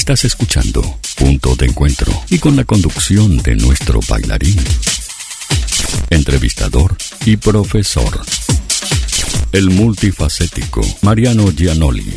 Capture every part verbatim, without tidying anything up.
Estás escuchando Punto de Encuentro y con la conducción de nuestro bailarín, entrevistador y profesor, el multifacético Mariano Gianoli.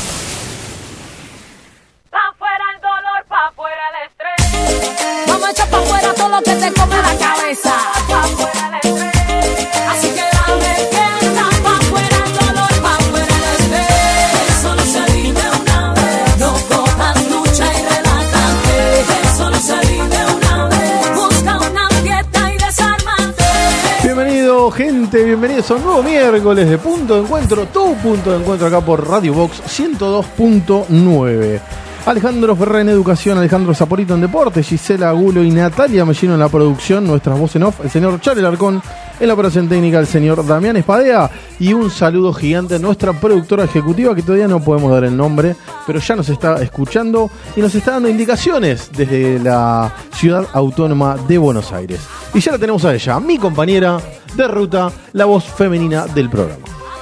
Pa' fuera el dolor, pa' fuera el estrés. Vamos a echar pa' fuera todo lo que te come la cabeza. Pa' fuera el estrés. Así que dame fiesta, pa' fuera el dolor, pa' fuera el estrés. Eso no se vive una vez. No cojas lucha y relájate. Eso no se vive una vez. Busca una fiesta y desármate. Bienvenido, gente, bienvenidos a un nuevo miércoles de Punto de Encuentro, tu punto de encuentro acá por Radio Box ciento dos punto nueve. Alejandro Ferrer en Educación, Alejandro Zaporito en Deportes, Gisela Gulo y Natalia Mellino en la producción, nuestras voces en off, el señor Charles Larcón en la operación técnica, el señor Damián Espadea, y un saludo gigante a nuestra productora ejecutiva, que todavía no podemos dar el nombre, pero ya nos está escuchando y nos está dando indicaciones desde la ciudad autónoma de Buenos Aires. Y ya la tenemos a ella, mi compañera de ruta, la voz femenina del programa.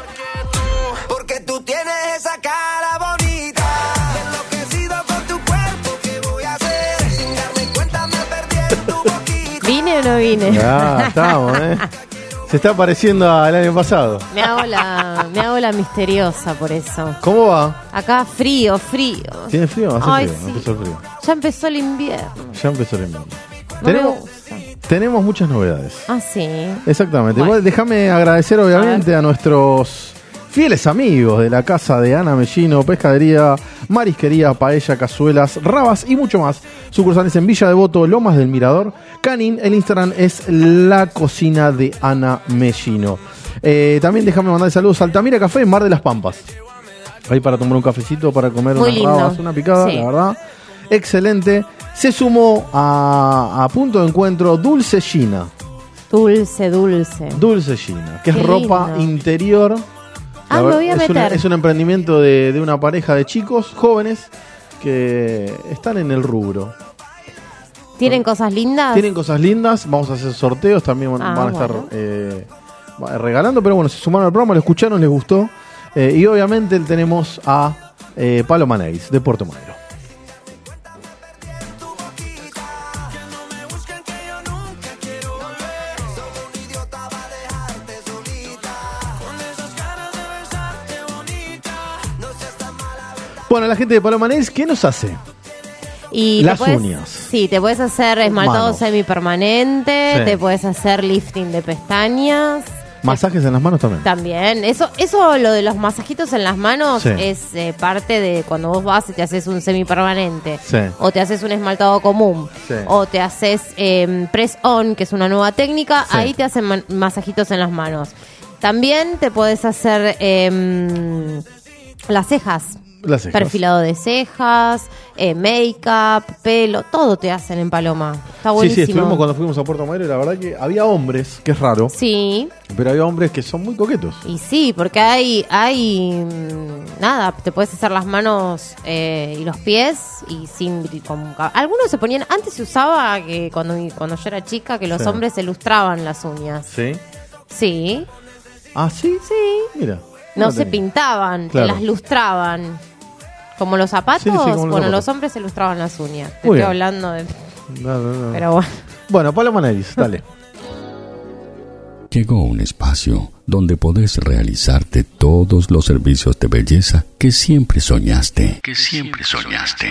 Porque tú tienes esa cara bonita. Enloquecido con tu cuerpo, ¿qué voy a hacer? Sin darme cuenta me perdí en tu boquita. ¿Vine o no vine? Ya estamos, ¿eh? Se está pareciendo al año pasado. Me hago la, me hago la misteriosa por eso. ¿Cómo va? Acá frío, frío. ¿Tiene frío? Hace Ay, frío, sí. empezó el frío. Ya empezó el invierno. Ya empezó el invierno. No me Tenemos, gusta. tenemos muchas novedades. Ah, sí. Exactamente. Bueno. Igual déjame agradecer obviamente a, a nuestros fieles amigos de la casa de Ana Mellino, pescadería, marisquería, paella, cazuelas, rabas y mucho más. Sucursales en Villa Devoto, Lomas del Mirador, Canin. El Instagram es La Cocina de Ana Mellino. Eh, también déjame mandar saludos a Altamira Café en Mar de las Pampas. Ahí para tomar un cafecito, para comer Muy unas lindo. rabas, una picada, Sí. la verdad. Excelente. Se sumó a, a Punto de Encuentro Dulce Gina. Dulce, dulce. Dulce Gina, que Qué es ropa lindo. interior. Ah, La me ver- voy a es, una- meter. es un emprendimiento de, de una pareja de chicos jóvenes que están en el rubro. ¿Tienen cosas lindas? Tienen cosas lindas, vamos a hacer sorteos, también van, Ah, van a estar bueno. eh, va- regalando, pero bueno, se sumaron al programa, lo escucharon, les gustó. Eh, y obviamente tenemos a eh, Paloma Nails de Puerto Madero. Bueno, la gente de Paloma Nails, ¿qué nos hace? Y Las te puedes- uñas. Sí, te puedes hacer esmaltado Manos. semipermanente, Sí. te puedes hacer lifting de pestañas. Masajes en las manos también. También, eso, eso lo de los masajitos en las manos Sí. es eh, parte de cuando vos vas y te haces un semipermanente, Sí. o te haces un esmaltado común, Sí. o te haces eh, press on, que es una nueva técnica, Sí. ahí te hacen man- masajitos en las manos. También te puedes hacer eh, las cejas. Las cejas. Perfilado de cejas, eh, make-up, pelo, todo te hacen en Paloma. Está Sí, buenísimo. sí, estuvimos cuando fuimos a Puerto Madero y la verdad que había hombres, que es raro, Sí, pero había hombres que son muy coquetos. y sí, porque hay, hay mm, nada, te puedes hacer las manos eh, y los pies y sin con- algunos se ponían, antes se usaba que cuando, cuando yo era chica que los Sí. hombres se lustraban las uñas. ¿Sí? Sí, ¿Ah, sí? sí. Mira. No no se tenía. pintaban, Claro. te las lustraban. Como los zapatos, Sí, sí, como los bueno, zapatos. los hombres se lustraban las uñas. Te Muy estoy bien. hablando de... No, no, no. Pero bueno. Bueno, Paloma Nails, dale. Llegó un espacio donde podés realizarte todos los servicios de belleza que siempre soñaste. Que siempre soñaste.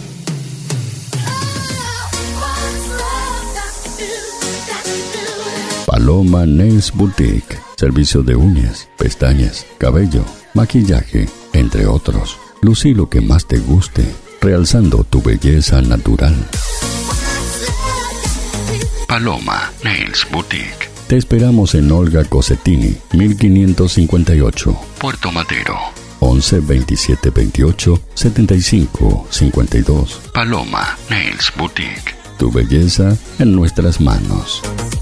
Paloma Nails Boutique. Servicio de uñas, pestañas, cabello, maquillaje, entre otros. Lucí lo que más te guste, realzando tu belleza natural. Paloma Nails Boutique. Te esperamos en Olga Cosettini, mil quinientos cincuenta y ocho, Puerto Madero. once veintisiete veintiocho setenta y cinco cincuenta y dos. Paloma Nails Boutique. Tu belleza en nuestras manos.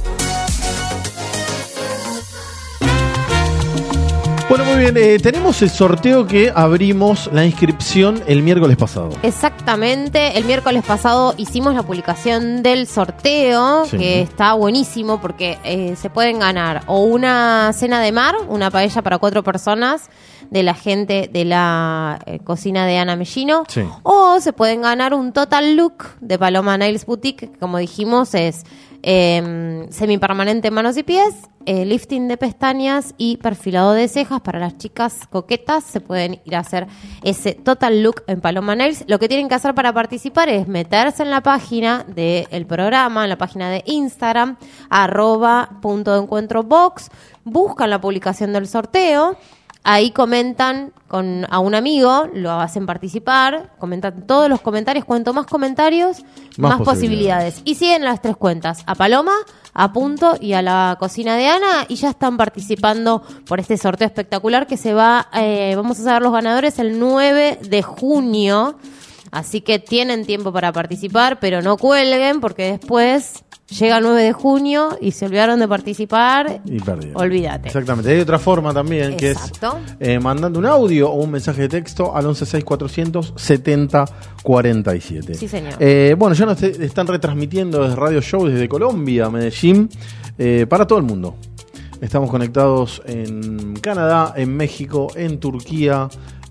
Bueno, muy bien, eh, tenemos el sorteo que abrimos la inscripción el miércoles pasado. Exactamente, el miércoles pasado hicimos la publicación del sorteo, Sí. que está buenísimo porque eh, se pueden ganar o una cena de mar, una paella para cuatro personas de la gente de la eh, cocina de Ana Mellino. Sí. O se pueden ganar un total look de Paloma Nails Boutique, que como dijimos es eh, semipermanente en manos y pies, eh, lifting de pestañas y perfilado de cejas. Para las chicas coquetas se pueden ir a hacer ese total look en Paloma Nails. Lo que tienen que hacer para participar es meterse en la página del programa, en la página de Instagram, arroba punto de encuentro box, buscan la publicación del sorteo. Ahí comentan con a un amigo, lo hacen participar, comentan todos los comentarios. Cuanto más comentarios, más, más posibilidades. posibilidades. Y siguen las tres cuentas, a Paloma, a Punto y a la cocina de Ana, y ya están participando por este sorteo espectacular que se va, eh, vamos a saber los ganadores el nueve de junio. Así que tienen tiempo para participar, pero no cuelguen porque después llega el nueve de junio y se olvidaron de participar. Y perdieron. Olvídate. Exactamente. Hay otra forma también, Exacto. que es eh, mandando un audio o un mensaje de texto al once seis cuatrocientos setenta cuarenta y siete. Sí, señor. Eh, bueno, ya nos están retransmitiendo desde Radio Show desde Colombia, Medellín, eh, para todo el mundo. Estamos conectados en Canadá, en México, en Turquía,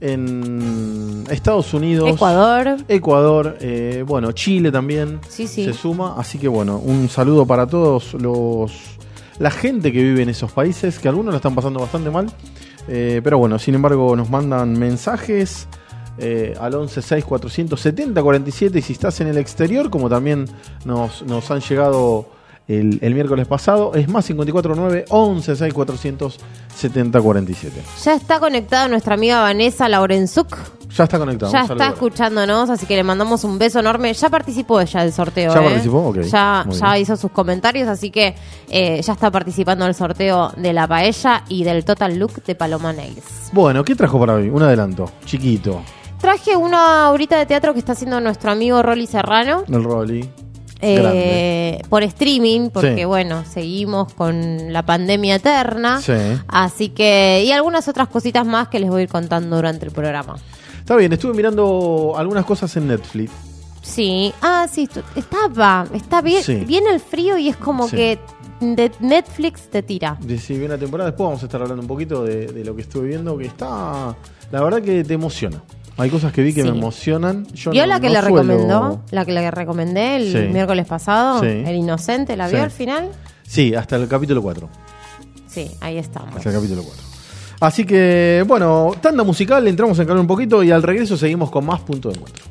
en Estados Unidos, Ecuador, Ecuador, eh, bueno, Chile también sí, sí. se suma, así que bueno, un saludo para todos los la gente que vive en esos países, que algunos lo están pasando bastante mal, eh, pero bueno, sin embargo nos mandan mensajes eh, al once seis cuatrocientos setenta cuarenta y siete, y si estás en el exterior, como también nos, nos han llegado El, el miércoles pasado, es más cincuenta y cuatro nueve once seis cuatrocientos setenta cuarenta y siete. Ya está conectada nuestra amiga Vanessa Laurenzuk. Ya está conectada. Ya está escuchándonos, así que le mandamos un beso enorme. Ya participó ella del sorteo. ¿Ya ¿eh? participó? Ok. Ya, ya hizo sus comentarios, así que eh, ya está participando del sorteo de la paella y del total look de Paloma Nails. Bueno, ¿qué trajo para hoy? Un adelanto, chiquito. Traje una horita de teatro que está haciendo nuestro amigo Rolly Serrano. El Rolly. Eh, por streaming, porque sí. bueno, seguimos con la pandemia eterna, sí. Así que, y algunas otras cositas más que les voy a ir contando durante el programa. Está bien, estuve mirando algunas cosas en Netflix. Sí, ah, sí, estaba, está bien, sí. Viene el frío y es como sí. que de Netflix te tira. Sí, viene la temporada, después vamos a estar hablando un poquito de, de lo que estuve viendo, que está, la verdad que te emociona. Hay cosas que vi que sí. me emocionan. Yo ¿Vio no, la que no le suelo... recomendó? La que le recomendé el sí. miércoles pasado, sí. El Inocente, ¿la vio sí. al final? Sí, hasta el capítulo cuatro. Sí, ahí estamos. Hasta el capítulo cuatro. Así que, bueno, tanda musical, entramos en calor un poquito y al regreso seguimos con más Punto de Encuentro.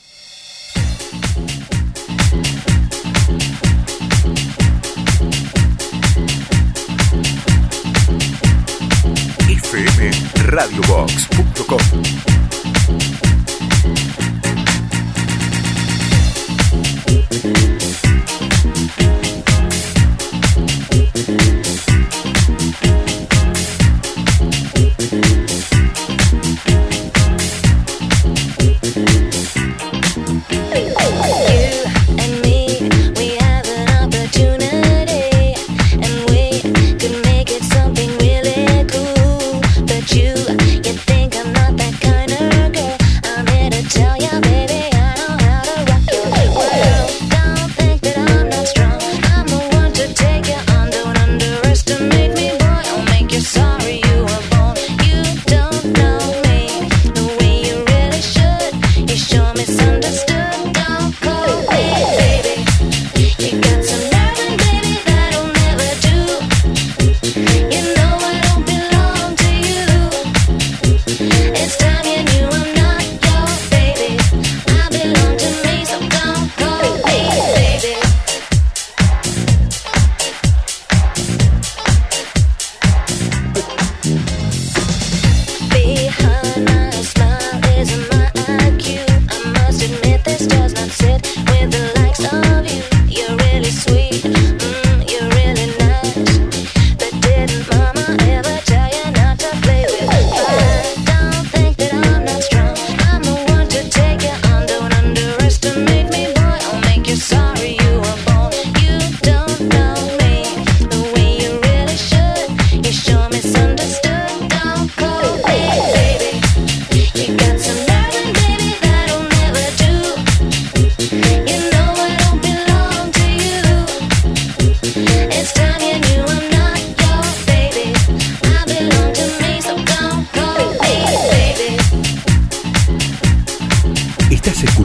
F M Radio Box punto com. Kind of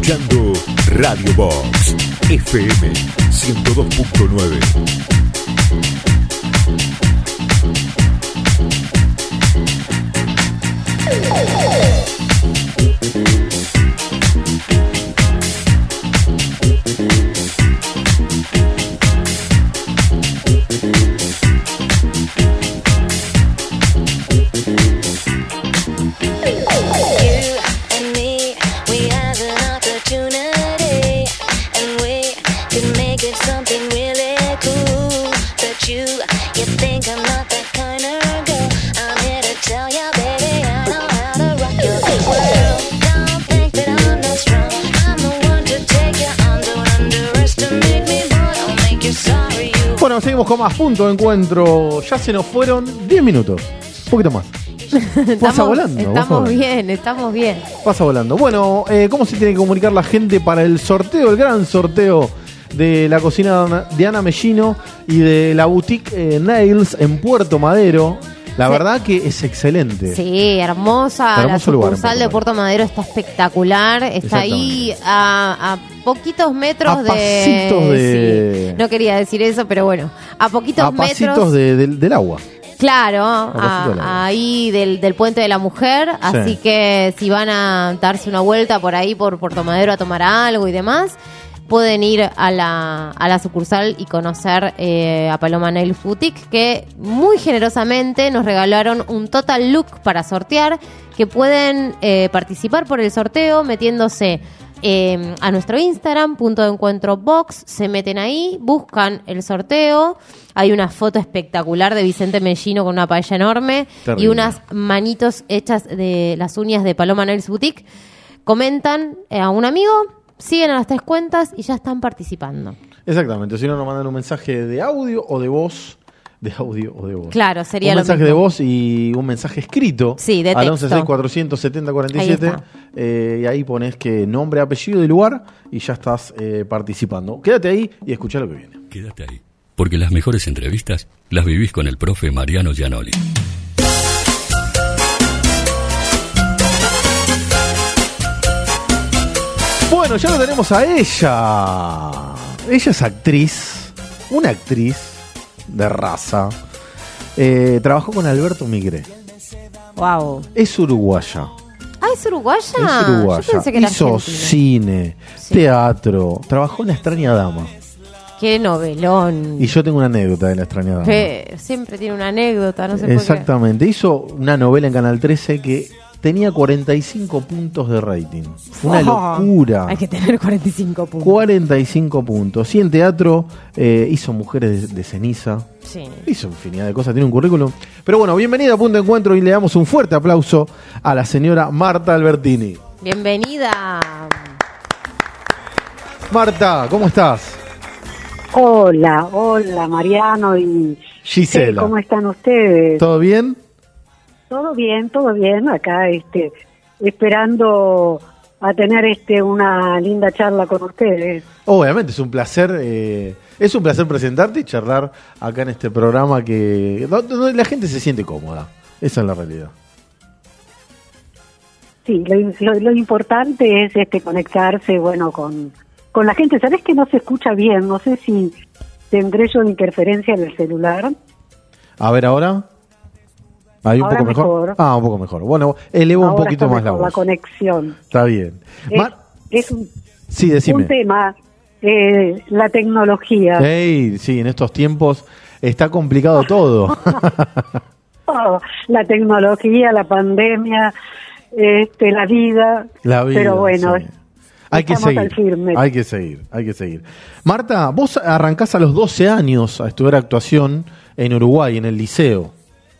escuchando Radio Box F M ciento dos punto nueve. Bueno, seguimos con más punto de encuentro. Ya se nos fueron diez minutos. Un poquito más. Estamos, pasa volando. Estamos pasa volando. bien, estamos bien. Pasa volando. Bueno, eh, ¿cómo se tiene que comunicar la gente para el sorteo, el gran sorteo de la cocina de Ana Mellino y de la boutique eh, Nails en Puerto Madero? La sí. verdad que es excelente. Sí, hermosa. Hermoso la sucursal lugar de Puerto Madero está espectacular. Está ahí a, a poquitos metros a de... pasitos de... Sí, no quería decir eso, pero bueno. A poquitos a metros... pasitos de, de, del agua. Claro, a, ahí del, del Puente de la Mujer. Sí. Así que si van a darse una vuelta por ahí, por Puerto Madero, a tomar algo y demás, pueden ir a la, a la sucursal y conocer eh, a Paloma Nails Boutique, que muy generosamente nos regalaron un total look para sortear, que pueden eh, participar por el sorteo metiéndose eh, a nuestro Instagram, punto de encuentro box, se meten ahí, buscan el sorteo, hay una foto espectacular de Vicente Mellino con una paella enorme. Terrible. Y unas manitos hechas de las uñas de Paloma Nails Boutique, comentan eh, a un amigo, siguen a las tres cuentas y ya están participando. Exactamente, si no nos mandan un mensaje de audio o de voz, de audio o de voz. Claro, sería un lo mensaje mismo. de voz y un mensaje escrito. Sí, de al texto. once seis cuatrocientos setenta cuarenta y siete eh, y ahí pones que nombre, apellido y lugar y ya estás eh, participando. Quédate ahí y escuchá lo que viene. Quédate ahí, porque las mejores entrevistas las vivís con el profe Mariano Gianoli. Bueno, ya lo tenemos a ella. Ella es actriz, una actriz de raza. Eh, trabajó con Alberto Migré. Wow. Es uruguaya. Ah, ¿es uruguaya? Es uruguaya. Yo pensé que era Hizo argentina. cine, sí. teatro. Trabajó en La extraña dama. Qué novelón. Y yo tengo una anécdota de La extraña dama. Fe, siempre tiene una anécdota, no sé por qué. Exactamente. Hizo una novela en Canal trece que tenía cuarenta y cinco puntos de rating. Una oh, locura. Hay que tener cuarenta y cinco puntos. cuarenta y cinco puntos. Y en teatro eh, hizo Mujeres de, de Ceniza. Sí. Hizo infinidad de cosas, tiene un currículum. Pero bueno, bienvenida a Punto de Encuentro y le damos un fuerte aplauso a la señora Marta Albertini. Bienvenida. Marta, ¿cómo estás? Hola, hola Mariano y Gisela. ¿Cómo están ustedes? ¿Todo bien? Todo bien, todo bien. Acá, este, esperando a tener este una linda charla con ustedes. Obviamente es un placer, eh, es un placer presentarte y charlar acá en este programa que donde la gente se siente cómoda. Esa es la realidad. Sí, lo, lo, lo importante es este conectarse, bueno, con con la gente. ¿Sabés que no se escucha bien? No sé si tendré yo interferencia en el celular. A ver ahora. ¿Ahí un Ahora poco mejor? mejor. Ah, un poco mejor. Bueno, elevo un poquito más la voz. La conexión. Está bien. Es, Mar- es un, sí, decime. un tema, eh, la tecnología. Hey, sí, en estos tiempos está complicado todo. Oh, la tecnología, la pandemia, este, la vida. La vida, pero bueno, sí. Hay que seguir, hay que seguir, hay que seguir. Marta, vos arrancás a los doce años a estudiar actuación en Uruguay, en el liceo.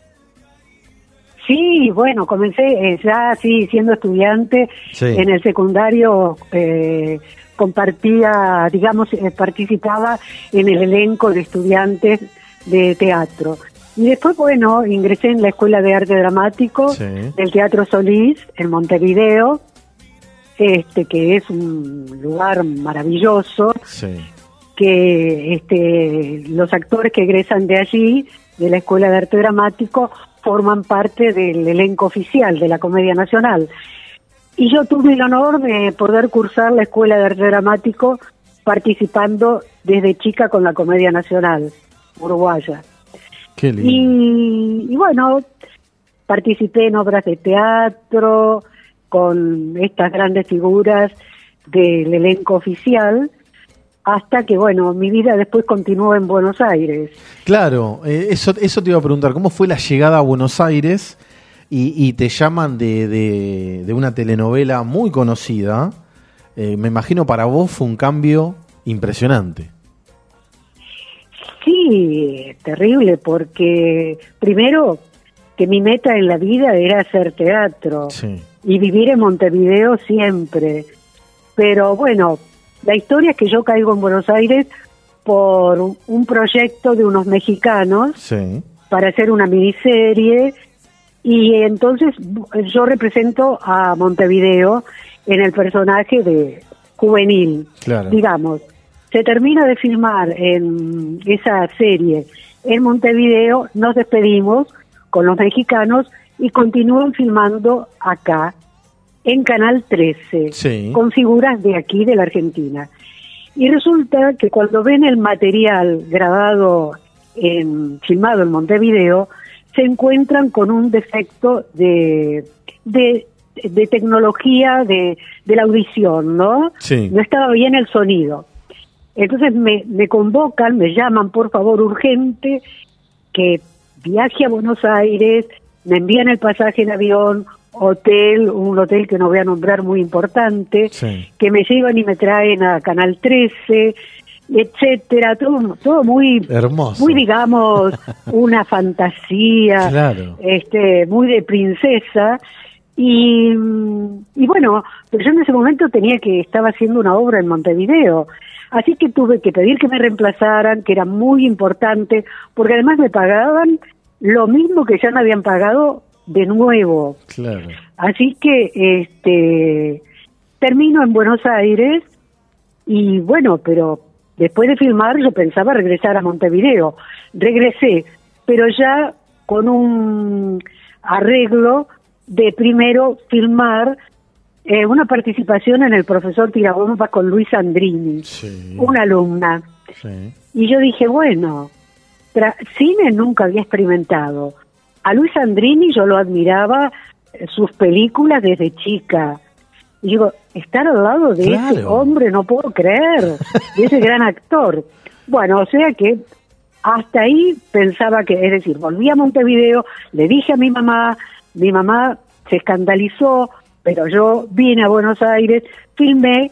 Sí, bueno, comencé eh, ya sí siendo estudiante. Sí. En el secundario eh, compartía, digamos, eh, participaba en el elenco de estudiantes de teatro. Y después, bueno, ingresé en la Escuela de Arte Dramático sí. del Teatro Solís en Montevideo, este que es un lugar maravilloso, sí. que este los actores que egresan de allí, de la Escuela de Arte Dramático, forman parte del elenco oficial de la Comedia Nacional. Y yo tuve el honor de poder cursar la Escuela de Arte Dramático participando desde chica con la Comedia Nacional uruguaya. Qué lindo. Y, y bueno, participé en obras de teatro con estas grandes figuras del elenco oficial, hasta que, bueno, mi vida después continuó en Buenos Aires. Claro, eh, eso, eso te iba a preguntar, ¿cómo fue la llegada a Buenos Aires? Y, y te llaman de, de, de una telenovela muy conocida. Eh, me imagino para vos fue un cambio impresionante. Sí, terrible, porque primero que mi meta en la vida era hacer teatro, Sí. y vivir en Montevideo siempre. Pero bueno, la historia es que yo caigo en Buenos Aires por un, un proyecto de unos mexicanos Sí. para hacer una miniserie, y entonces yo represento a Montevideo en el personaje de juvenil, Claro. digamos. Se termina de filmar en esa serie en Montevideo, nos despedimos con los mexicanos y continúan filmando acá en Canal trece, Sí. con figuras de aquí, de la Argentina. Y resulta que cuando ven el material grabado, en, filmado en Montevideo, se encuentran con un defecto de, de, de tecnología de, de la audición, ¿no? Sí. No estaba bien el sonido. Entonces me, me convocan, me llaman, por favor, urgente, que viaje a Buenos Aires, me envían el pasaje en avión, hotel, un hotel que no voy a nombrar muy importante, Sí. que me llevan y me traen a Canal trece, etcétera, todo, todo muy Hermoso. muy digamos una fantasía, Claro. este muy de princesa. Y, y bueno, pero yo en ese momento tenía que, estaba haciendo una obra en Montevideo, así que tuve que pedir que me reemplazaran, que era muy importante, porque además me pagaban lo mismo que ya me habían pagado de nuevo. Claro. Así que este termino en Buenos Aires, y bueno, pero después de filmar yo pensaba regresar a Montevideo. Regresé, pero ya con un arreglo de primero filmar eh, una participación en El Profesor Tirabombas con Luis Andrini, Sí. una alumna. Sí. Y yo dije, bueno, tra- cine nunca había experimentado. A Luis Andrini yo lo admiraba, eh, sus películas desde chica. Y digo, estar al lado de Claro. ese hombre, no puedo creer, de ese gran actor. Bueno, o sea que hasta ahí pensaba que, es decir, volví a Montevideo, le dije a mi mamá, mi mamá se escandalizó, pero yo vine a Buenos Aires, filmé,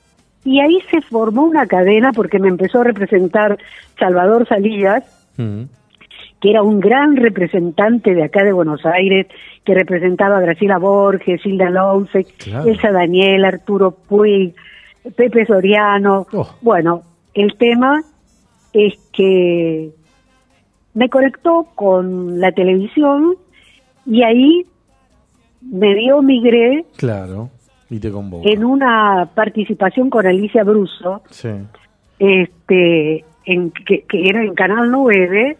y ahí se formó una cadena porque me empezó a representar Salvador Salías, Mm. que era un gran representante de acá de Buenos Aires, que representaba a Graciela Borges, Hilda Lousek, Claro. Elsa Daniel, Arturo Puig, Pepe Soriano. Oh. Bueno, el tema es que me conectó con la televisión, y ahí me dio migré Claro. Y te convoco. en una participación con Alicia Bruso, Sí. este, en, que, que era en Canal nueve,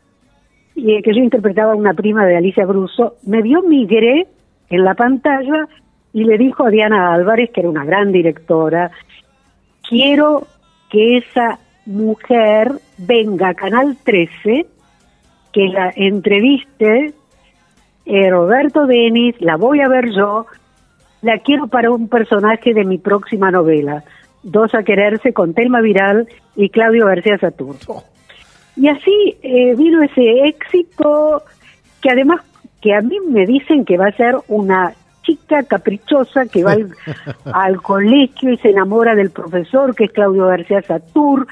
y que yo interpretaba a una prima de Alicia Bruso. Me vio migré en la pantalla y le dijo a Diana Álvarez, que era una gran directora, quiero que esa mujer venga a Canal trece, que la entreviste eh, Roberto Denis, la voy a ver yo, la quiero para un personaje de mi próxima novela, Dos a quererse, con Telma Viral y Claudio García Saturno. Oh. Y así eh, vino ese éxito, que además que a mí me dicen que va a ser una chica caprichosa que va al, al colegio y se enamora del profesor, que es Claudio García Saturno,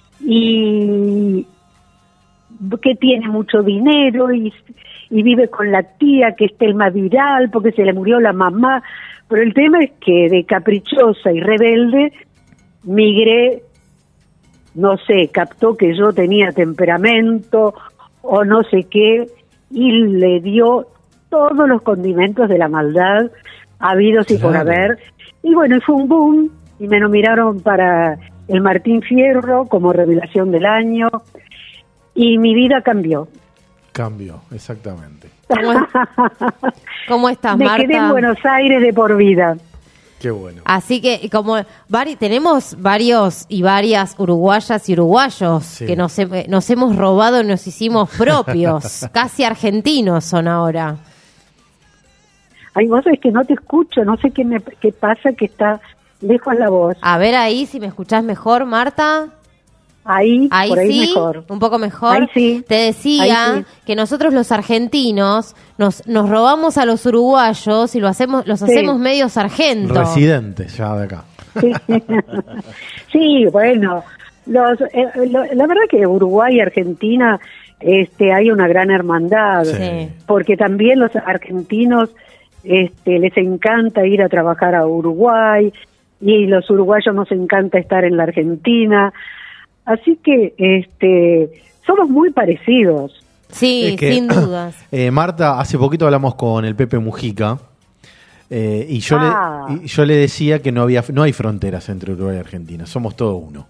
y que tiene mucho dinero y, y vive con la tía, que es Telma Viral, porque se le murió la mamá. Pero el tema es que de caprichosa y rebelde migré, no sé, captó que yo tenía temperamento o no sé qué, y le dio todos los condimentos de la maldad habidos y por Claro. haber. Y bueno, y fue un boom, y me nominaron para el Martín Fierro como revelación del año, y mi vida cambió. Cambio, exactamente. ¿Cómo, es- ¿Cómo estás, Me Marta? quedé en Buenos Aires de por vida. Qué bueno. Así que como vari- tenemos varios y varias uruguayas y uruguayos Sí. que nos, he- nos hemos robado y nos hicimos propios, casi argentinos son ahora. Ay, vos sabés que no te escucho, no sé qué me qué pasa, que está lejos la voz. A ver ahí si me escuchás mejor, Marta. Ahí, Ahí por ahí sí, mejor. un poco mejor. Ahí sí. Te decía Ahí sí. que nosotros los argentinos nos, nos robamos a los uruguayos y lo hacemos, los Sí. hacemos medio sargentos. Residentes ya de acá. Sí, sí, bueno, los, eh, lo- la verdad que Uruguay y Argentina este, hay una gran hermandad, Sí. porque también los argentinos este, les encanta ir a trabajar a Uruguay y los uruguayos nos encanta estar en la Argentina, así que este, somos muy parecidos. Sí, Es que, sin dudas. eh, Marta, hace poquito hablamos con el Pepe Mujica eh, y, yo Ah. le, y yo le decía que no había no hay fronteras entre Uruguay y Argentina, somos todo uno.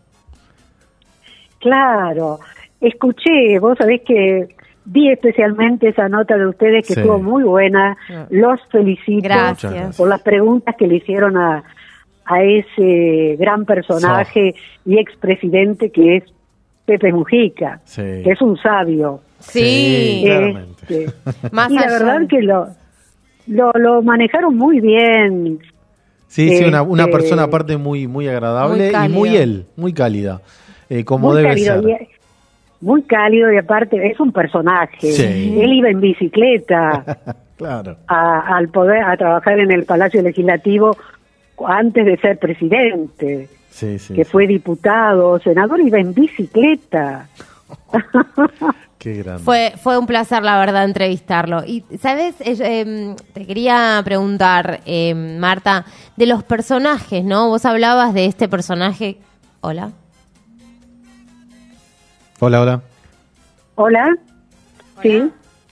Claro, escuché, vos sabés que vi especialmente esa nota de ustedes que Sí. estuvo muy buena, los felicito Gracias. por las preguntas que le hicieron a, a ese gran personaje y expresidente que es Pepe Mujica, Sí. que es un sabio. Sí, claramente. Este, Más y la allá verdad de- que lo, lo, lo manejaron muy bien. Sí, sí, una, una Este, persona aparte muy muy agradable Muy y cálida. muy él, muy cálida, eh, como muy debe cálido, ser. y- muy cálido y aparte es un personaje. Sí. Él iba en bicicleta Claro. a, al poder a trabajar en el Palacio Legislativo antes de ser presidente, Sí, sí. que sí. fue diputado, senador, iba en bicicleta. Qué grande. Fue, fue un placer, la verdad, entrevistarlo. Y, ¿sabes? Eh, eh, te quería preguntar, eh, Marta, de los personajes, ¿no? Vos hablabas de este personaje... Hola. Hola, hola. Hola, sí,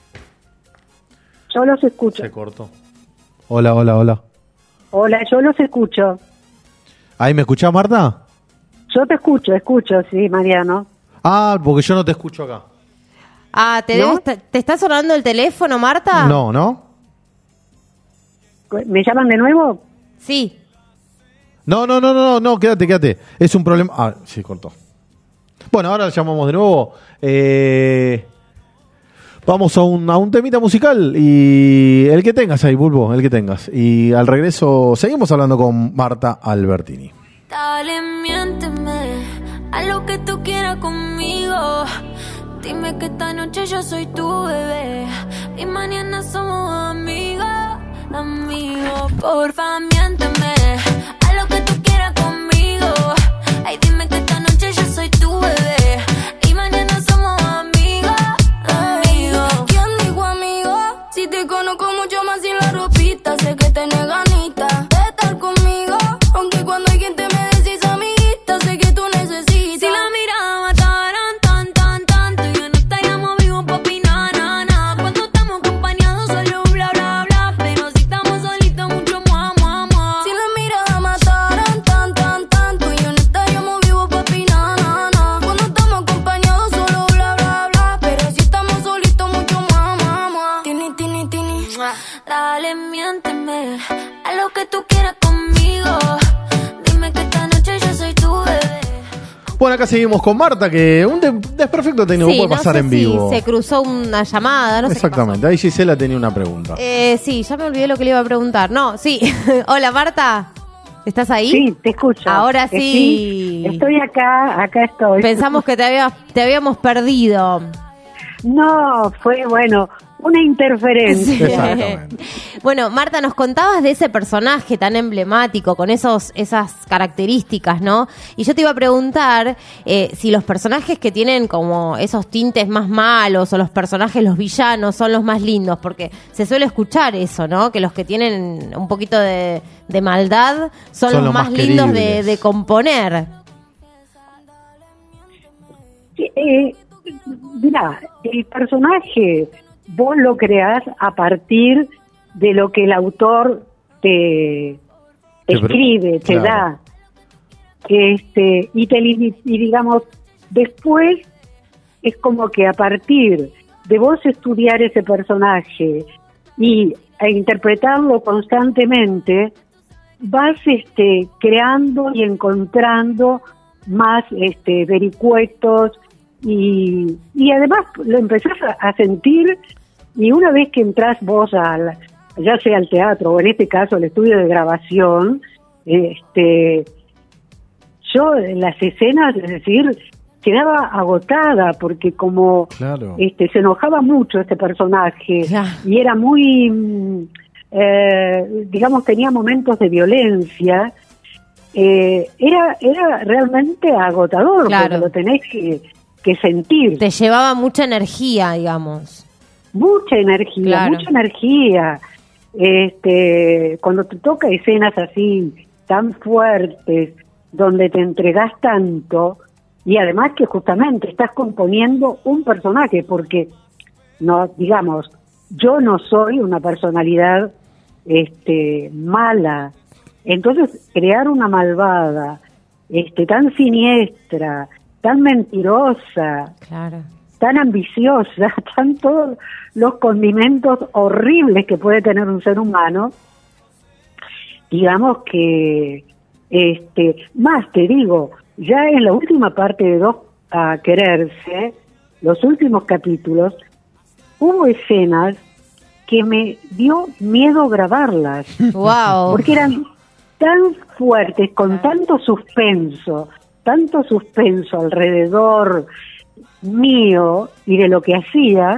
yo los escucho. Se cortó. Hola, hola, hola. Hola, yo los escucho. ¿Ahí me escuchás, Marta? Yo te escucho, escucho, sí, Mariano. Ah, porque yo no te escucho acá. Ah, ¿te, ¿No? debe- te está sonando el teléfono, Marta? No, ¿no? ¿Me llaman de nuevo? Sí. No, no, no, no, no, quédate, quédate. Es un problema. Ah, sí, cortó. Bueno, ahora llamamos de nuevo. Eh, vamos a un, a un temita musical y el que tengas ahí, Bulbo, el que tengas. Y al regreso seguimos hablando con Marta Albertini. Dale, miénteme a lo que tú quieras conmigo. Dime que esta noche yo soy tu bebé y mañana somos amigos, amigos. Porfa, miénteme a lo que tú quieras conmigo. Ay, dime que esta noche yo soy tu bebé y mañana somos amigos, amigos. ¿Quién dijo amigo? Si te conozco mucho más sin la ropita, sé que tenés ganita de estar conmigo. Aunque cuando hay gente me decís amiguita, sé que tú necesitas. Si la mirada mataran tan, tan, tan, tú y yo no estaríamos vivos pa' opinar, na, na. Cuando estamos acompañados solo bla, bla, bla. Pero si estamos solitos mucho mua, mua, mua. Si la mirada mataran tan, tan, tan, tú y yo no estaríamos vivos pa' opinar, na, na. Cuando estamos acompañados solo bla, bla, bla. Pero si estamos solitos mucho mua, mua, mua. Tini, tini, tini. Dale, miénteme a lo que tú quieras conmigo. Dime que esta noche yo soy tu bebé. Bueno, acá seguimos con Marta, que un de- desperfecto técnico Sí, puede no pasar sé en si vivo. se cruzó una llamada, no sé qué pasó. Exactamente, ahí Gisela tenía una pregunta. Eh, sí, ya me olvidé lo que le iba a preguntar. No, sí. Hola, Marta. ¿Estás ahí? Sí, te escucho. Ahora Eh, sí. Estoy acá, acá estoy. Pensamos que te, había- te habíamos perdido. No, fue bueno, una interferencia. Exactamente. Bueno, Marta, nos contabas de ese personaje tan emblemático, con esos, esas características, ¿no? Y yo te iba a preguntar eh, si los personajes que tienen como esos tintes más malos o los personajes, los villanos, son los más lindos, porque se suele escuchar eso, ¿no? Que los que tienen un poquito de, de maldad son, Son los los más, más lindos de, queribles. de componer. Sí, eh, mirá, el personaje vos lo creás a partir de lo que el autor te Te pro- escribe, te claro. da. Este, y, te, li- y digamos, después es como que a partir de vos estudiar ese personaje y e interpretarlo constantemente, vas este, creando y encontrando más este, vericuetos y, y además lo empezás a, a sentir, y una vez que entras vos al, ya sea al teatro o en este caso al estudio de grabación, este, yo en las escenas, es decir, quedaba agotada porque como claro. este se enojaba mucho este personaje Ya. y era muy, eh, digamos, tenía momentos de violencia, eh, era era realmente agotador, Claro. porque lo tenés que, que sentir. Te llevaba mucha energía, digamos. Mucha energía, Claro. mucha energía. Este, cuando te toca escenas así tan fuertes, donde te entregás tanto, y además que justamente estás componiendo un personaje, porque no, digamos, yo no soy una personalidad este mala. Entonces, crear una malvada, este, tan siniestra, tan mentirosa, Claro. tan ambiciosa, tan todos los condimentos horribles que puede tener un ser humano, digamos que, este, más te digo, ya en la última parte de Dos a Quererse, los últimos capítulos, hubo escenas que me dio miedo grabarlas, Wow. porque eran tan fuertes, con tanto suspenso, tanto suspenso alrededor mío y de lo que hacía,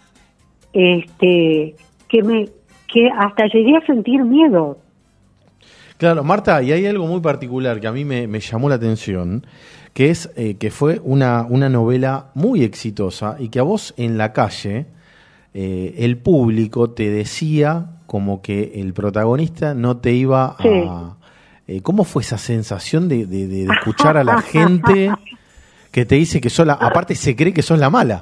este, que me, que hasta llegué a sentir miedo. Claro, Marta, y hay algo muy particular que a mí me, me llamó la atención, que es eh, que fue una, una novela muy exitosa y que a vos en la calle eh, el público te decía como que el protagonista no te iba a... Sí. Eh, ¿Cómo fue esa sensación de, de, de escuchar a la gente que te dice que sos la... Aparte se cree que sos la mala?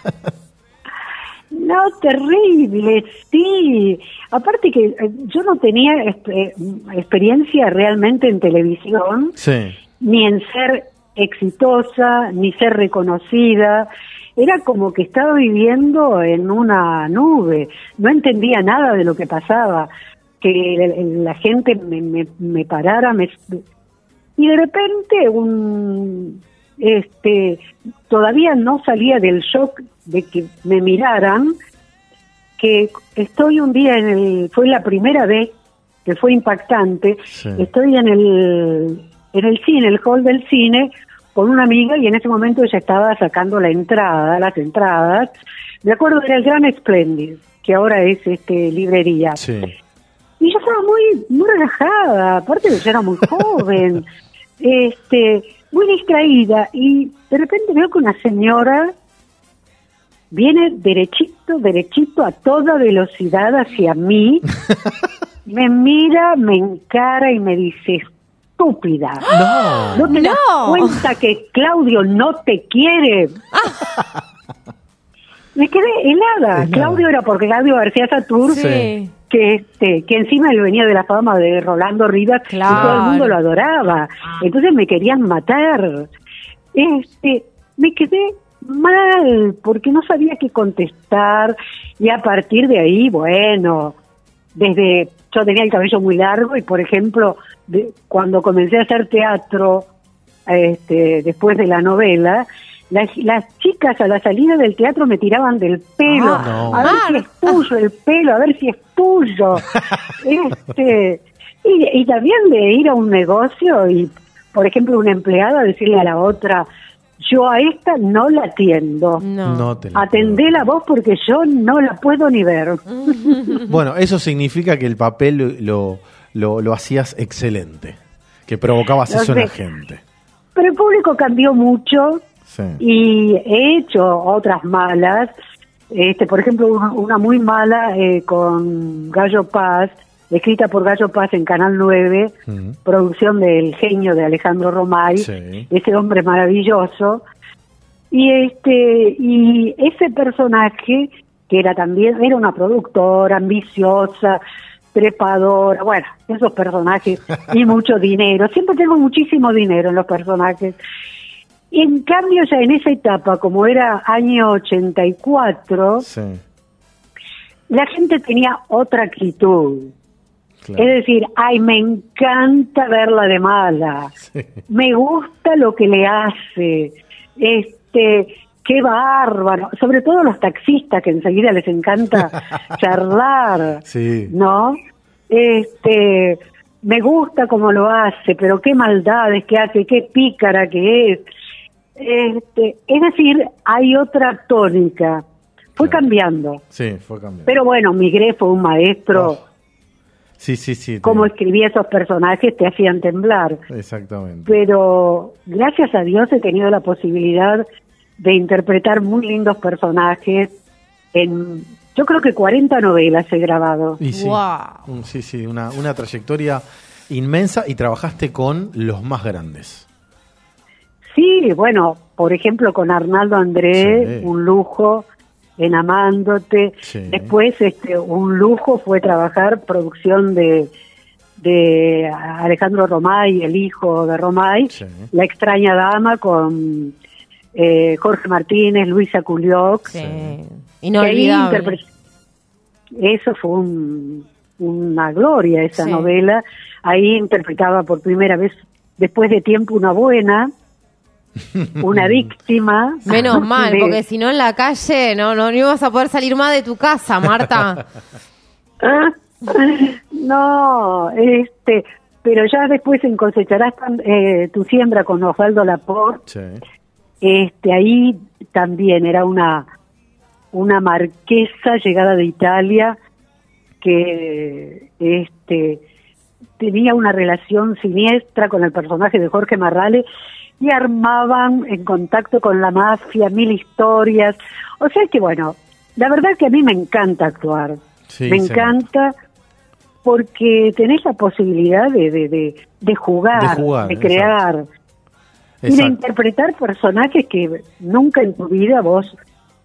No, terrible, sí. Aparte que eh, yo no tenía eh, experiencia realmente en televisión, Sí. ni en ser exitosa, ni ser reconocida. Era como que estaba viviendo en una nube. No entendía nada de lo que pasaba. Que la, la gente me, me, me parara, me, y de repente un... este todavía no salía del shock de que me miraran, que estoy un día en el, fue la primera vez que fue impactante, Sí. estoy en el en el cine, el hall del cine, con una amiga, y en ese momento ella estaba sacando la entrada, las entradas, me acuerdo era el Gran Splendid, que ahora es este librería, Sí. y yo estaba muy, muy relajada, aparte de que yo era muy joven, este, muy distraída, y de repente veo que una señora viene derechito, derechito a toda velocidad hacia mí, me mira, me encara y me dice, estúpida, No. ¿no te das No. cuenta que Claudio no te quiere? Me quedé helada. Helada. Claudio era porque Claudio García Satur, Sí. que este que encima él venía de la fama de Rolando Rivas, Claro. y todo el mundo lo adoraba. Entonces me querían matar. Este, me quedé mal porque no sabía qué contestar, y a partir de ahí, bueno, desde yo tenía el cabello muy largo, y por ejemplo, de, cuando comencé a hacer teatro, este, después de la novela, las, las chicas a la salida del teatro me tiraban del pelo, Ah, no. a ver si es tuyo el pelo, a ver si es tuyo. este y, y también de ir a un negocio y, por ejemplo, una empleada decirle a la otra, yo a esta no la atiendo. No. No te la Atendé la voz porque yo no la puedo ni ver. puedo. Bueno, eso significa que el papel lo, lo, lo hacías excelente, que provocabas No eso en la sé. gente. Pero el público cambió mucho. Sí. Y he hecho otras malas, este, por ejemplo, una, una muy mala eh, con Gallo Paz, escrita por Gallo Paz en Canal nueve, Ujú. producción del genio de Alejandro Romay, Sí. ese hombre maravilloso. Y este y ese personaje, que era también, era una productora ambiciosa, trepadora, bueno, esos personajes, y mucho dinero. Siempre tengo muchísimo dinero en los personajes. Y en cambio, ya en esa etapa, como era año ochenta y cuatro, Sí. la gente tenía otra actitud. Claro. Es decir, ay, me encanta verla de mala, sí. Me gusta lo que le hace, este, qué bárbaro, sobre todo los taxistas que enseguida les encanta charlar, sí. ¿no? Este, me gusta cómo lo hace, pero qué maldades que hace, qué pícara que es. Este, es decir, hay otra tónica, fue claro. cambiando. Sí, fue cambiando. Pero bueno, Migré fue un maestro. Oh. Sí, sí, sí. Cómo escribía esos personajes te hacían temblar. Exactamente. Pero gracias a Dios he tenido la posibilidad de interpretar muy lindos personajes en, yo creo que cuarenta novelas he grabado. Y sí, wow. sí, sí, una, una trayectoria inmensa y trabajaste con los más grandes. Sí, bueno, por ejemplo con Arnaldo André, sí. un lujo en Amándote. Sí. Después este un lujo fue trabajar producción de de Alejandro Romay, el hijo de Romay, sí. La extraña dama con eh, Jorge Martínez, Luisa Culioc. Sí. Inolvidable. Eso fue un, una gloria, esa sí. novela. Ahí interpretaba por primera vez, después de tiempo, una buena, una víctima. Menos mal, de... porque si no en la calle no, no, no ibas a poder salir más de tu casa, Marta. No, este, pero ya después en Cosecharás eh, tu siembra con Osvaldo Laporte, sí. este, ahí también era una una marquesa llegada de Italia que este tenía una relación siniestra con el personaje de Jorge Marrale y armaban en contacto con la mafia mil historias. O sea que bueno, la verdad es que a mí me encanta actuar, sí, me encanta porque tenés la posibilidad de, de, de, de jugar, de, jugar, de crear exacto. y exacto. de interpretar personajes que nunca en tu vida vos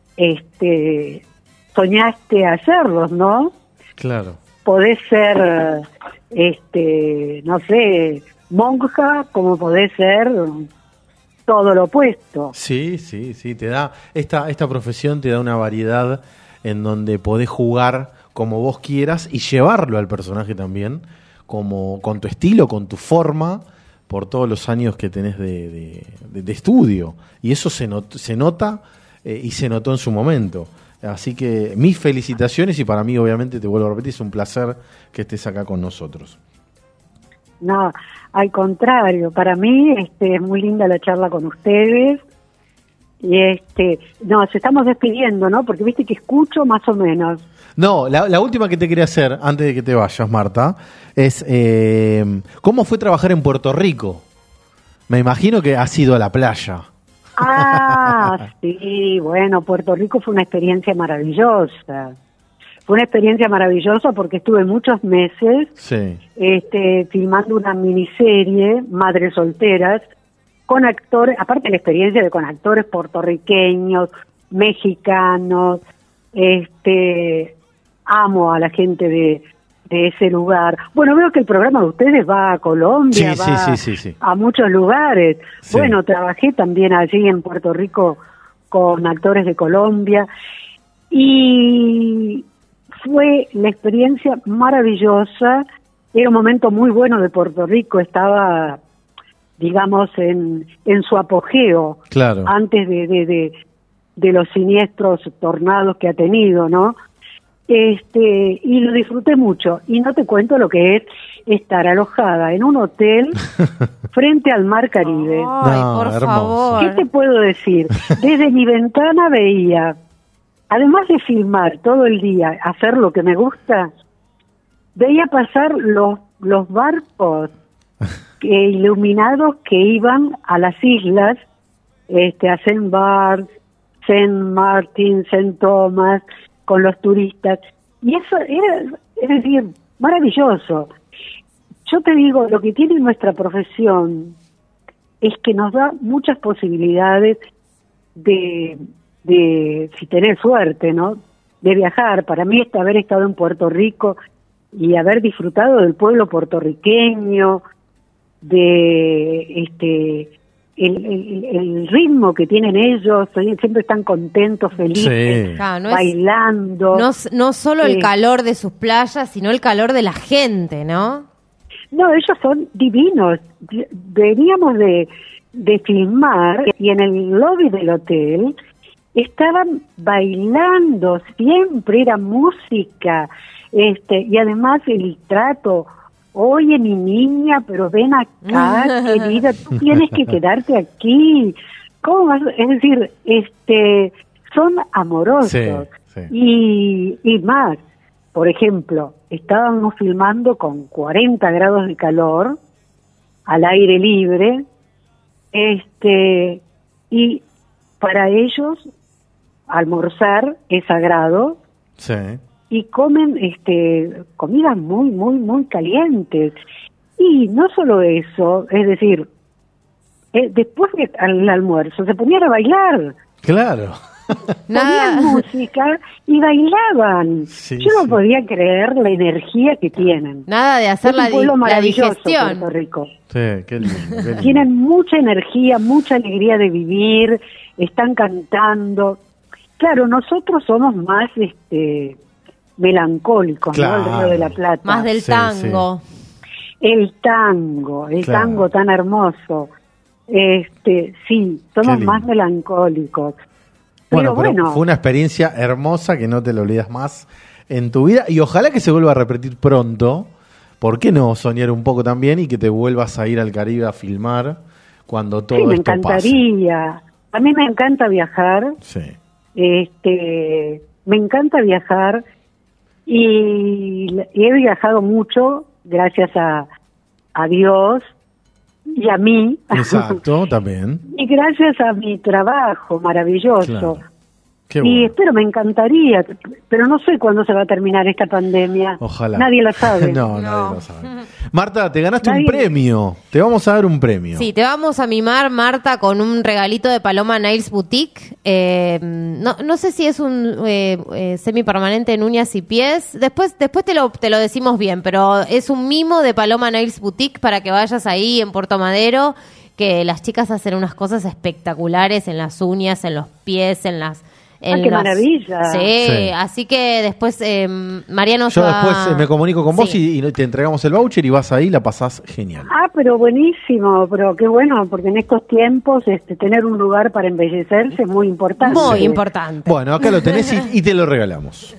este soñaste hacerlos, ¿no? Claro. Podés ser, este, no sé, monja, como podés ser todo lo opuesto. Sí, sí, sí, te da, esta, esta profesión te da una variedad en donde podés jugar como vos quieras y llevarlo al personaje también, como con tu estilo, con tu forma, por todos los años que tenés de, de, de, de estudio. Y eso se, not, se nota eh, y se notó en su momento. Así que mis felicitaciones y para mí, obviamente, te vuelvo a repetir, es un placer que estés acá con nosotros. No, al contrario, para mí este, es muy linda la charla con ustedes. Y este, nos estamos despidiendo, ¿no? Porque viste que escucho más o menos. No, la, la última que te quería hacer, antes de que te vayas, Marta, es eh, ¿cómo fue trabajar en Puerto Rico? Me imagino que has ido a la playa. Ah, sí, bueno, Puerto Rico fue una experiencia maravillosa. Fue una experiencia maravillosa porque estuve muchos meses sí. este, filmando una miniserie, Madres Solteras, con actores, aparte de la experiencia de con actores puertorriqueños, mexicanos, este, amo a la gente de, de ese lugar. Bueno, veo que el programa de ustedes va a Colombia, sí, va sí, sí, sí, sí. a muchos lugares. Sí. Bueno, trabajé también allí en Puerto Rico con actores de Colombia y fue la experiencia maravillosa. Era un momento muy bueno de Puerto Rico, estaba, digamos, en, en su apogeo, claro. antes de, de, de, de los siniestros tornados que ha tenido, ¿no? Este, y lo disfruté mucho, y no te cuento lo que es estar alojada en un hotel frente al mar Caribe. Ay, no, por hermoso. Favor. ¿Qué te puedo decir? Desde mi ventana veía, además de filmar todo el día, hacer lo que me gusta, veía pasar los, los barcos que, iluminados que iban a las islas, este, a Saint Barth, Saint Martin, Saint Thomas, con los turistas, y eso era, es decir, maravilloso. Yo te digo, lo que tiene nuestra profesión es que nos da muchas posibilidades de, de si tener suerte, ¿no?, de viajar. Para mí, este, haber estado en Puerto Rico y haber disfrutado del pueblo puertorriqueño, de este el, el, el ritmo que tienen ellos, siempre están contentos, felices, Sí. Claro, no es- bailando. No, s- no solo el Sí. calor de sus playas, sino el calor de la gente, ¿no? No, ellos son divinos. Veníamos de, de filmar y en el lobby del hotel estaban bailando, siempre era música, este, y además el trato. Oye, mi niña, pero ven acá, querida, tú tienes que quedarte aquí. ¿Cómo vas? Es decir, este, son amorosos. Sí, sí. Y, y más, por ejemplo, estábamos filmando con cuarenta grados de calor, al aire libre, este, y para ellos almorzar es sagrado, Sí. y comen este comidas muy muy muy calientes. Y no solo eso, es decir, eh, después del almuerzo se ponían a bailar, Claro. Nada. ponían música y bailaban. Sí, Yo no sí. podía creer la energía que tienen. Nada de hacer Es la, un di- pueblo la maravilloso, digestión. Puerto Rico. Sí, qué lindo, qué lindo. Tienen mucha energía, mucha alegría de vivir, están cantando. Claro, nosotros somos más este melancólicos, Claro. ¿no? El Río de la Plata. Más del Sí, tango. El tango, el Claro. tango tan hermoso. Este, sí, Qué somos lindo. más melancólicos. Bueno, pero pero bueno, fue una experiencia hermosa que no te lo olvidas más en tu vida y ojalá que se vuelva a repetir pronto. ¿Por qué no soñar un poco también y que te vuelvas a ir al Caribe a filmar cuando todo sí, me esto pase? encantaría. A mí me encanta viajar, Sí. este, me encanta viajar y, y he viajado mucho gracias a, a Dios y a mí. Exacto, también. Y gracias a mi trabajo maravilloso. Claro. Qué Y bueno. espero, me encantaría, pero no sé cuándo se va a terminar esta pandemia. Ojalá. Nadie lo sabe. no, No. nadie lo sabe. Marta, te ganaste Nadie- un premio. Te vamos a dar un premio. Sí, te vamos a mimar, Marta, con un regalito de Paloma Nails Boutique. Eh, no, no sé si es un eh, eh, semipermanente en uñas y pies. Después, después te lo, te lo decimos bien, pero es un mimo de Paloma Nails Boutique para que vayas ahí en Puerto Madero, que las chicas hacen unas cosas espectaculares en las uñas, en los pies, en las... En Ah, qué las- maravilla. Sí, Sí. así que después eh, Mariano Yo se va- después eh, me comunico con vos Sí. y, y te entregamos el voucher y vas ahí y la pasás genial. Ah, pero buenísimo, pero qué bueno, porque en estos tiempos este, tener un lugar para embellecerse es muy importante. Muy importante. Bueno, acá lo tenés y, y te lo regalamos.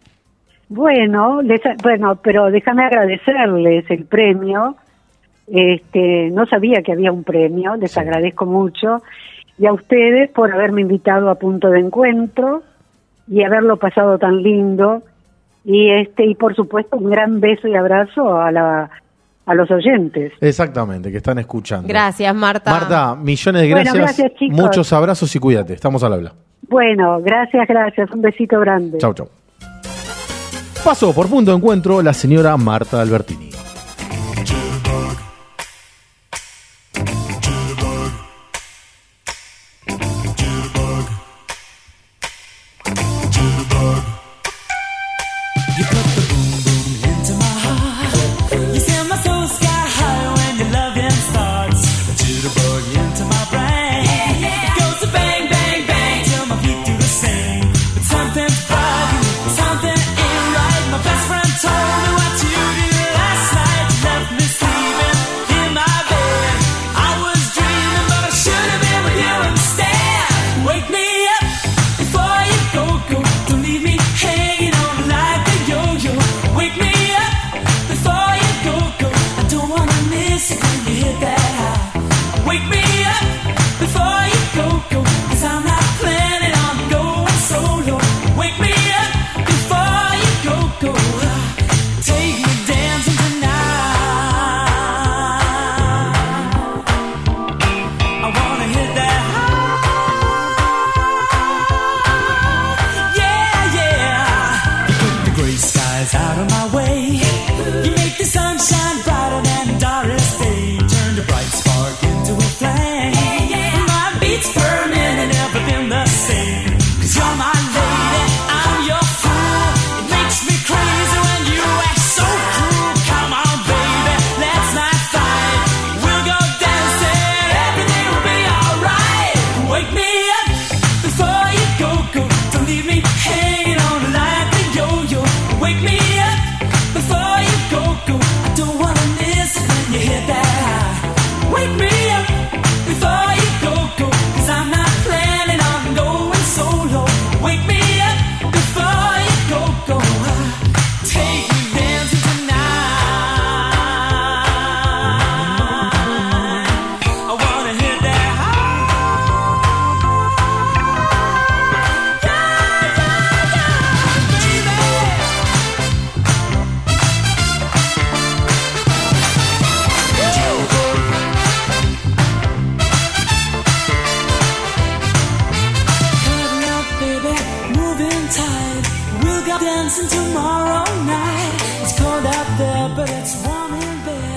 Bueno, les- bueno, pero déjame agradecerles el premio. Este, no sabía que había un premio, les Sí. agradezco mucho. Y a ustedes por haberme invitado a Punto de Encuentro y haberlo pasado tan lindo. Y este y por supuesto un gran beso y abrazo a la a los oyentes. Exactamente, que están escuchando. Gracias, Marta. Marta, millones de Bueno, gracias, gracias, chicos. muchos abrazos y cuídate. Estamos al habla. Bueno, gracias, gracias. Un besito grande. Chau, chau. Pasó por Punto de Encuentro la señora Marta Albertini. You put the boom boom into my heart. You send my soul sky high when your loving starts. A jitterbug into my brain. It goes to bang bang bang till my feet do the same. But something's bugging, something ain't right. My best friend told me what you did last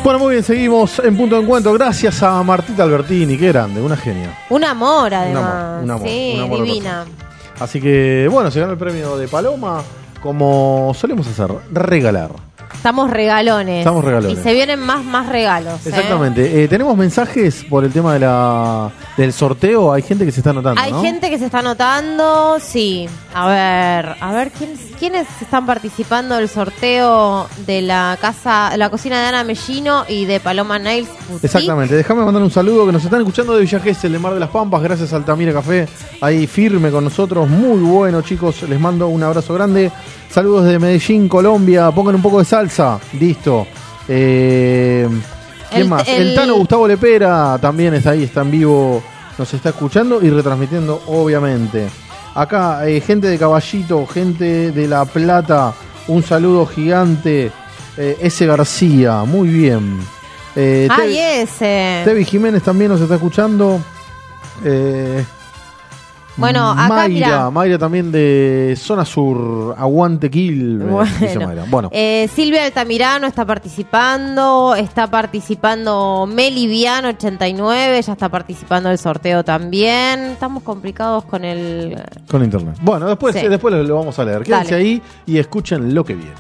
Bueno, muy bien, seguimos en Punto de Encuentro. Gracias a Martita Albertini, qué grande, una genia. Un amor, además. Un amor, un amor, sí, un amor divina. Así que, bueno, se ganó el premio de Paloma, como solemos hacer, regalar. Estamos regalones. Estamos regalones. Y se vienen más, más regalos. Exactamente. ¿eh? Eh, tenemos mensajes por el tema de la del sorteo. Hay gente que se está anotando, Hay ¿no? gente que se está anotando, sí. A ver, a ver, ¿quiénes, quiénes están participando del sorteo de la casa, la cocina de Ana Mellino y de Paloma Nails Boutique? Exactamente. Déjame mandar un saludo que nos están escuchando de Villa Gesell, de Mar de las Pampas. Gracias a Altamira Café, ahí firme con nosotros. Muy bueno, chicos. Les mando un abrazo grande. Saludos de Medellín, Colombia. Pongan un poco de salsa. Listo. Eh, ¿Quién El- más? el- El Tano Gustavo Lepera también está ahí, está en vivo. Nos está escuchando y retransmitiendo, obviamente. Acá, eh, gente de Caballito, gente de La Plata. Un saludo gigante. Eh, S. García, muy bien. Eh, ¡Ay, Te- ese! Tevi Jiménez también nos está escuchando. Eh, Bueno, acá, Mayra, mirá. Mayra también de Zona Sur, Aguante Quilmes, dice Bueno, Mayra. Bueno, Eh, Silvia Altamirano está participando, está participando Meliviano ochenta y nueve, ya está participando del sorteo también. Estamos complicados con el... con internet. Bueno, después, Sí. eh, después lo, lo vamos a leer. Quédense Dale. ahí y escuchen lo que viene.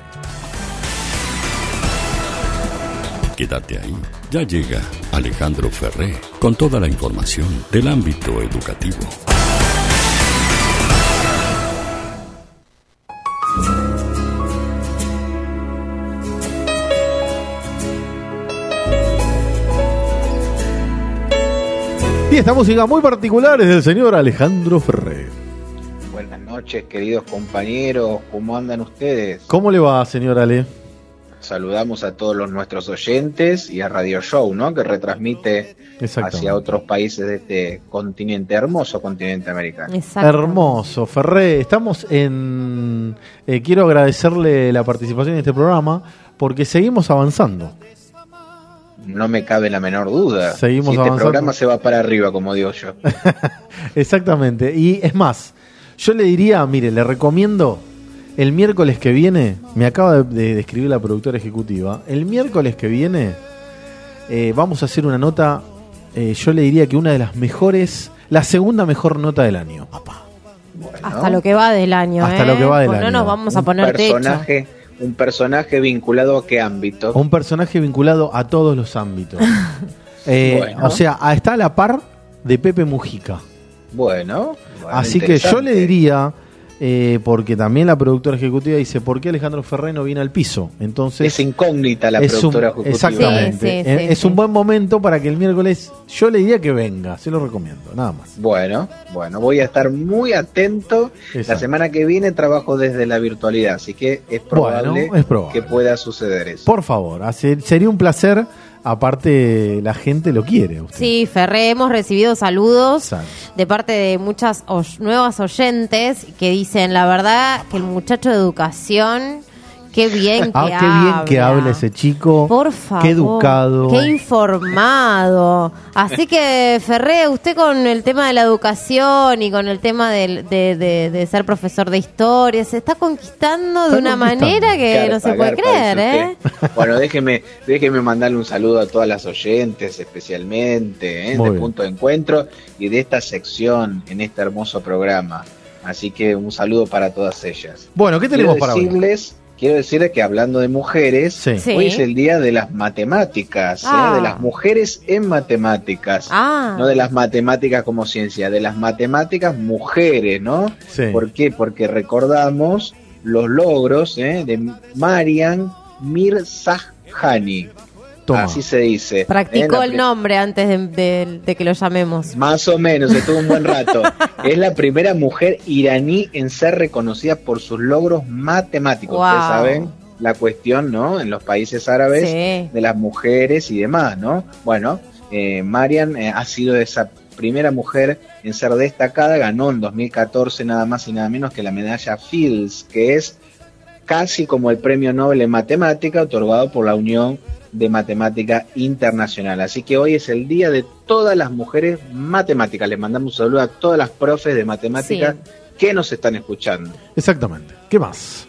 Quédate ahí. Ya llega Alejandro Ferré con toda la información del ámbito educativo. Y esta música muy particular es del señor Alejandro Ferré. Buenas noches, queridos compañeros, ¿cómo andan ustedes? ¿Cómo le va, señor Ale? Saludamos a todos los nuestros oyentes y a Radio Show, ¿no? Que retransmite Exactamente. hacia otros países de este continente, hermoso continente americano. Exacto. Hermoso, Ferré. Estamos en... eh, quiero agradecerle la participación en este programa porque seguimos avanzando. No me cabe la menor duda. Seguimos si este avanzando. programa se va para arriba, como digo yo. Exactamente. Y es más, yo le diría, mire, le recomiendo el miércoles que viene, me acaba de, de escribir la productora ejecutiva, el miércoles que viene eh, vamos a hacer una nota, eh, yo le diría que una de las mejores, la segunda mejor nota del año. Bueno, Hasta lo que va del año, Hasta ¿eh? lo que va del Pues año. No nos vamos a un poner techo. personaje, un personaje vinculado a qué ámbito. Un personaje vinculado a todos los ámbitos. Eh, Bueno. O sea, a- está a la par de Pepe Mujica. Bueno, bueno, Así que yo interesante. le diría, eh, porque también la productora ejecutiva dice, ¿por qué Alejandro Ferré no viene al piso? Entonces Es incógnita la es un- productora ejecutiva. exactamente. Sí, sí, Eh, sí, es sí. un buen momento para que el miércoles, yo le diría que venga, se lo recomiendo, nada más. Bueno, bueno, voy a estar muy atento. Exacto. La semana que viene trabajo desde la virtualidad, así que es probable, Bueno, es probable. que pueda suceder eso. Por favor, hace- sería un placer, aparte la gente lo quiere. a usted. Sí, Ferré, hemos recibido saludos Exacto. de parte de muchas oy- nuevas oyentes que dicen, la verdad, que el muchacho de educación, qué bien que Ah, habla. qué bien que habla ese chico. Por favor. Qué educado. Qué informado. Así que, Ferré, usted con el tema de la educación y con el tema del- de, de- de ser profesor de historia, se está conquistando de Está una conquistando. manera que Garpa, no se puede garpa, creer, dice ¿eh? usted. Bueno, déjeme, déjeme mandarle un saludo a todas las oyentes, especialmente, ¿eh? Muy de bien. Punto de Encuentro y de esta sección en este hermoso programa. Así que un saludo para todas ellas. Bueno, ¿qué tenemos quiero para hoy? decirles, quiero decirles que hablando de mujeres, Sí. Sí. hoy es el día de las matemáticas, ¿eh? Ah. De las mujeres en matemáticas. Ah. No de las matemáticas como ciencia, de las matemáticas mujeres, ¿no? Sí. ¿Por qué? Porque recordamos los logros, ¿eh? de Marian Mirzakhani. Toma. Así se dice. Practicó ¿eh? La el pri- nombre antes de, de- de que lo llamemos. Más o menos, estuvo un buen rato. Es la primera mujer iraní en ser reconocida por sus logros matemáticos. Wow. Ustedes saben la cuestión, ¿no? En los países árabes Sí. de las mujeres y demás, ¿no? Bueno, eh, Marian eh, ha sido esa primera mujer en ser destacada, ganó en dos mil catorce nada más y nada menos que la medalla Fields, que es casi como el premio Nobel en matemática otorgado por la Unión de Matemática Internacional. Así que hoy es el día de todas las mujeres matemáticas. Les mandamos un saludo a todas las profes de matemáticas Sí. que nos están escuchando. Exactamente. ¿Qué más?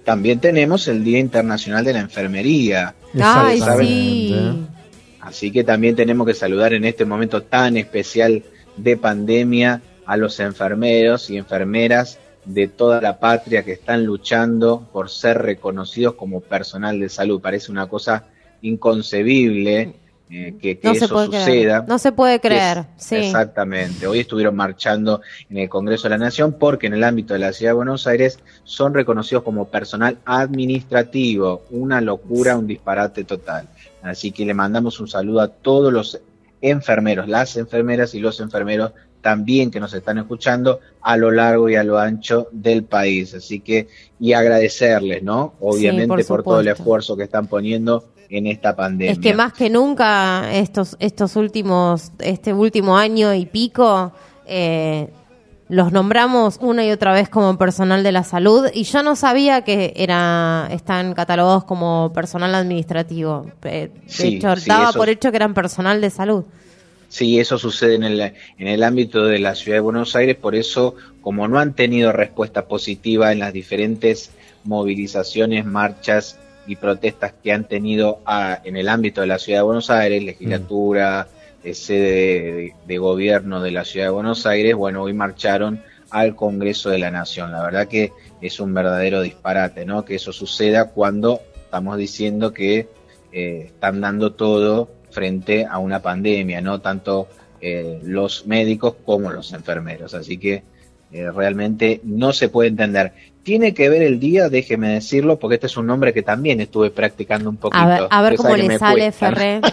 también tenemos el Día Internacional de la Enfermería. Ay, ¿saben? sí. Así que también tenemos que saludar en este momento tan especial de pandemia a los enfermeros y enfermeras de toda la patria que están luchando por ser reconocidos como personal de salud. Parece una cosa inconcebible eh, que, que No se eso puede suceda. creer. No se puede creer, Es- sí. Exactamente. Hoy estuvieron marchando en el Congreso de la Nación porque en el ámbito de la Ciudad de Buenos Aires son reconocidos como personal administrativo. Una locura, un disparate total. Así que le mandamos un saludo a todos los enfermeros, las enfermeras y los enfermeros también que nos están escuchando a lo largo y a lo ancho del país. Así que, y agradecerles, ¿no? Obviamente por por, todo el supuesto. esfuerzo que están poniendo en esta pandemia. Es que más que nunca estos estos últimos este último año y pico eh, los nombramos una y otra vez como personal de la salud y yo no sabía que era están catalogados como personal administrativo. Eh, De Sí, hecho, sí, daba eso- por hecho que eran personal de salud. Sí, eso sucede en el, en el ámbito de la Ciudad de Buenos Aires, por eso, como no han tenido respuesta positiva en las diferentes movilizaciones, marchas y protestas que han tenido a- en el ámbito de la Ciudad de Buenos Aires, legislatura, eh, sede de, de gobierno de la Ciudad de Buenos Aires, bueno, hoy marcharon al Congreso de la Nación. La verdad que es un verdadero disparate, ¿no? Que eso suceda cuando estamos diciendo que eh, están dando todo frente a una pandemia, ¿no? Tanto eh, los médicos como los enfermeros. Así que eh, realmente no se puede entender. Tiene que ver el día, déjeme decirlo, porque este es un nombre que también estuve practicando un poquito. A ver, a ver Usted cómo sabe que le me sale, cuesta, ¿no? Ferré.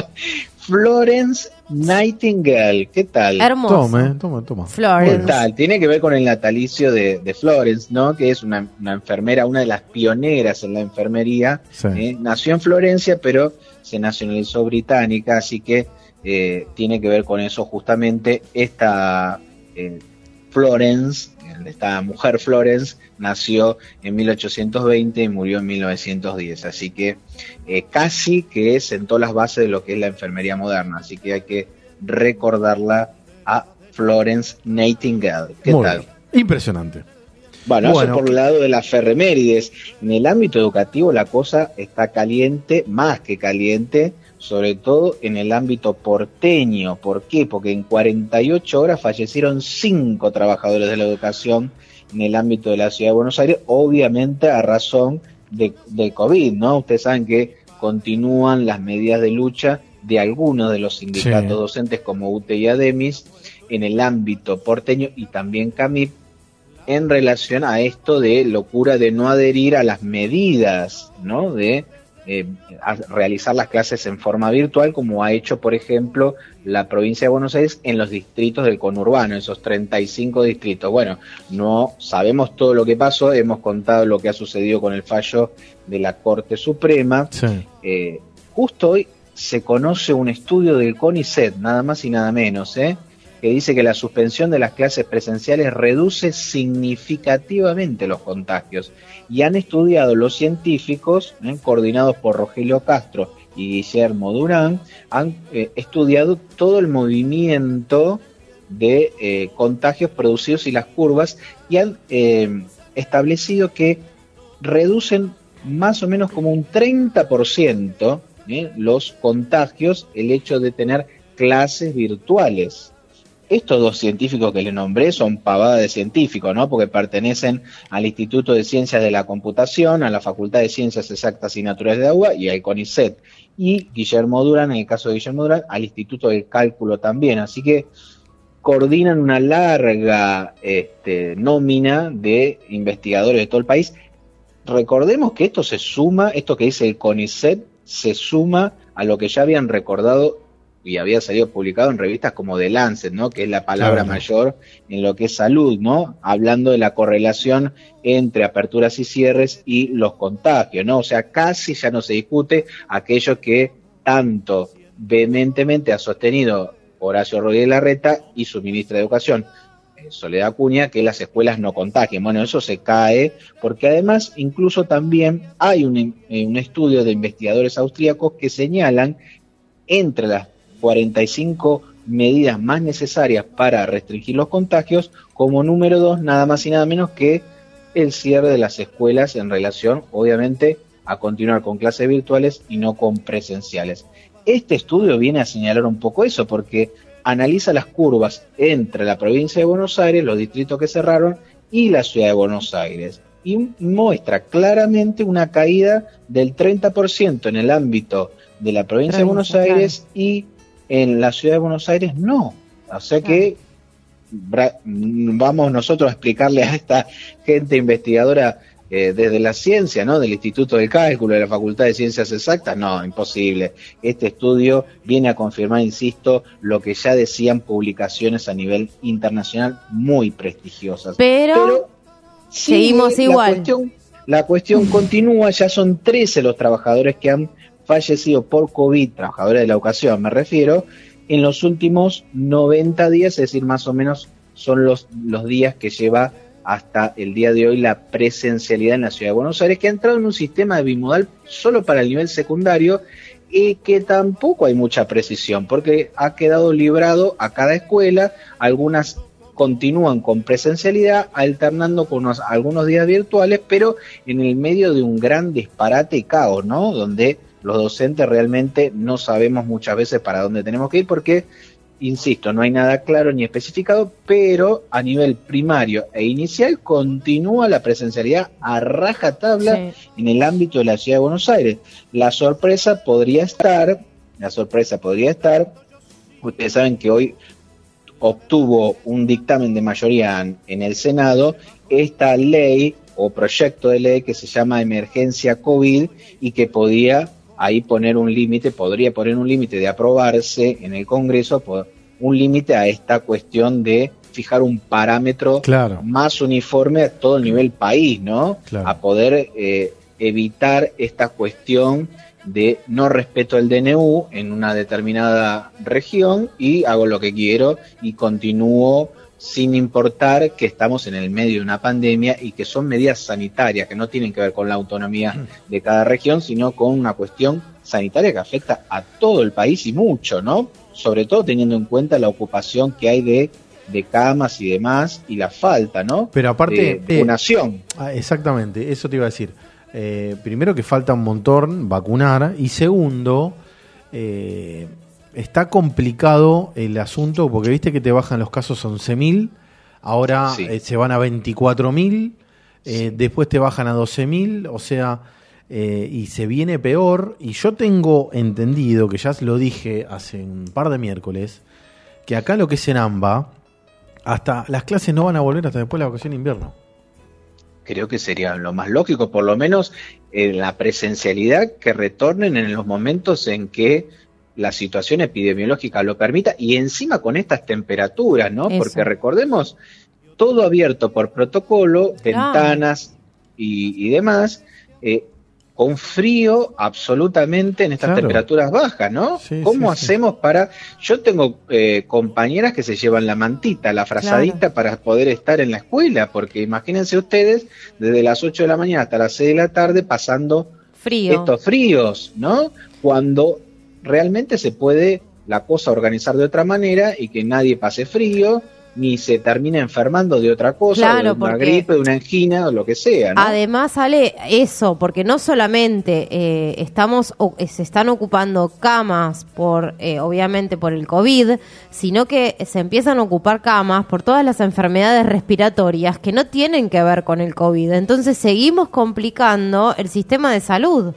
Florence Nightingale, ¿qué tal? Hermoso. Toma, toma, toma. ¿Qué Florence. tal? Tiene que ver con el natalicio de, de Florence, ¿no? Que es una, una enfermera, una de las pioneras en la enfermería. Sí. ¿eh? Nació en Florencia, pero se nacionalizó británica, así que eh, tiene que ver con eso justamente. Esta eh, Florence, esta mujer Florence, nació en mil ochocientos veinte y murió en mil novecientos diez, así que eh, casi que sentó las bases de lo que es la enfermería moderna, así que hay que recordarla a Florence Nightingale. ¿Qué Muy tal? bien. Impresionante. Bueno, Bueno. eso por el lado de las ferremérides. En el ámbito educativo la cosa está caliente, más que caliente, sobre todo en el ámbito porteño. ¿Por qué? Porque en cuarenta y ocho horas fallecieron cinco trabajadores de la educación en el ámbito de la Ciudad de Buenos Aires, obviamente a razón de, de COVID, ¿no? Ustedes saben que continúan las medidas de lucha de algunos de los sindicatos Sí. docentes como U T E y ADEMIS en el ámbito porteño y también CAMIP en relación a esto de locura de no adherir a las medidas, ¿no? De eh, a realizar las clases en forma virtual, como ha hecho, por ejemplo, la provincia de Buenos Aires en los distritos del conurbano, esos treinta y cinco distritos. Bueno, no sabemos todo lo que pasó, hemos contado lo que ha sucedido con el fallo de la Corte Suprema. Sí. Eh, justo hoy se conoce un estudio del CONICET, nada más y nada menos, ¿eh? que dice que la suspensión de las clases presenciales reduce significativamente los contagios. Y han estudiado los científicos, ¿eh? coordinados por Rogelio Castro y Guillermo Durán, han eh, estudiado todo el movimiento de eh, contagios producidos y las curvas, y han eh, establecido que reducen más o menos como un treinta por ciento ¿eh? los contagios, el hecho de tener clases virtuales. Estos dos científicos que le nombré son pavadas de científicos, ¿no? Porque pertenecen al Instituto de Ciencias de la Computación, a la Facultad de Ciencias Exactas y Naturales de Agua y al CONICET. Y Guillermo Durán, en el caso de Guillermo Durán, al Instituto del Cálculo también. Así que coordinan una larga este, nómina de investigadores de todo el país. Recordemos que esto se suma, esto que dice el CONICET, se suma a lo que ya habían recordado y había salido publicado en revistas como The Lancet, ¿no? Que es la palabra Claro. mayor en lo que es salud, ¿no? Hablando de la correlación entre aperturas y cierres y los contagios, ¿no? O sea, casi ya no se discute aquello que tanto vehementemente ha sostenido Horacio Rodríguez Larreta y su ministra de Educación, eh, Soledad Acuña, que las escuelas no contagien. Bueno, eso se cae, porque además incluso también hay un, eh, un estudio de investigadores austríacos que señalan entre las cuarenta y cinco medidas más necesarias para restringir los contagios, como número dos, nada más y nada menos que el cierre de las escuelas en relación, obviamente, a continuar con clases virtuales y no con presenciales. Este estudio viene a señalar un poco eso, porque analiza las curvas entre la provincia de Buenos Aires, los distritos que cerraron, y la ciudad de Buenos Aires, y muestra claramente una caída del treinta por ciento en el ámbito de la provincia de Buenos Aires, y en la ciudad de Buenos Aires no. O sea que bra- vamos nosotros a explicarle a esta gente investigadora eh, desde la ciencia, ¿no? Del Instituto del Cálculo, de la Facultad de Ciencias Exactas, no, imposible. Este estudio viene a confirmar, insisto, lo que ya decían publicaciones a nivel internacional muy prestigiosas. Pero, Pero sí, seguimos la igual. Cuestión, la cuestión continúa, ya son trece los trabajadores que han fallecido por COVID, trabajadores de la educación me refiero, en los últimos noventa días, es decir, más o menos son los, los días que lleva hasta el día de hoy la presencialidad en la ciudad de Buenos Aires, que ha entrado en un sistema de bimodal solo para el nivel secundario y que tampoco hay mucha precisión, porque ha quedado librado a cada escuela. Algunas continúan con presencialidad, alternando con unos, algunos días virtuales, pero en el medio de un gran disparate y caos, ¿no? Donde los docentes realmente no sabemos muchas veces para dónde tenemos que ir, porque, insisto, no hay nada claro ni especificado, pero a nivel primario e inicial continúa la presencialidad a rajatabla sí. en el ámbito de la ciudad de Buenos Aires. La sorpresa podría estar, la sorpresa podría estar, ustedes saben que hoy obtuvo un dictamen de mayoría en, en el Senado esta ley o proyecto de ley que se llama Emergencia COVID y que podía ahí poner un límite, podría poner un límite de aprobarse en el Congreso, un límite a esta cuestión de fijar un parámetro claro. más uniforme a todo el nivel país, ¿no? Claro. A poder eh, evitar esta cuestión de no respeto al D N U en una determinada región y hago lo que quiero y continúo sin importar que estamos en el medio de una pandemia y que son medidas sanitarias que no tienen que ver con la autonomía de cada región, sino con una cuestión sanitaria que afecta a todo el país y mucho, ¿no? Sobre todo teniendo en cuenta la ocupación que hay de, de camas y demás y la falta, ¿no? Pero aparte de vacunación. Eh, exactamente, eso te iba a decir. Eh, primero que falta un montón vacunar y segundo... Eh, está complicado el asunto porque viste que te bajan los casos a once mil, ahora sí. eh, se van a veinticuatro mil, eh, sí. después te bajan a doce mil, o sea, eh, y se viene peor. Y yo tengo entendido, que ya lo dije hace un par de miércoles, que acá lo que es en AMBA, hasta las clases no van a volver hasta después de la vacación de invierno. Creo que sería lo más lógico, por lo menos en la presencialidad, que retornen en los momentos en que la situación epidemiológica lo permita y encima con estas temperaturas, ¿no? Eso. Porque recordemos, todo abierto por protocolo, claro. ventanas y, y demás, eh, con frío absolutamente en estas claro. temperaturas bajas, ¿no? Sí, ¿Cómo sí, hacemos sí. para...? Yo tengo eh, compañeras que se llevan la mantita, la frazadita claro. para poder estar en la escuela, porque imagínense ustedes, desde las ocho de la mañana hasta las seis de la tarde pasando frío. estos fríos, ¿no? Cuando realmente se puede la cosa organizar de otra manera y que nadie pase frío, ni se termine enfermando de otra cosa, claro, de una gripe, de una angina o lo que sea, ¿no? Además sale eso, porque no solamente eh, estamos o, se están ocupando camas por eh, obviamente por el COVID, sino que se empiezan a ocupar camas por todas las enfermedades respiratorias que no tienen que ver con el COVID. Entonces seguimos complicando el sistema de salud.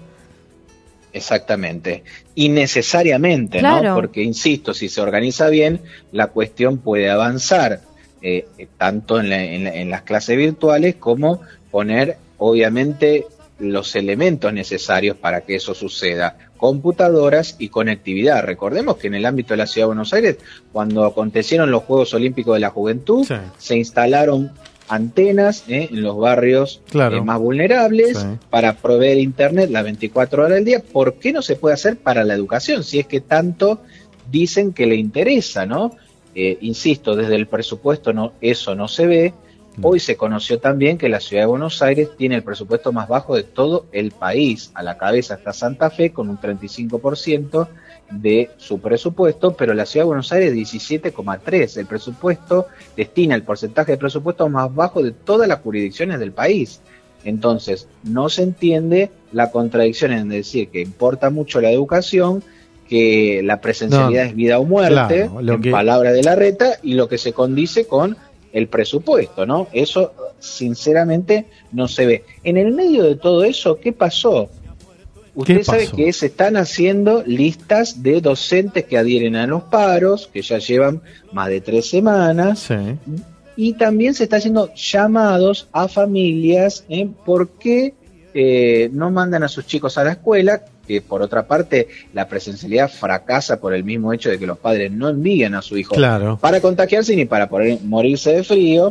Exactamente, innecesariamente, claro. ¿no? Porque, insisto, si se organiza bien, la cuestión puede avanzar, eh, tanto en, la, en, la, en las clases virtuales como poner, obviamente, los elementos necesarios para que eso suceda, computadoras y conectividad. Recordemos que en el ámbito de la Ciudad de Buenos Aires, cuando acontecieron los Juegos Olímpicos de la Juventud, sí. se instalaron antenas eh, en los barrios claro. eh, más vulnerables sí. para proveer internet las veinticuatro horas del día. ¿Por qué no se puede hacer para la educación? Si es que tanto dicen que le interesa, ¿no? Eh, insisto, desde el presupuesto no, eso no se ve. No. Hoy se conoció también que la Ciudad de Buenos Aires tiene el presupuesto más bajo de todo el país. A la cabeza está Santa Fe con un treinta y cinco por ciento de su presupuesto, pero la Ciudad de Buenos Aires diecisiete coma tres. El presupuesto destina el porcentaje de presupuesto más bajo de todas las jurisdicciones del país. Entonces, no se entiende la contradicción en decir que importa mucho la educación, que la presencialidad no, es vida o muerte, claro, en que... palabra de Larreta, y lo que se condice con el presupuesto, ¿no? Eso, sinceramente, no se ve. En el medio de todo eso, ¿qué pasó? Usted sabe que se están haciendo listas de docentes que adhieren a los paros, que ya llevan más de tres semanas, sí. Y también se está haciendo llamados a familias, ¿eh? ¿Por qué eh, no mandan a sus chicos a la escuela? Que por otra parte la presencialidad fracasa por el mismo hecho de que los padres no envían a su hijo claro. para contagiarse ni para poder morirse de frío.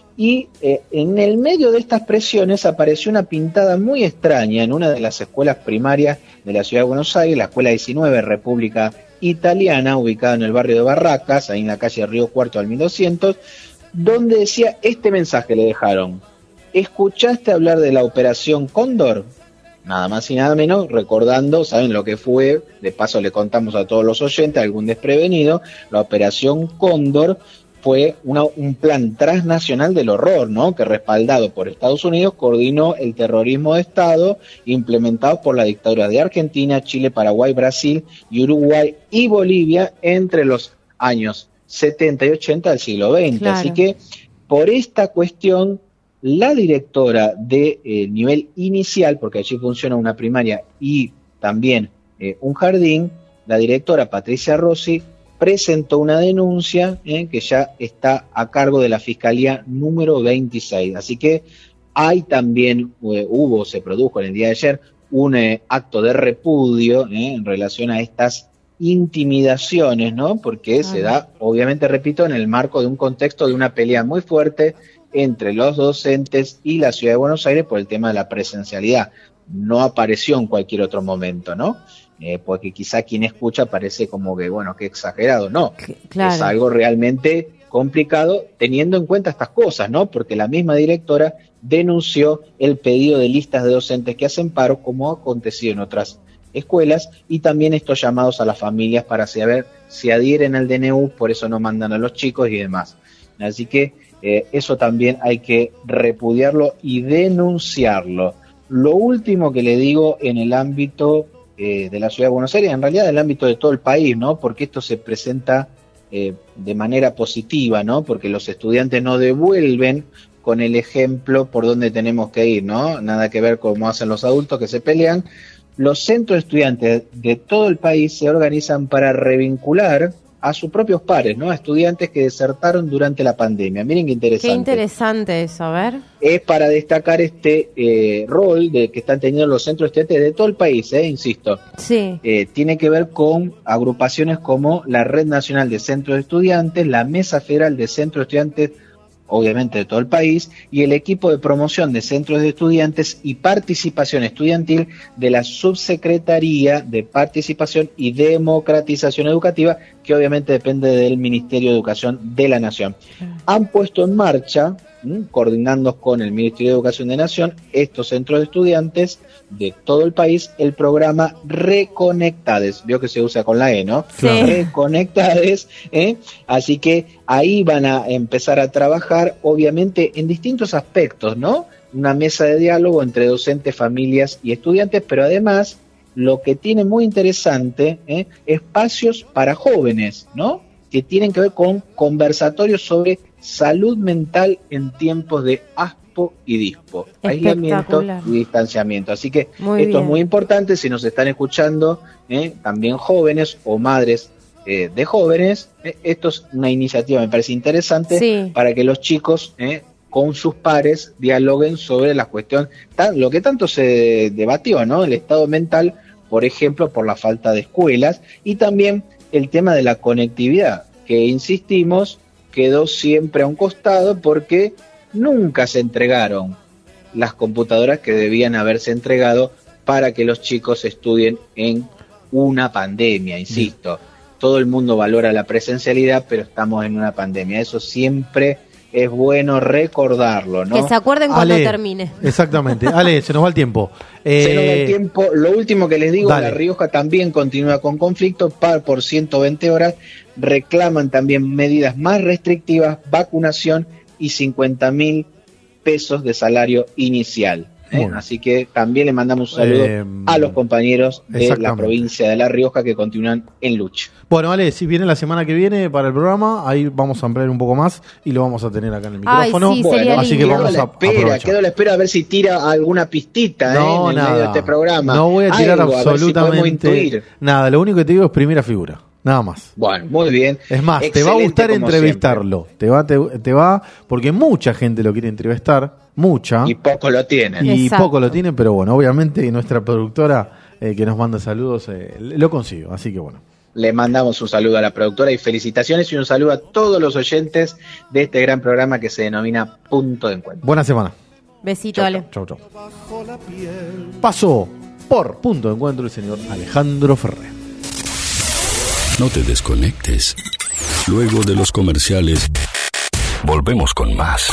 Y eh, en el medio de estas presiones apareció una pintada muy extraña en una de las escuelas primarias de la Ciudad de Buenos Aires, la Escuela diecinueve, República Italiana, ubicada en el barrio de Barracas, ahí en la calle Río Cuarto al mil doscientos, donde decía este mensaje, le dejaron: ¿escuchaste hablar de la Operación Cóndor? Nada más y nada menos, recordando, ¿saben lo que fue? De paso le contamos a todos los oyentes, algún desprevenido, la Operación Cóndor fue una, un plan transnacional del horror, ¿no? Que respaldado por Estados Unidos coordinó el terrorismo de Estado implementado por la dictadura de Argentina, Chile, Paraguay, Brasil y Uruguay y Bolivia entre los años setenta y ochenta del siglo veinte. Claro. Así que por esta cuestión, la directora de eh, nivel inicial, porque allí funciona una primaria y también eh, un jardín, la directora Patricia Rossi presentó una denuncia eh, que ya está a cargo de la Fiscalía número veintiséis. Así que hay también, eh, hubo, se produjo en el día de ayer, un eh, acto de repudio eh, en relación a estas intimidaciones, ¿no? Porque ah. se da, obviamente, repito, en el marco de un contexto de una pelea muy fuerte entre los docentes y la Ciudad de Buenos Aires por el tema de la presencialidad. No apareció en cualquier otro momento, ¿no? Eh, porque quizá quien escucha parece como que, bueno, qué exagerado. No, claro. Es algo realmente complicado teniendo en cuenta estas cosas, ¿no? Porque la misma directora denunció el pedido de listas de docentes que hacen paro, como ha acontecido en otras escuelas, y también estos llamados a las familias para saber si adhieren al D N U, por eso no mandan a los chicos y demás. Así que eh, eso también hay que repudiarlo y denunciarlo. Lo último que le digo en el ámbito eh, de la Ciudad de Buenos Aires, en realidad en el ámbito de todo el país, ¿no? Porque esto se presenta eh, de manera positiva, ¿no? Porque los estudiantes no devuelven con el ejemplo por dónde tenemos que ir, ¿no? Nada que ver cómo hacen los adultos que se pelean. Los centros de estudiantes de todo el país se organizan para revincular a sus propios pares, ¿no? A estudiantes que desertaron durante la pandemia. Miren qué interesante. Qué interesante eso, a ver. Es para destacar este eh, rol de que están teniendo los centros de estudiantes de todo el país, eh, insisto. Sí. Eh, tiene que ver con agrupaciones como la Red Nacional de Centros de Estudiantes, la Mesa Federal de Centros de Estudiantes, obviamente de todo el país, y el equipo de promoción de centros de estudiantes y participación estudiantil de la Subsecretaría de Participación y Democratización Educativa, que obviamente depende del Ministerio de Educación de la Nación. Han puesto en marcha, ¿m? coordinando con el Ministerio de Educación de Nación, estos centros de estudiantes de todo el país, el programa Reconectades. Veo que se usa con la E, ¿no? Sí. Reconectades, ¿eh? Así que ahí van a empezar a trabajar, obviamente, en distintos aspectos, ¿no? Una mesa de diálogo entre docentes, familias y estudiantes, pero además, lo que tiene muy interesante, ¿eh? espacios para jóvenes, ¿no? Que tienen que ver con conversatorios sobre salud mental en tiempos de ASPO y DISPO, aislamiento y distanciamiento. Así que muy esto bien. Es muy importante, si nos están escuchando, ¿eh? también jóvenes o madres eh, de jóvenes, eh, esto es una iniciativa, me parece interesante, sí. para que los chicos eh, con sus pares dialoguen sobre la cuestión, tan, lo que tanto se debatió, ¿no? El estado mental, por ejemplo, por la falta de escuelas, y también el tema de la conectividad, que insistimos, quedó siempre a un costado porque nunca se entregaron las computadoras que debían haberse entregado para que los chicos estudien en una pandemia, insisto. Todo el mundo valora la presencialidad, pero estamos en una pandemia. Eso siempre es bueno recordarlo, ¿no? Que se acuerden cuando Ale, termine. Exactamente. Ale, se nos va el tiempo. Eh, Se nos va el tiempo. Lo último que les digo, dale. La Rioja también continúa con conflicto par por ciento veinte horas. Reclaman también medidas más restrictivas, vacunación y cincuenta mil pesos de salario inicial. ¿eh? Así que también le mandamos un saludo Eh, a los compañeros de la exactamente. provincia de La Rioja que continúan en lucha. Bueno, Ale, si viene la semana que viene para el programa, ahí vamos a ampliar un poco más y lo vamos a tener acá en el Ay, micrófono. sí, sería Bueno, así que lindo. vamos quedo a a la espera, aprovechar. quedo a la espera a ver si tira alguna pistita ¿eh? No, en el medio de nada. este programa. No voy a tirar Algo, a ver si podemos absolutamente intuir. nada. Lo único que te digo es primera figura. Nada más. Bueno, muy bien. Es más, te va a Excelente gustar como entrevistarlo. Te va, te, te va, porque mucha gente lo quiere entrevistar, mucha, siempre. Y poco lo tienen. y Exacto. poco lo tienen, pero bueno, obviamente nuestra productora eh, que nos manda saludos eh, lo consiguió, así que bueno. Le mandamos un saludo a la productora y felicitaciones y un saludo a todos los oyentes de este gran programa que se denomina Punto de Encuentro. Buena semana. Besito, Ale. Chau, chau. Pasó por Punto de Encuentro el señor Alejandro Ferrer. No te desconectes. Luego de los comerciales, volvemos con más.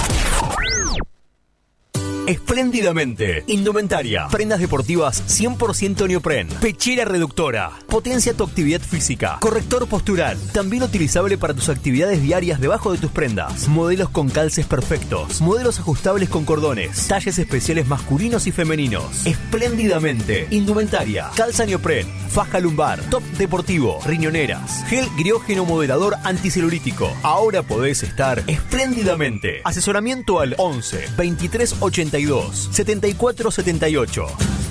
Espléndidamente. Indumentaria. Prendas deportivas cien por ciento neopren. Pechera reductora. Potencia tu actividad física. Corrector postural. También utilizable para tus actividades diarias debajo de tus prendas. Modelos con calces perfectos. Modelos ajustables con cordones. Talles especiales masculinos y femeninos. Espléndidamente. Indumentaria. Calza neopren. Faja lumbar. Top deportivo. Riñoneras. Gel griógeno moderador anticelulítico. Ahora podés estar espléndidamente. Asesoramiento al once veintitrés ochenta y dos setenta y cuatro setenta y ocho.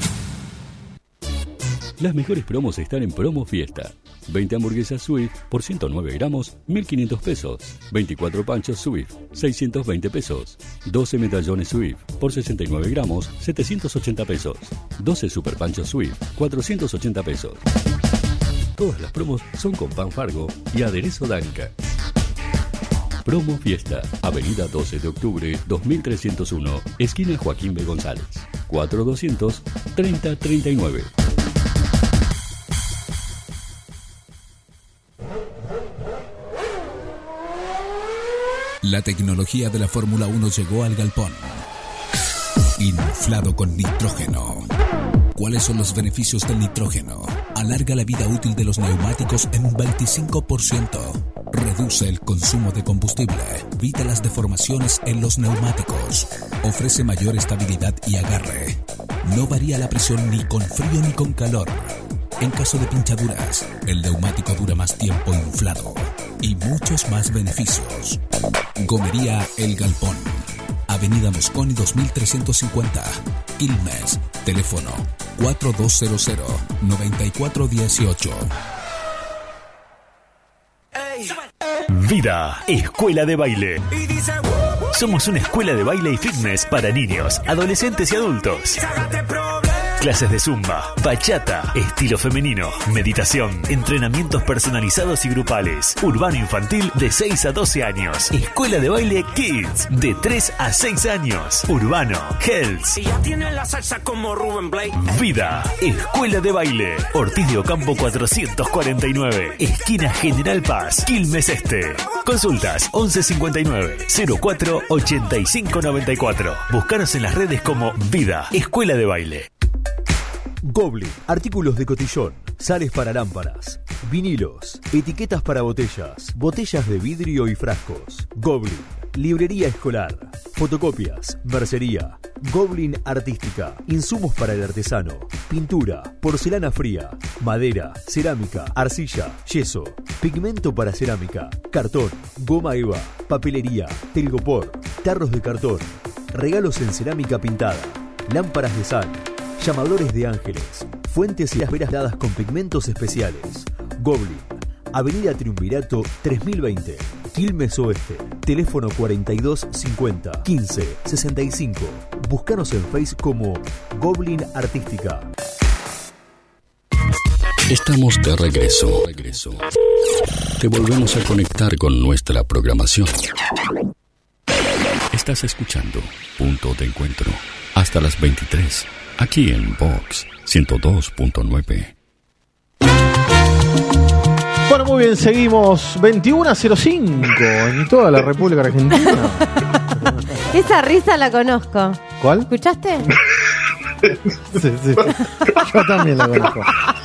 Las mejores promos están en Promo Fiesta. veinte hamburguesas Swift por ciento nueve gramos, mil quinientos pesos. veinticuatro panchos Swift, seiscientos veinte pesos. doce medallones Swift por sesenta y nueve gramos, setecientos ochenta pesos. doce super panchos Swift, cuatrocientos ochenta pesos. Todas las promos son con pan Fargo y aderezo Danca. Promo Fiesta, Avenida doce de octubre, dos mil trescientos uno, esquina Joaquín B. González, cuatro doscientos treinta treinta y nueve. La tecnología de la Fórmula uno llegó al galpón. Inflado con nitrógeno. ¿Cuáles son los beneficios del nitrógeno? Alarga la vida útil de los neumáticos en un veinticinco por ciento. Reduce el consumo de combustible. Evita las deformaciones en los neumáticos. Ofrece mayor estabilidad y agarre. No varía la presión ni con frío ni con calor. En caso de pinchaduras, el neumático dura más tiempo inflado. Y muchos más beneficios. Gomería El Galpón. Avenida Mosconi dos mil trescientos cincuenta. Quilmes. Teléfono cuatro dos cero cero nueve cuatro uno ocho. Vida, escuela de baile. Somos una escuela de baile y fitness para niños, adolescentes y adultos. Clases de zumba, bachata, estilo femenino, meditación, entrenamientos personalizados y grupales. Urbano infantil de seis a doce años. Escuela de baile Kids de tres a seis años. Urbano, Hells. Y ya tiene la salsa como Rubén Blake. Vida, escuela de baile. Ortiz de Ocampo cuatrocientos cuarenta y nueve. Esquina General Paz, Quilmes Este. Consultas once cincuenta y nueve cero cuatro ochenta y cinco noventa y cuatro. Búscanos en las redes como Vida, escuela de baile. Goblin, artículos de cotillón, sales para lámparas, vinilos, etiquetas para botellas, botellas de vidrio y frascos. Goblin, librería escolar, fotocopias, mercería. Goblin Artística, insumos para el artesano, pintura, porcelana fría, madera, cerámica, arcilla, yeso, pigmento para cerámica, cartón, goma eva, papelería, telgopor, tarros de cartón, regalos en cerámica pintada, lámparas de sal, llamadores de ángeles, fuentes y las veras dadas con pigmentos especiales. Goblin, Avenida Triunvirato tres mil veinte, Quilmes Oeste. Teléfono cuarenta y dos cincuenta quince sesenta y cinco. Búscanos en Face como Goblin Artística. Estamos de regreso. regreso. Te volvemos a conectar con nuestra programación. Estás escuchando Punto de Encuentro hasta las veintitrés. Aquí en Vox ciento dos punto nueve. Bueno, muy bien, seguimos veintiuno a cero cinco en toda la República Argentina. Esa risa la conozco. ¿Cuál? ¿Escuchaste? Sí, sí. Yo también la conozco.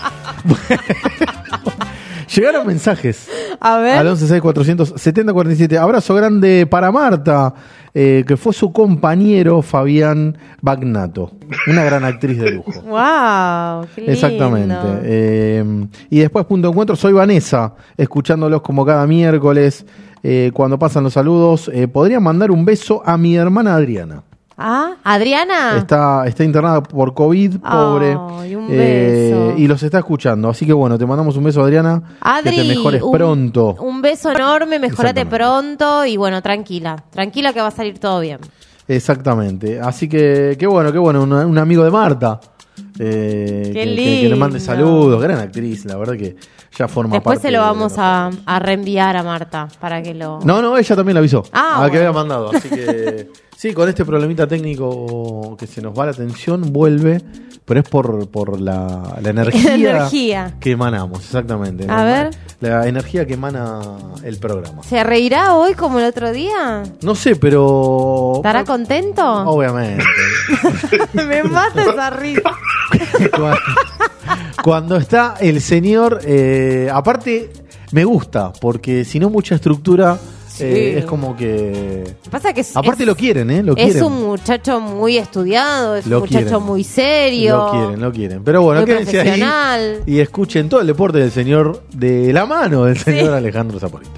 Llegaron mensajes. A ver. Al once seis cuatrocientos setenta cuarenta y siete. Abrazo grande para Marta, eh, que fue su compañero Fabián Bagnato. Una gran actriz de lujo. ¡Wow! Qué lindo. Exactamente. Eh, y después, punto de encuentro, soy Vanessa, escuchándolos como cada miércoles. Eh, cuando pasan los saludos, eh, podrían mandar un beso a mi hermana Adriana. Ah, Adriana. Está, está internada por COVID, pobre. Ay, un eh, beso. y los está escuchando. Así que bueno, te mandamos un beso, Adriana. Adri, que te mejores un, pronto. Un beso enorme, mejorate Exactamente. pronto y bueno, tranquila. Tranquila que va a salir todo bien. Exactamente. Así que, qué bueno, qué bueno. Un, un amigo de Marta. Eh, Qué que, que- lindo. que le mande saludos. Gran actriz, la verdad que ya forma Después parte. se lo de vamos los- a, a reenviar a Marta para que lo... No, no, ella también la avisó. Ah, a la que bueno. había mandado. Así que sí, con este problemita técnico que se nos va la atención, vuelve, pero es por, por la, la energía, Energía. que emanamos, exactamente. A la, ver. La energía que emana el programa. ¿Se reirá hoy como el otro día? No sé, pero... ¿Estará contento? Obviamente. Me mata esa risa. Cuando, cuando está el señor, eh, aparte me gusta, porque si no mucha estructura, eh, es como que... Pasa que es, Aparte es- lo quieren, ¿eh? Lo es quieren. un muchacho muy estudiado, es Lo un muchacho quieren. muy serio. Lo quieren, lo quieren. Pero bueno, muy quédense ahí profesional. y escuchen todo el deporte del señor, de la mano del señor Alejandro Saporito.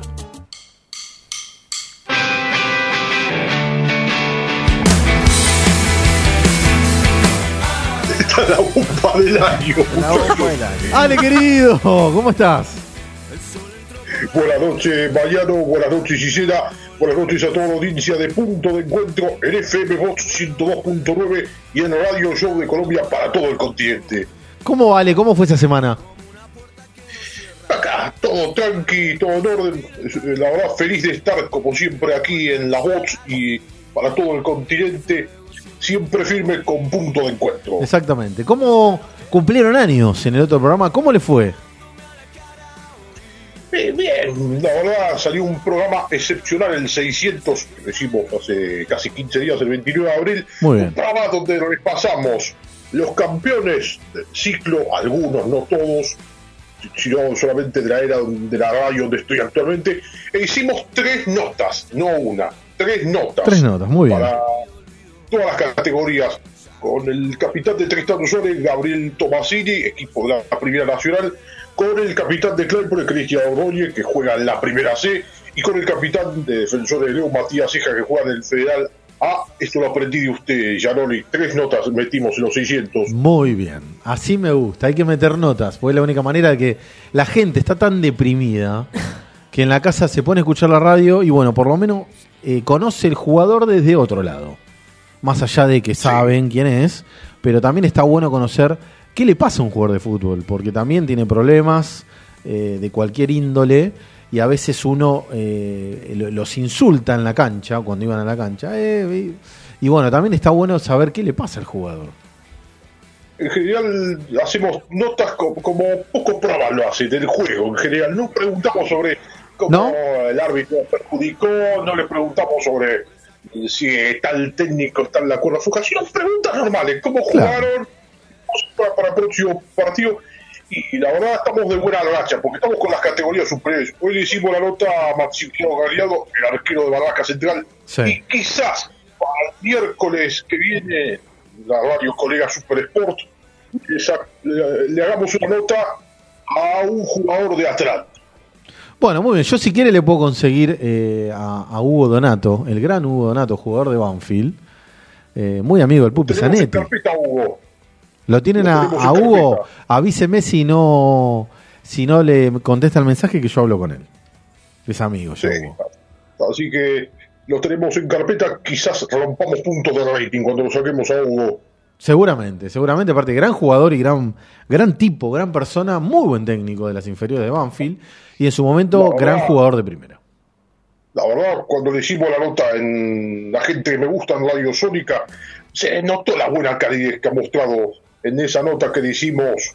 Esta es la bomba del año. Ale, querido, ¿cómo estás? Buenas noches, Mariano. Buenas noches, Gisela. Buenas noches a toda la audiencia de Punto de Encuentro en F M Vox ciento dos punto nueve y en Radio Show de Colombia para todo el continente. ¿Cómo vale? ¿Cómo fue esa semana? Acá, todo tranqui, todo en orden. La verdad, feliz de estar como siempre aquí en la Vox y para todo el continente, siempre firme con Punto de Encuentro. Exactamente. ¿Cómo cumplieron años en el otro programa? ¿Cómo le fue? Bien, bien, la verdad salió un programa excepcional, el seiscientos, que decimos hace casi quince días, el veintinueve de abril. Muy bien. Un programa donde repasamos los campeones del ciclo, algunos, no todos, sino solamente de la era de la radio donde estoy actualmente, e hicimos tres notas, no una, tres notas. Tres notas, muy bien. Para todas las categorías, con el capitán de Tristán Suárez, Gabriel Tomasini, equipo de la Primera Nacional, con el capitán de Claypole, Cristian Ordóñez, que juega en la Primera C, y con el capitán de Defensores de León, Matías Ceja, que juega en el Federal A. Esto lo aprendí de usted, Gianoli. Tres notas metimos en los seiscientos. Muy bien, así me gusta, hay que meter notas, porque es la única manera de que la gente está tan deprimida que en la casa se pone a escuchar la radio y bueno, por lo menos eh, conoce el jugador desde otro lado, más allá de que saben quién es, pero también está bueno conocer qué le pasa a un jugador de fútbol, porque también tiene problemas eh, de cualquier índole y a veces uno eh, lo- los insulta en la cancha, cuando iban a la cancha, eh, y, y bueno, también está bueno saber qué le pasa al jugador. En general hacemos notas co- como poco pruebas lo hace del juego. En general no preguntamos sobre cómo ¿No? el árbitro perjudicó, no le preguntamos sobre si tal técnico está en la cuerda floja, sino preguntas normales, cómo jugaron para, para el próximo partido. Y la verdad estamos de buena racha, porque estamos con las categorías superiores. Hoy le hicimos la nota a Maximiliano Galeado, el arquero de Barraca Central, Sí. y quizás para el miércoles que viene, la radio colega Super Sport, esa- le, le hagamos una nota a un jugador de Atlanta. Bueno, muy bien. Yo si quiere le puedo conseguir eh, a, a Hugo Donato, el gran Hugo Donato, jugador de Banfield, eh, muy amigo del Pupi Tenemos en Zanetti. carpeta a Hugo. Lo tienen lo a, tenemos a en Hugo, carpeta. avíseme si no, si no le contesta el mensaje que yo hablo con él. Es amigo, yo, Sí. Hugo. Así que lo tenemos en carpeta, quizás rompamos puntos de rating cuando lo saquemos a Hugo. Seguramente, seguramente, aparte, gran jugador y gran, gran tipo, gran persona, muy buen técnico de las inferiores de Banfield y en su momento La verdad. gran jugador de primera. La verdad, cuando le hicimos la nota en La Gente que Me Gusta en Radio Sónica, se notó la buena calidez que ha mostrado en esa nota que le hicimos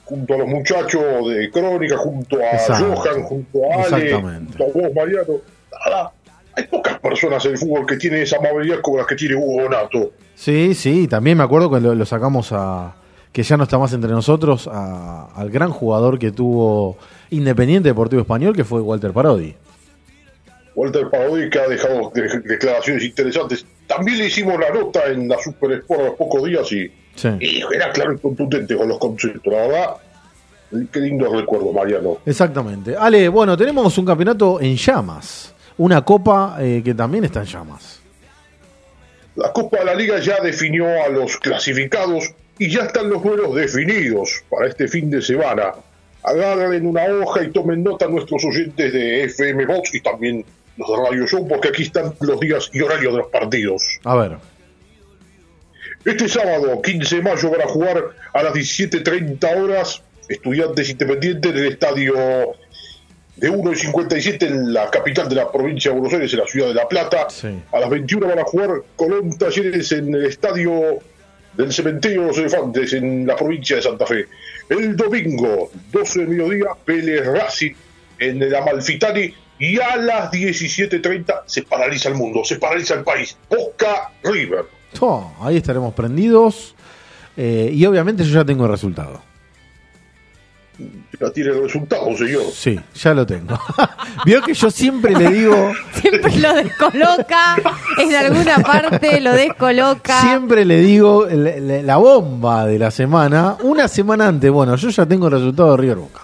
junto a los muchachos de Crónica, junto a Exacto. Johan, junto a Ale, junto a vos, Mariano. Nada, hay pocas personas en el fútbol que tienen esa amabilidad como las que tiene Hugo Donato. Sí, sí, también me acuerdo que lo, lo sacamos a... que ya no está más entre nosotros, a- al gran jugador que tuvo Independiente Deportivo Español, que fue Walter Parodi. Walter Parodi, que ha dejado de- declaraciones interesantes. También le hicimos la nota en la Super Sport a los pocos días y, Sí. y era claro y contundente con los conceptos. La verdad, qué lindo recuerdo, Mariano. Exactamente. Ale, bueno, tenemos un campeonato en llamas. Una copa eh, que también está en llamas. La Copa de la Liga ya definió a los clasificados y ya están los duelos definidos para este fin de semana. Agarren una hoja y tomen nota nuestros oyentes de F M Box y también los de Radio Show, porque aquí están los días y horarios de los partidos. A ver. Este sábado, quince de mayo, van a jugar a las diecisiete treinta horas Estudiantes Independientes en el estadio de uno y cincuenta y siete en la capital de la provincia de Buenos Aires, en la ciudad de La Plata. A las veintiuna van a jugar Colón Talleres en el estadio del Cementerio de los Elefantes en la provincia de Santa Fe. El domingo, doce de mediodía, Vélez Racing en el Amalfitani. Y a las diecisiete treinta se paraliza el mundo, se paraliza el país. Boca River. Oh, ahí estaremos prendidos. Eh, y obviamente yo ya tengo el resultado. Ya tiene el resultado, señor. Sí, ya lo tengo. Vio que yo siempre le digo... Siempre lo descoloca, en alguna parte lo descoloca. Siempre le digo la, la- la bomba de la semana. Una semana antes, bueno, yo ya tengo el resultado de River Boca.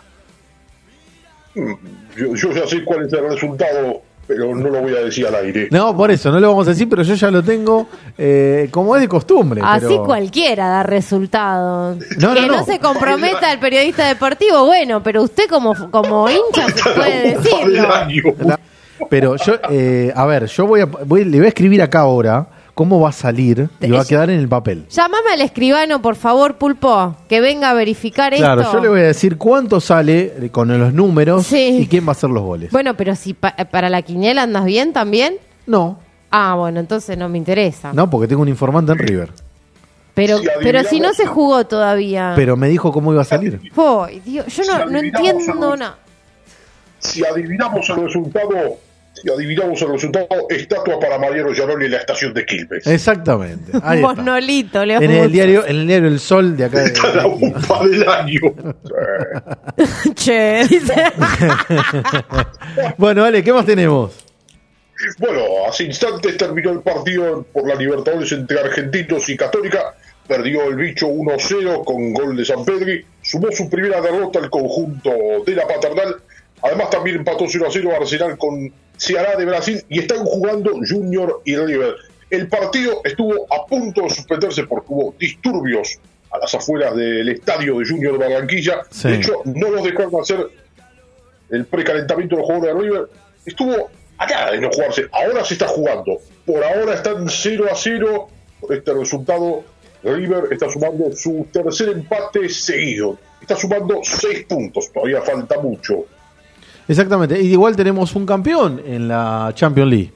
Yo, yo ya sé cuál es el resultado, pero no lo voy a decir al aire. No, por eso, no lo vamos a decir, pero yo ya lo tengo eh, como es de costumbre. Así pero... cualquiera da resultado. No, que no, no, no. se comprometa el periodista deportivo, bueno, pero usted como, como hincha se puede decirlo. La- Pero yo, eh, a ver, yo voy a, voy- le voy a escribir acá ahora cómo va a salir y va a quedar en el papel. Llámame al escribano, por favor, Pulpo, que venga a verificar Claro, esto. yo le voy a decir cuánto sale eh, con los números Sí. y quién va a hacer los goles. Bueno, pero si pa- para la quiniela andas bien también. No. Ah, bueno, entonces no me interesa. No, porque tengo un informante en River. Pero, Si pero si no adivinamos- se jugó todavía. Pero me dijo cómo iba a salir. Ay, Dios, yo Si no, no adivinamos entiendo algo- nada. Si adivinamos el resultado, si adivinamos el resultado, estatua para Mariano Gianoli en la estación de Quilmes. Exactamente. Ahí está. Monolito, le En el diario, en el diario El Sol de acá. De, Está la upa del año. Che, dice. Bueno, vale, ¿qué más tenemos? Bueno, hace instantes terminó el partido por la Libertadores entre Argentinos y Católica. Perdió el bicho uno cero con gol de San Pedri. Sumó su primera derrota al conjunto de la Paternal. Además también empató cero a cero Arsenal con Ceará de Brasil. Y están jugando Junior y River. El partido estuvo a punto de suspenderse porque hubo disturbios a las afueras del estadio de Junior de Barranquilla. Sí. De hecho, no los dejaron hacer el precalentamiento del juego de River. Estuvo a nada de no jugarse. Ahora se está jugando. Por ahora están cero a cero. Por este resultado, River está sumando su tercer empate seguido. Está sumando seis puntos. Todavía falta mucho. Exactamente. Y igual tenemos un campeón en la Champions League.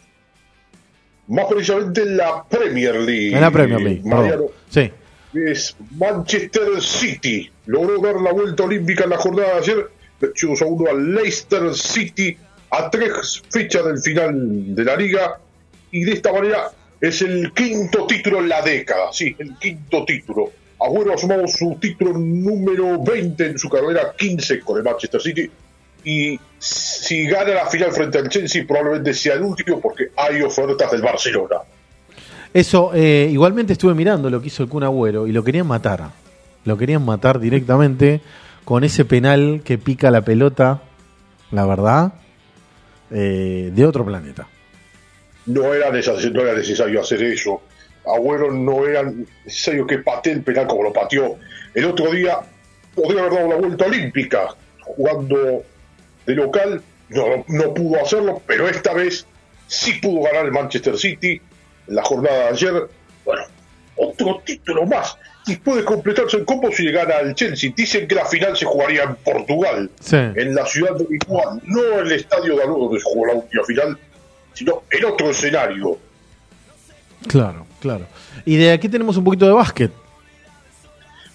Más precisamente en la Premier League. En la Premier League. Mariano, Perdón. Sí. es Manchester City. Logró dar la vuelta olímpica en la jornada de ayer. Venció dos a uno al Leicester City a tres fechas del final de la liga. Y de esta manera es el quinto título en la década. Sí, el quinto título. Agüero ha sumado su título número veinte en su carrera, quince con el Manchester City. Y si gana la final frente al Chelsea, probablemente sea el último porque hay ofertas del Barcelona. Eso, eh, igualmente estuve mirando lo que hizo el Kun Agüero y lo querían matar. Lo querían matar directamente con ese penal que pica la pelota, la verdad, eh, de otro planeta. No era, necesario, no era necesario hacer eso. Agüero no era necesario que patee el penal como lo pateó. El otro día podría haber dado la vuelta olímpica jugando de local. No, no pudo hacerlo, pero esta vez sí pudo ganar el Manchester City en la jornada de ayer. Bueno, otro título más. Y puede completarse el combo si le gana al Chelsea. Dicen que la final se jugaría en Portugal, Sí. en la ciudad de Lisboa, no en el estadio de Alú donde se jugó la última final, sino en otro escenario. Claro, claro. Y de aquí tenemos un poquito de básquet.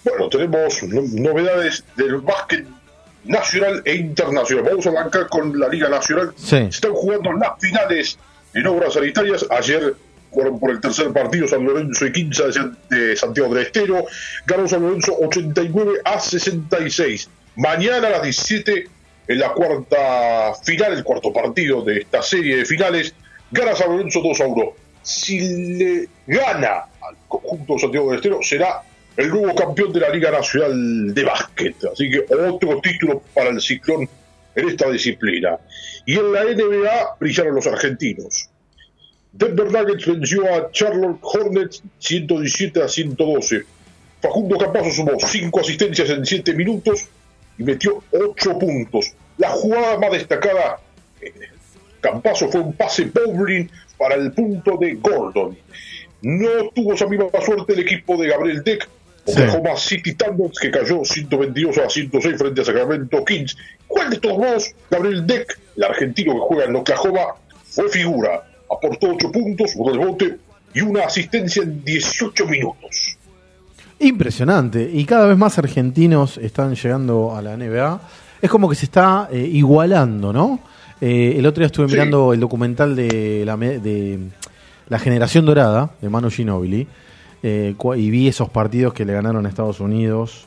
Bueno, tenemos no- novedades del básquet nacional e internacional. Vamos a arrancar con la Liga Nacional. Sí. Se están jugando las finales en obras sanitarias. Ayer fueron por el tercer partido San Lorenzo y Quinza de, de Santiago del Estero. Ganó San Lorenzo ochenta y nueve a sesenta y seis. Mañana a las diecisiete, en la cuarta final, el cuarto partido de esta serie de finales, gana San Lorenzo dos a uno. Si le gana al conjunto de Santiago del Estero, será el nuevo campeón de la Liga Nacional de Básquet. Así que otro título para el Ciclón en esta disciplina. Y en la N B A brillaron los argentinos. Denver Nuggets venció a Charlotte Hornets ciento diecisiete a ciento doce. Facundo Campazzo sumó cinco asistencias en siete minutos y metió ocho puntos. La jugada más destacada de Campazzo fue un pase bowling para el punto de Gordon. No tuvo esa misma suerte el equipo de Gabriel Deck, Oklahoma City Thunders, que cayó ciento veintidós a ciento seis frente a Sacramento Kings. ¿Cuál de todos modos? Gabriel Deck, el argentino que juega en Oklahoma, fue figura. Aportó ocho puntos, un rebote y una asistencia en dieciocho minutos. Impresionante. Y cada vez más argentinos están llegando a la N B A. Es como que se está eh, igualando, ¿no? Eh, el otro día estuve Sí. mirando el documental de la, me- de la Generación Dorada, de Manu Ginóbili, eh, cua- y vi esos partidos que le ganaron a Estados Unidos,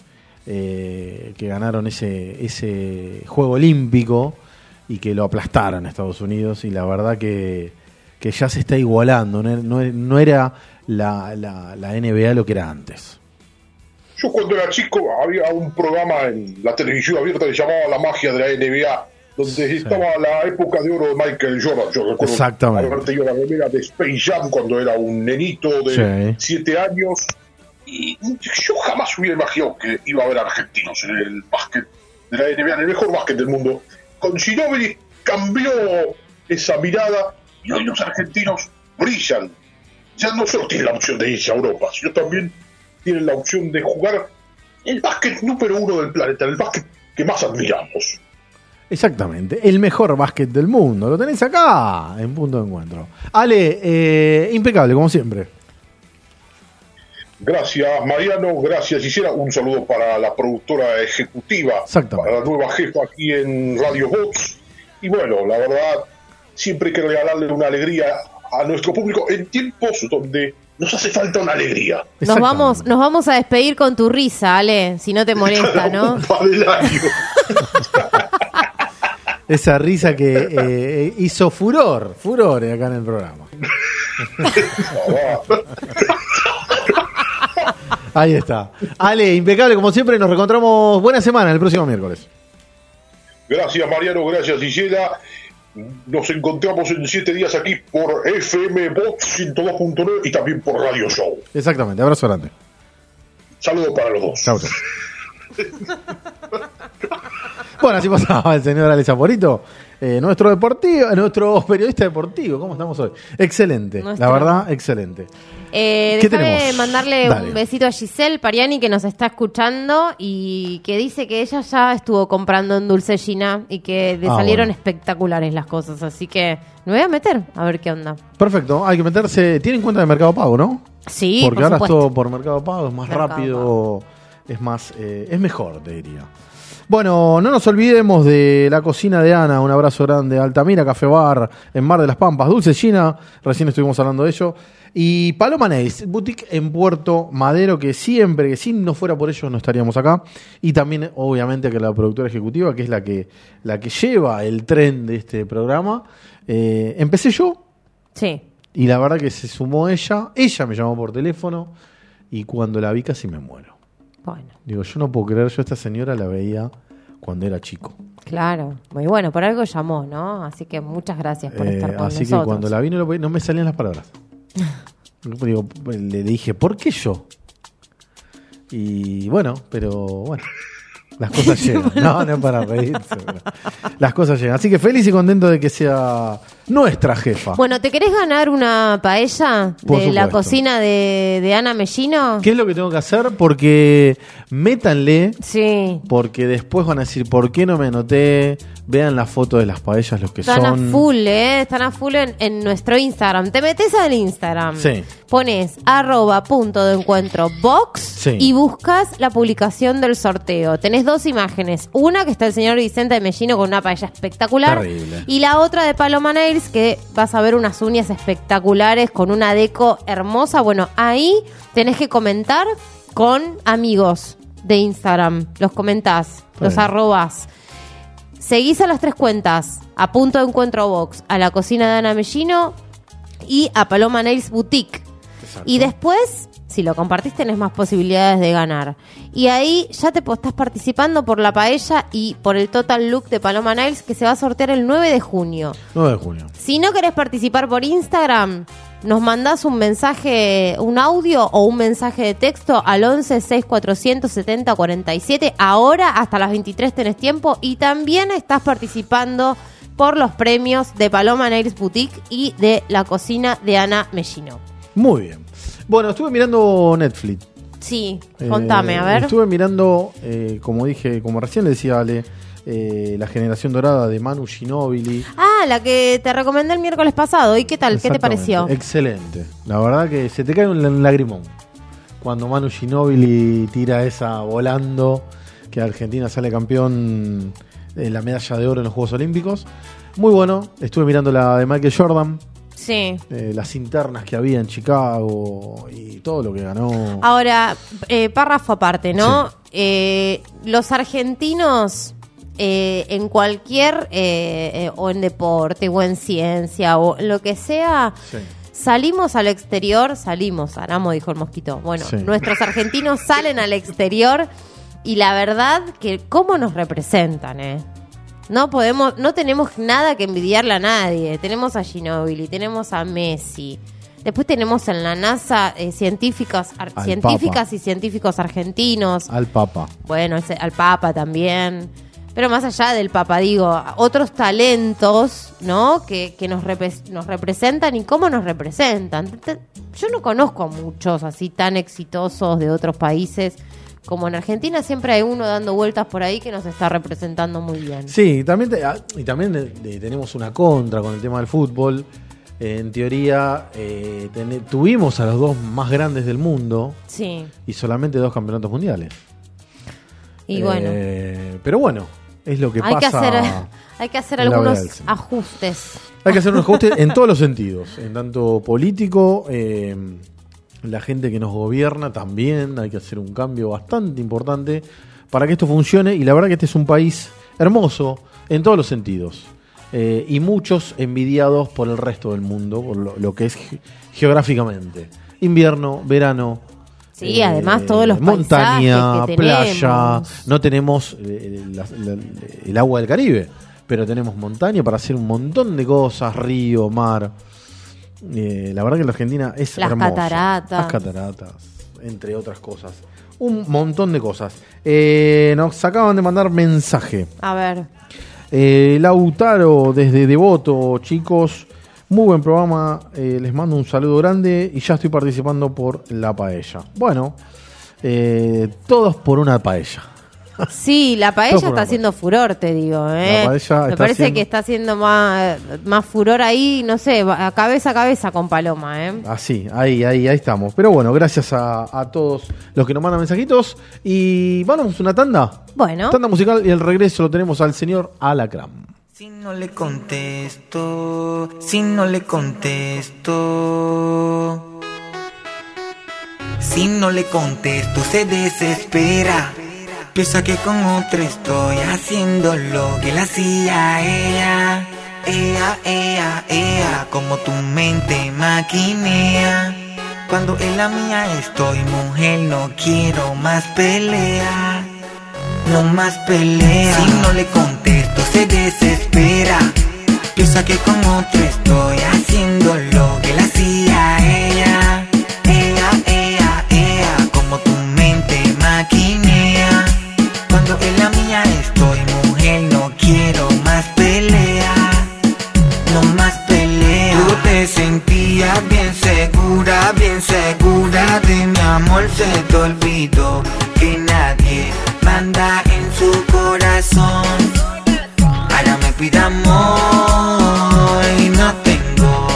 eh, que ganaron ese, ese juego olímpico y que lo aplastaron a Estados Unidos. Y la verdad que, que ya se está igualando. No, no- no era la, la, la N B A lo que era antes. Yo cuando era chico había un programa en la televisión abierta que se llamaba La Magia de la N B A, donde estaba la época de oro de Michael Jordan. Yo recuerdo Exactamente. haber tenido la remera de Space Jam cuando era un nenito de Sí. siete años. Y yo jamás hubiera imaginado que iba a haber argentinos en el básquet de la N B A, en el mejor básquet del mundo. Con Ginóbili cambió esa mirada y hoy los argentinos brillan. Ya no solo tienen la opción de irse a Europa, sino también tienen la opción de jugar el básquet número uno del planeta, el básquet que más admiramos. Exactamente, el mejor básquet del mundo. Lo tenés acá, en Punto de Encuentro. Ale, eh, impecable, como siempre. Gracias Mariano, gracias Gisela, un saludo para la productora ejecutiva, para la nueva jefa aquí en Radio Box. Y bueno, la verdad, siempre hay que regalarle una alegría a nuestro público en tiempos donde nos hace falta una alegría. Nos vamos, nos vamos a despedir con tu risa, Ale, si no te molesta, ¿no? Esa risa que eh, hizo furor, furor acá en el programa. Ahí está. Ale, impecable como siempre, nos reencontramos. Buena semana el próximo miércoles. Gracias Mariano, gracias Gisela. Nos encontramos en siete días aquí por F M Box ciento dos punto nueve y también por Radio Show. Exactamente, abrazo grande. Saludos para los dos. Chau, chau. Bueno, así pasaba el señor Ale Saporito, eh, nuestro deportivo, nuestro periodista deportivo. ¿Cómo estamos hoy? Excelente, Nuestro- la verdad, excelente. Eh, ¿Qué déjame tenemos? mandarle Dale. un besito a Giselle Pariani, que nos está escuchando y que dice que ella ya estuvo comprando en Dulce Gina y que le Ah, salieron bueno. espectaculares las cosas. Así que me voy a meter a ver qué onda. Perfecto, hay que meterse. Tienen cuenta de Mercado Pago, ¿no? Sí, Porque por ahora supuesto. es todo por Mercado Pago, es más Mercado rápido, es más, eh, es mejor, te diría. Bueno, no nos olvidemos de la cocina de Ana, un abrazo grande, Altamira Café Bar, en Mar de las Pampas, Dulce Gina, recién estuvimos hablando de ello, y Paloma Nails, boutique en Puerto Madero, que siempre, que si no fuera por ellos no estaríamos acá, y también obviamente que la productora ejecutiva, que es la que, la que lleva el tren de este programa, eh, empecé yo, Sí. y la verdad que se sumó ella, ella me llamó por teléfono, y cuando la vi casi me muero. Bueno, Digo, yo no puedo creer, yo a esta señora la veía cuando era chico. claro. Muy bueno, por algo llamó, ¿no? Así que muchas gracias por Eh, estar con así nosotros. que cuando la vi no, lo podía- no me salían las palabras. Digo, le dije, ¿por qué yo? Y bueno, pero bueno, las cosas llegan. No, no es para reírse. Pero las cosas llegan. Así que feliz y contento de que sea nuestra jefa. Bueno, ¿te querés ganar una paella Por de la supuesto. cocina de, de Ana Mellino? ¿Qué es lo que tengo que hacer? Porque métanle, Sí. porque después van a decir, ¿por qué no me anoté? Vean la foto de las paellas, los que Están son. a full, ¿eh? Están a full en, en nuestro Instagram. Te metes al Instagram. Sí. Pones arroba punto de encuentro box Sí. y buscas la publicación del sorteo. Tenés dos imágenes. Una que está el señor Vicente de Mellino con una paella espectacular. Terrible. Y la otra de Paloma Nails, que vas a ver unas uñas espectaculares con una deco hermosa. Bueno, ahí tenés que comentar con amigos de Instagram. Los comentás, Está los bien. arrobas. Seguís a las tres cuentas, a Punto de Encuentro Box, a la cocina de Ana Mellino y a Paloma Nails Boutique. Exacto. Y después, si lo compartís, tenés más posibilidades de ganar. Y ahí ya te po- estás participando por la paella y por el Total Look de Paloma Nails, que se va a sortear el nueve de junio. nueve de junio. Si no querés participar por Instagram, nos mandás un mensaje, un audio o un mensaje de texto al once seis cuatrocientos setenta cuarenta y siete. Ahora hasta las veintitrés tenés tiempo y también estás participando por los premios de Paloma Nails Boutique y de la cocina de Ana Mellino. Muy bien. Bueno, estuve mirando Netflix. Sí, contame, Eh, a ver. Estuve mirando, eh, como dije, como recién le decía Ale, eh, La Generación Dorada de Manu Ginóbili. Ah, la que te recomendé el miércoles pasado. ¿Y qué tal? ¿Qué te pareció? Excelente. La verdad que se te cae un lagrimón cuando Manu Ginóbili tira esa volando, que Argentina sale campeón de la medalla de oro en los Juegos Olímpicos. Muy bueno. Estuve mirando la de Michael Jordan, Sí. eh, las internas que había en Chicago y todo lo que ganó. Ahora, eh, párrafo aparte, ¿no? Eh, los argentinos, eh, en cualquier, eh, eh, o en deporte, o en ciencia, o lo que sea, Sí. salimos al exterior, salimos, Aramo dijo el mosquito. Bueno, Sí. nuestros argentinos salen al exterior y la verdad que cómo nos representan, ¿eh? No podemos, no tenemos nada que envidiarle a nadie. Tenemos a Ginóbili, tenemos a Messi. Después tenemos en la NASA eh, científicas, ar- Al científicas Papa. y científicos argentinos. Al Papa. Bueno, ese- al Papa también. Pero más allá del Papa, digo, otros talentos, ¿no? Que, que nos, repre- nos representan y cómo nos representan. Te- te- Yo no conozco a muchos así tan exitosos de otros países. Como en Argentina siempre hay uno dando vueltas por ahí que nos está representando muy bien. Sí, también te- ah, y también eh, eh, tenemos una contra con el tema del fútbol. Eh, en teoría, eh, ten- tuvimos a los dos más grandes del mundo Sí. y solamente dos campeonatos mundiales. Y bueno, Eh, pero bueno, es lo que hay que pasa. hacer, hay que hacer en la algunos vida del cine. ajustes. Hay que hacer un ajuste en todos los sentidos, en tanto político, eh, la gente que nos gobierna también, hay que hacer un cambio bastante importante para que esto funcione y la verdad que este es un país hermoso en todos los sentidos eh, y muchos envidiados por el resto del mundo, por lo, lo que es ge- geográficamente. Invierno, verano. Sí, además todos los montaña, paisajes que playa, tenemos. no tenemos eh, la- la- el agua del Caribe, pero tenemos montaña para hacer un montón de cosas, río, mar. Eh, la verdad que la Argentina es Las hermosa. cataratas. Las cataratas, entre otras cosas. Un montón de cosas. Eh, nos acaban de mandar mensaje. A ver. Eh, Lautaro desde Devoto, chicos. Muy buen programa. Eh, les mando un saludo grande y ya estoy participando por la paella. Bueno, eh, todos por una paella. Sí, la Todo paella por está una haciendo furor, te digo. ¿eh? La paella Me está parece haciendo- que está haciendo más, más furor ahí, no sé, a cabeza a cabeza con Paloma. ¿eh? Así, ahí, ahí, ahí estamos. Pero bueno, gracias a, a todos los que nos mandan mensajitos. Y vamos una tanda. Bueno. Tanda musical y el regreso lo tenemos al señor Alacrán. Si no le contesto, si no le contesto, si no le contesto se desespera. Piensa que con otro estoy haciendo lo que le hacía a ella. Ea, ea, ea, como tu mente maquinea. Cuando en la mía estoy, mujer, no quiero más pelea. No más pelea. Si no le contesto se desespera. Piensa que con otro estoy haciendo lo que le hacía a ella. Ea, ea, ea, como tu mente maquinea. Cuando en la mía estoy, mujer, no quiero más pelea. No más pelea. te sentías bien segura, bien segura de mi amor. Se te olvidó que nadie manda en su corazón. Ahora me pide amor y no tengo.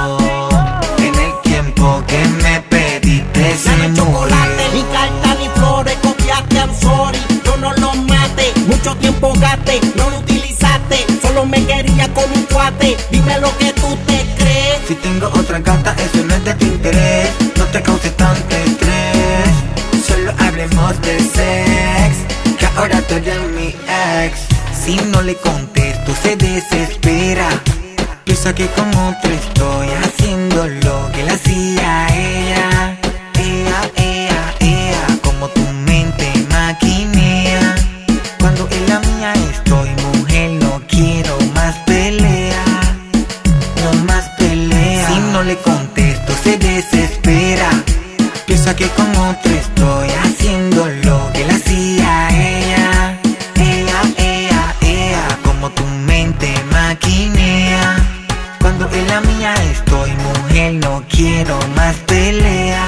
En el tiempo que me pediste se Dame chocolate, ni carta ni flores, copiaste, I'm sorry. Yo no lo maté, mucho tiempo gasté, no lo utilizaste, solo me quería como un cuate. Dime lo que tú te crees. Si tengo otra gata, eso no es de tu interés. No te causes tanto estrés. Solo hablemos de sex, que ahora tú eres mi ex. Si no le contesto, se desespera. Piensa que con otro estoy haciendo lo que le hacía a ella. Ea, ea, ea, como tu mente maquinea. Cuando en la mía estoy, mujer, no quiero más pelea. No más pelea. Si no le contesto, se desespera. Piensa que con otro estoy haciendo lo que le hacía a ella. Ea, ea, ea, como tu mente maquinea. Cuando en la mía estoy, mujer, no quiero más pelea.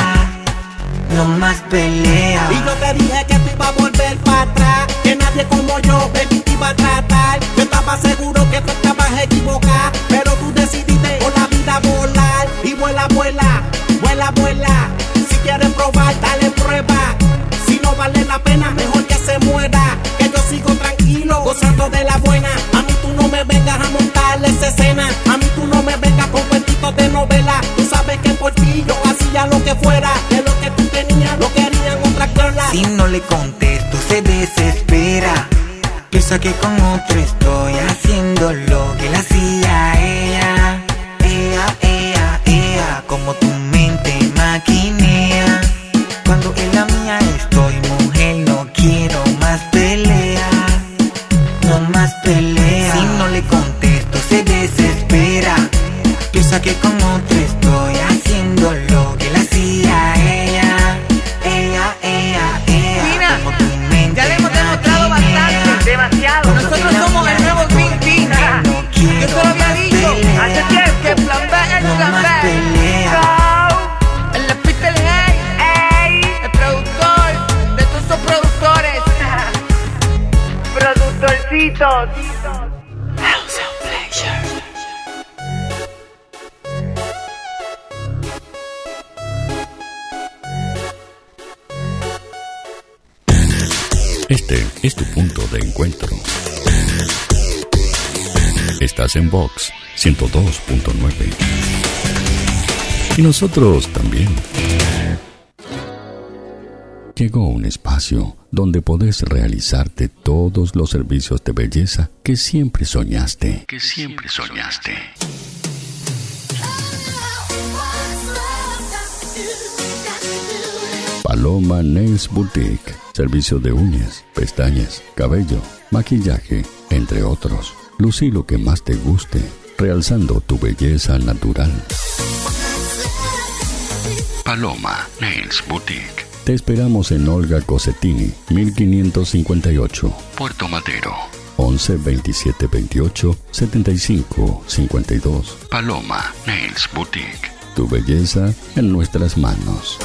No más pelea. Y yo te dije que te iba a volver para atrás, que nadie como yo, baby, te iba a tratar. Yo estaba seguro que tú estabas equivocada, pero tú decidiste por la vida volar. Y vuela, vuela, vuela, vuela. Si quieres probar, dale prueba. Si no vale la pena, mejor que se muera. Que yo sigo tranquilo, gozando de la buena. A mí tú no me vengas a montarle esa escena. A mí tú no me vengas con cuentitos de novela. Tú sabes que por ti yo hacía lo que fuera. Que lo que tú tenías lo querían otra clola. Si no le contesto, se desespera. Piensa que con otro estoy haciendo lo que le hacía a ella. Ea, ea, ea, como tu mente maquinea. Cuando en la mía estoy, mujer, no quiero más pelea. No más pelea. Si no le contesto, se desespera. Piensa que con otro estoy haciendo lo que le hacía a ella. Ea, ea, ea, Pina, como tu mente ya le hemos demostrado bastante, demasiado. Nosotros somos el nuevo Green Tea. Yo te lo había dicho hace tiempo que plan B es el plan B. En la pista el hey, el productor de todos esos productores. Productorcitos. House of Pleasure. Este es tu punto de encuentro. Estás en Vox ciento dos punto nueve. Y nosotros también. Llegó un espacio donde podés realizarte todos los servicios de belleza que siempre soñaste. Que siempre soñaste. Paloma Nails Boutique. Servicio de uñas, pestañas, cabello, maquillaje, entre otros. Lucí lo que más te guste, realzando tu belleza natural. Paloma Nails Boutique. Te esperamos en Olga Cosetini, mil quinientos cincuenta y ocho, Puerto Madero. once veintisiete veintiocho setenta y cinco cincuenta y dos. Paloma Nails Boutique. Tu belleza en nuestras manos.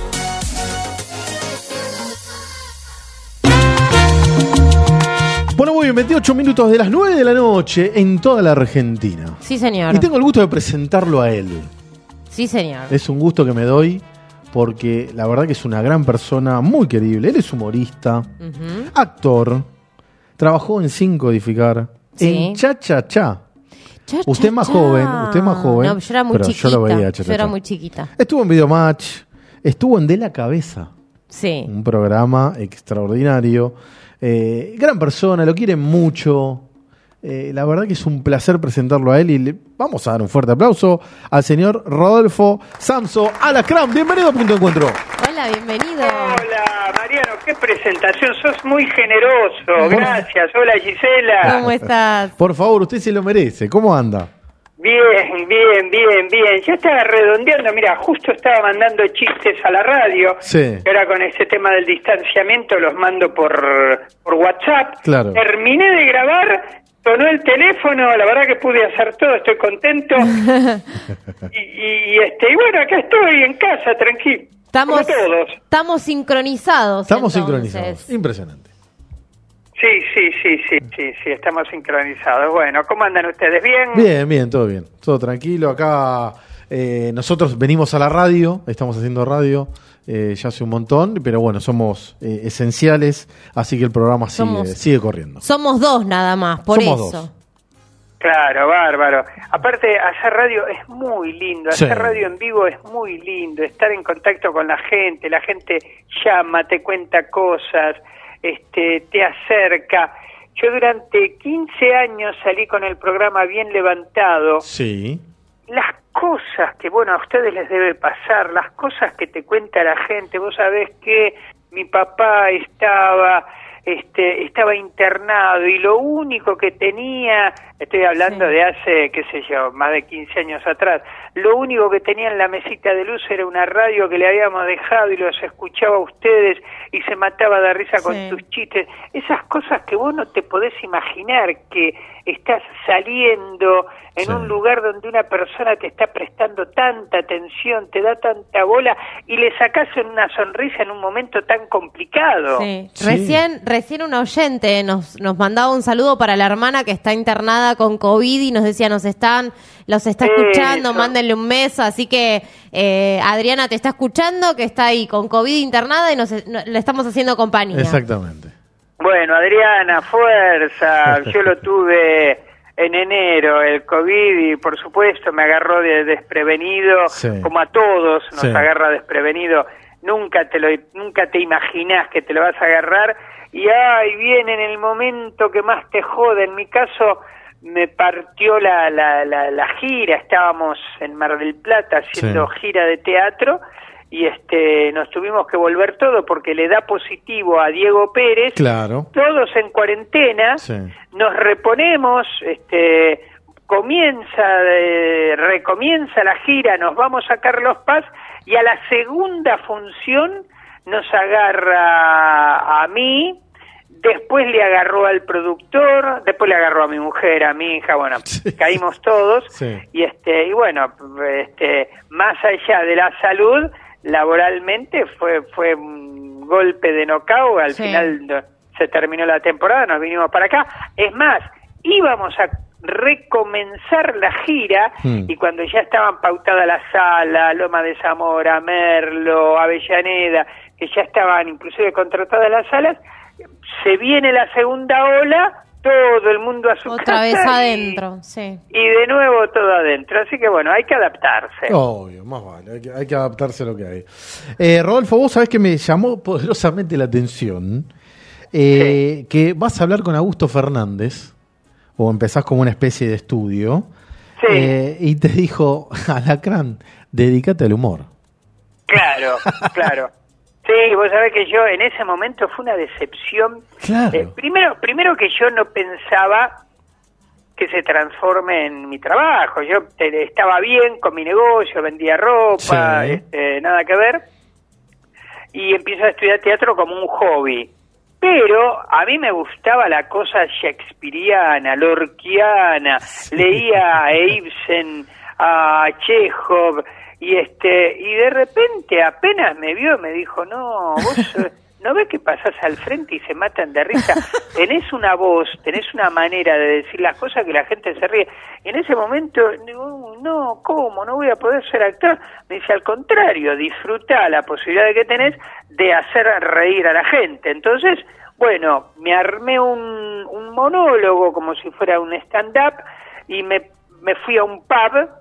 Bueno, muy bien, veintiocho minutos de las nueve de la noche en toda la Argentina. Sí, señor. Y tengo el gusto de presentarlo a él. Sí, señor. Es un gusto que me doy porque la verdad que es una gran persona, muy querible. Él es humorista, uh-huh. actor, trabajó en Sin Codificar, sí. en Cha Cha Cha. Cha, usted cha, más cha. joven, usted más joven. No, yo era muy pero chiquita. Yo, lo veía, cha, yo era cha. muy chiquita. Estuvo en Videomatch, estuvo en De la Cabeza. Sí. Un programa extraordinario. Eh, gran persona, lo quieren mucho. Eh, la verdad que es un placer presentarlo a él y le vamos a dar un fuerte aplauso al señor Rodolfo Samso Alacrán. Bienvenido a Punto de Encuentro. Hola, bienvenido. Hola, Mariano, qué presentación, sos muy generoso. Gracias. Hola, Gisela. ¿Cómo estás? Por favor, usted se lo merece. ¿Cómo anda? Bien, bien, bien, bien. Ya estaba redondeando, mira, justo estaba mandando chistes a la radio. Sí. Ahora con ese tema del distanciamiento los mando por, por WhatsApp. Claro. Terminé de grabar, sonó el teléfono, la verdad que pude hacer todo, estoy contento. y, y, y, este, y bueno, acá estoy en casa, tranquilo. Estamos, como todos. Estamos sincronizados. Estamos entonces. sincronizados. Impresionante. Sí, sí, sí, sí, sí, sí, estamos sincronizados. Bueno, ¿cómo andan ustedes? ¿Bien? Bien, bien, todo bien. Todo tranquilo. Acá eh, nosotros venimos a la radio, estamos haciendo radio eh, ya hace un montón, pero bueno, somos eh, esenciales, así que el programa sigue, Somos- sigue corriendo. Somos dos nada más, por Somos eso. dos. Claro, bárbaro. Aparte, hacer radio es muy lindo, Sí. hacer radio en vivo es muy lindo, estar en contacto con la gente, la gente llama, te cuenta cosas, este, te acerca. Yo durante quince años salí con el programa Bien Levantado. Sí. Las cosas que, bueno, a ustedes les debe pasar, las cosas que te cuenta la gente. Vos sabés que mi papá estaba, este, estaba internado y lo único que tenía, estoy hablando de hace, qué sé yo, más de quince años atrás, lo único que tenía en la mesita de luz era una radio que le habíamos dejado y los escuchaba a ustedes y se mataba de risa con Sí. tus chistes. Esas cosas que vos no te podés imaginar, que estás saliendo en Sí. un lugar donde una persona te está prestando tanta atención, te da tanta bola y le sacás en una sonrisa en un momento tan complicado. Sí. Recién, recién un oyente nos, nos mandaba un saludo para la hermana que está internada con COVID y nos decía, nos están, los está escuchando, Eso. mándenle un beso, así que eh, Adriana te está escuchando, que está ahí con COVID internada y nos, no- le estamos haciendo compañía. Exactamente. Bueno, Adriana, fuerza. Yo lo tuve en enero, el COVID, y por supuesto me agarró de desprevenido, Sí. como a todos nos Sí. agarra desprevenido. Nunca te lo, nunca te imaginás que te lo vas a agarrar y ay, viene en el momento que más te jode. En mi caso me partió la, la, la, la gira, estábamos en Mar del Plata haciendo Sí. gira de teatro y este nos tuvimos que volver todo porque le da positivo a Diego Pérez, Claro. todos en cuarentena, Sí. nos reponemos, este comienza, eh, recomienza la gira, nos vamos a Carlos Paz y a la segunda función nos agarra a mí, después le agarró al productor, después le agarró a mi mujer, a mi hija, bueno, caímos todos Sí. y este y bueno, este más allá de la salud, laboralmente fue fue un golpe de knockout, al Sí. final no- se terminó la temporada, nos vinimos para acá. Es más, íbamos a recomenzar la gira Mm. y cuando ya estaban pautadas la Sala, Loma de Zamora, Merlo, Avellaneda, que ya estaban inclusive contratadas las salas, se viene la segunda ola, todo el mundo a su Otra casa vez y- adentro, sí. y de nuevo todo adentro. Así que bueno, hay que adaptarse. Obvio, más vale, hay que, hay que adaptarse a lo que hay. Eh, Rodolfo, vos sabés que me llamó poderosamente la atención eh, que vas a hablar con Augusto Fernández, o empezás como una especie de estudio, Sí. eh, y te dijo, Alacrán, dedícate al humor. Claro, claro. Sí, vos sabés que yo en ese momento fue una decepción. Claro. Eh, primero, primero que yo no pensaba que se transforme en mi trabajo. Yo te- estaba bien con mi negocio, vendía ropa, Sí. este, nada que ver. Y empiezo a estudiar teatro como un hobby. Pero a mí me gustaba la cosa shakespeariana, lorquiana. Leía a Ibsen, a Chekhov, y este y de repente apenas me vio me dijo, no, vos eh, no ves que pasás al frente y se matan de risa, tenés una voz, tenés una manera de decir las cosas que la gente se ríe. Y en ese momento, no, no, ¿cómo? No voy a poder ser actor. Me dice, al contrario, disfruta la posibilidad que tenés de hacer reír a la gente. Entonces, bueno, me armé un, un monólogo como si fuera un stand-up y me, me fui a un pub.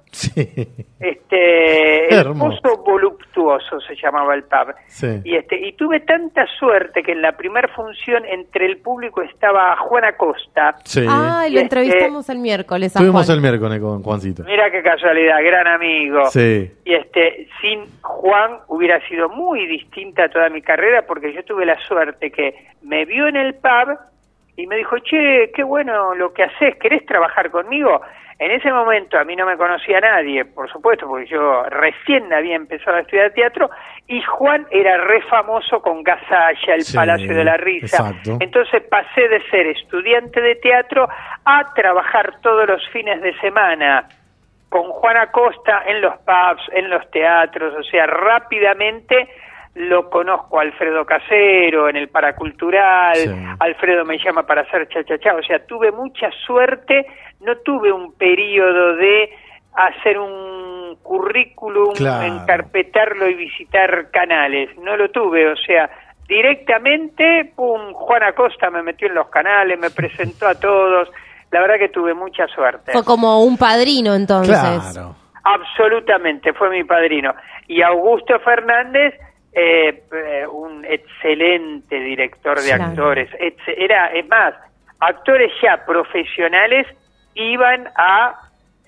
Este, el Hermoso. Pozo Voluptuoso se llamaba el pub. Sí. Y este y tuve tanta suerte que en la primera función entre el público estaba Juan Acosta. Sí. Ay, Y lo este, entrevistamos el miércoles a Estuvimos Juan. el miércoles con Juancito. Mira qué casualidad, gran amigo. Sí. Y este sin Juan hubiera sido muy distinta toda mi carrera porque yo tuve la suerte que me vio en el pub y me dijo, che, qué bueno lo que haces, ¿querés trabajar conmigo? En ese momento a mí no me conocía nadie, por supuesto, porque yo recién había empezado a estudiar teatro, y Juan era re famoso con Gasalla, el Sí, Palacio de la Risa. exacto. Entonces pasé de ser estudiante de teatro a trabajar todos los fines de semana con Juan Acosta en los pubs, en los teatros, o sea, rápidamente lo conozco a Alfredo Casero en el Paracultural, Sí. Alfredo me llama para hacer cha-cha-cha, o sea, tuve mucha suerte, no tuve un periodo de hacer un currículum, Claro. encarpetarlo y visitar canales, no lo tuve, o sea, directamente, pum, Juan Acosta me metió en los canales, me presentó a todos, la verdad que tuve mucha suerte. Fue como un padrino entonces. Claro. Absolutamente, fue mi padrino. Y Augusto Fernández, eh, eh, un excelente director de Claro. actores. Ex- era, es más, actores ya profesionales iban a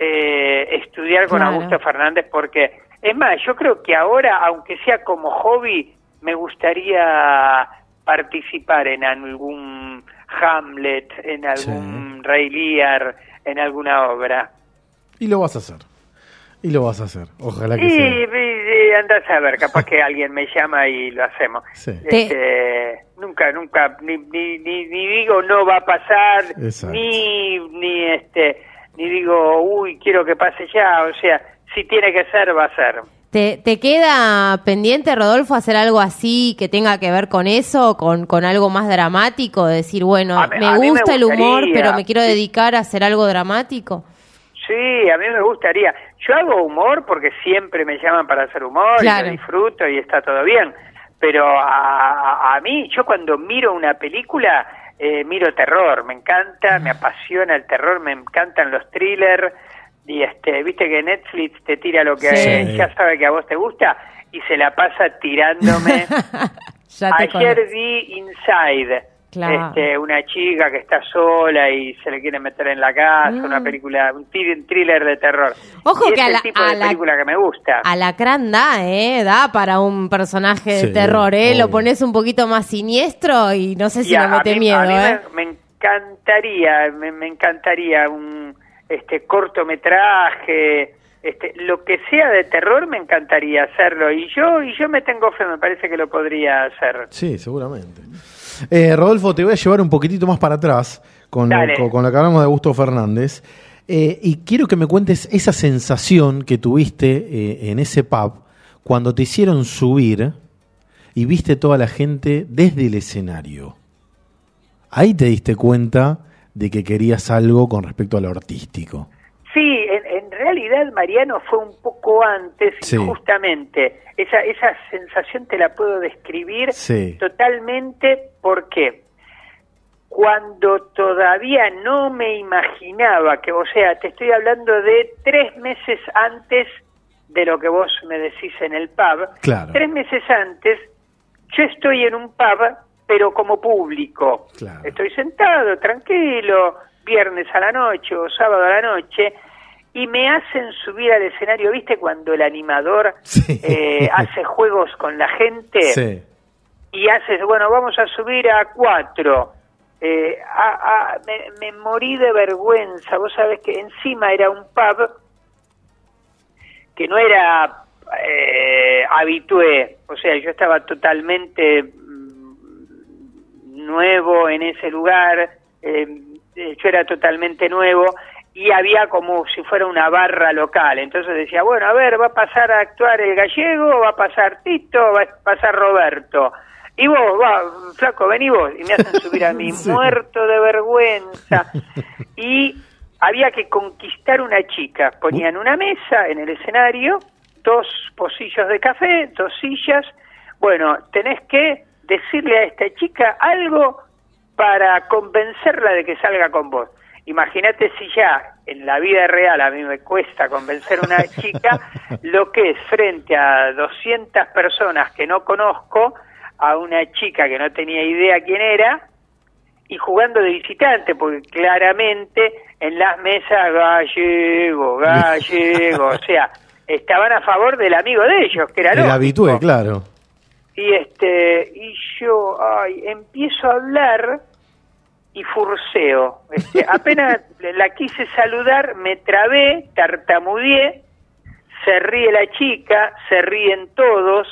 eh, estudiar con Claro. Augusto Fernández porque, es más, yo creo que ahora, aunque sea como hobby, me gustaría participar en algún Hamlet, en algún Rey Lear, en alguna obra. Y lo vas a hacer. Y lo vas a hacer. Ojalá que Y, sea. y, y andás a ver, capaz que alguien me llama y lo hacemos. Sí. Este, nunca, nunca, ni, ni, ni, ni digo no va a pasar, Exacto. ni, ni este, ni digo, uy, quiero que pase ya, o sea, si tiene que ser, va a ser. ¿Te, ¿Te queda pendiente, Rodolfo, hacer algo así que tenga que ver con eso, con, con algo más dramático? Decir, bueno, A mí- me a mí me gusta el humor, gustaría. pero me quiero dedicar a hacer algo dramático. Sí, a mí me gustaría. Yo hago humor porque siempre me llaman para hacer humor Claro. y lo disfruto y está todo bien. Pero a, a- a mí, yo cuando miro una película, eh, miro terror. Me encanta, me apasiona el terror, me encantan los thrillers. Y este, viste que Netflix te tira lo que Sí. ya sabe que a vos te gusta y se la pasa tirándome. Ya te Ayer conozco. vi Inside, Claro. este, una chica que está sola y se le quiere meter en la casa, Mm. una película, un thi- thriller de terror. Ojo y que es a el la- tipo a de la- película que me gusta. Alacrán da, ¿eh? Da para un personaje de Sí, terror, ¿eh? Lo obvio. pones un poquito más siniestro y no sé si Y a- le mete a mí, miedo, a mí ¿eh? me, me encantaría, me, me encantaría un este cortometraje, este, lo que sea de terror me encantaría hacerlo y yo y yo me tengo fe, me parece que lo podría hacer. Sí, seguramente. Eh, Rodolfo, te voy a llevar un poquitito más para atrás con, lo, Dale. con, con lo que hablamos de Augusto Fernández. Eh, y quiero que me cuentes esa sensación que tuviste eh, en ese pub cuando te hicieron subir y viste toda la gente desde el escenario. Ahí te diste cuenta de que querías algo con respecto a lo artístico. Sí, en, en realidad, Mariano, fue un poco antes, Sí. y justamente esa esa sensación te la puedo describir Sí. totalmente porque cuando todavía no me imaginaba que, o sea, te estoy hablando de tres meses antes de lo que vos me decís en el pub, Claro. tres meses antes, yo estoy en un pub, pero como público. Claro. Estoy sentado, tranquilo, viernes a la noche o sábado a la noche, y me hacen subir al escenario, ¿viste? Cuando el animador Sí. eh, hace juegos con la gente Sí. y haces, bueno, vamos a subir a cuatro. Eh, a- a- me, me morí de vergüenza. Vos sabés que encima era un pub que no era eh, habitué, o sea, yo estaba totalmente mm, nuevo en ese lugar, eh, eh, yo era totalmente nuevo y había como si fuera una barra local, entonces decía, bueno, a ver, va a pasar a actuar el gallego, va a pasar Tito, va a pasar Roberto, y vos, va, flaco, vení vos, y me hacen subir a mí, Sí. muerto de vergüenza, y había que conquistar una chica, ponían una mesa en el escenario, dos pocillos de café, dos sillas, bueno, tenés que decirle a esta chica algo para convencerla de que salga con vos. Imagínate si ya en la vida real a mí me cuesta convencer a una chica, lo que es frente a doscientas personas que no conozco, a una chica que no tenía idea quién era, y jugando de visitante, porque claramente en las mesas gallego, gallego, o sea, estaban a favor del amigo de ellos, que era El lógico. habitué, claro. Y este, y yo, ay, empiezo a hablar y furceo. Este, apenas la quise saludar, me trabé, tartamudeé, se ríe la chica, se ríen todos,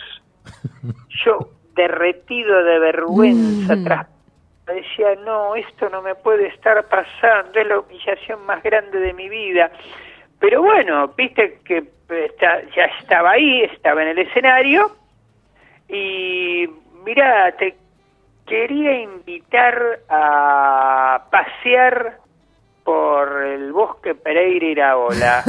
yo derretido de vergüenza, Mm. tras decía, no, esto no me puede estar pasando, es la humillación más grande de mi vida. Pero bueno, viste que está, ya estaba ahí, estaba en el escenario, y mira, te quería invitar a pasear por el bosque Pereira Iraola.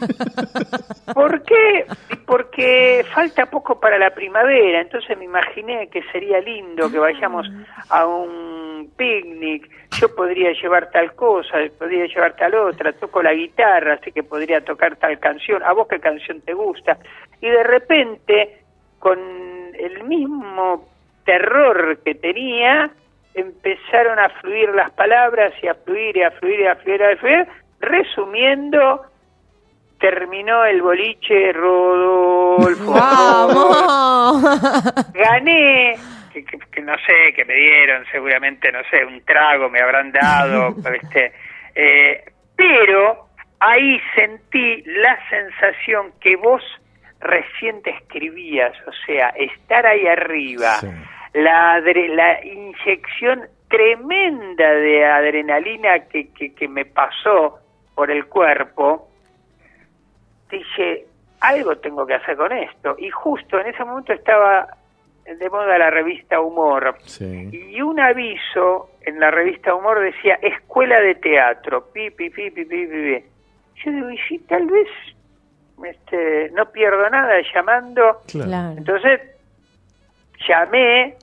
¿Por qué? Porque falta poco para la primavera, entonces me imaginé que sería lindo que vayamos a un picnic. Yo podría llevar tal cosa, podría llevar tal otra, toco la guitarra, así que podría tocar tal canción. ¿A vos qué canción te gusta? Y de repente, con el mismo terror que tenía, empezaron a fluir las palabras y a fluir y a fluir y a fluir y a fluir. Resumiendo, terminó el boliche Rodolfo. ¡Vamos! Gané, que, que, que no sé, que me dieron seguramente, no sé, un trago me habrán dado, este, eh, pero ahí sentí la sensación que vos recién describías, o sea, estar ahí arriba, sí. la, adre- la inyección tremenda de adrenalina que, que, que me pasó por el cuerpo, dije, algo tengo que hacer con esto. Y justo en ese momento estaba de moda la revista Humor. Sí. Y un aviso en la revista Humor decía, escuela de teatro, pi, pi, pi, pi, pi, pi, pi. Yo digo, y sí, tal vez este, no pierdo nada llamando. Claro. Entonces, llamé,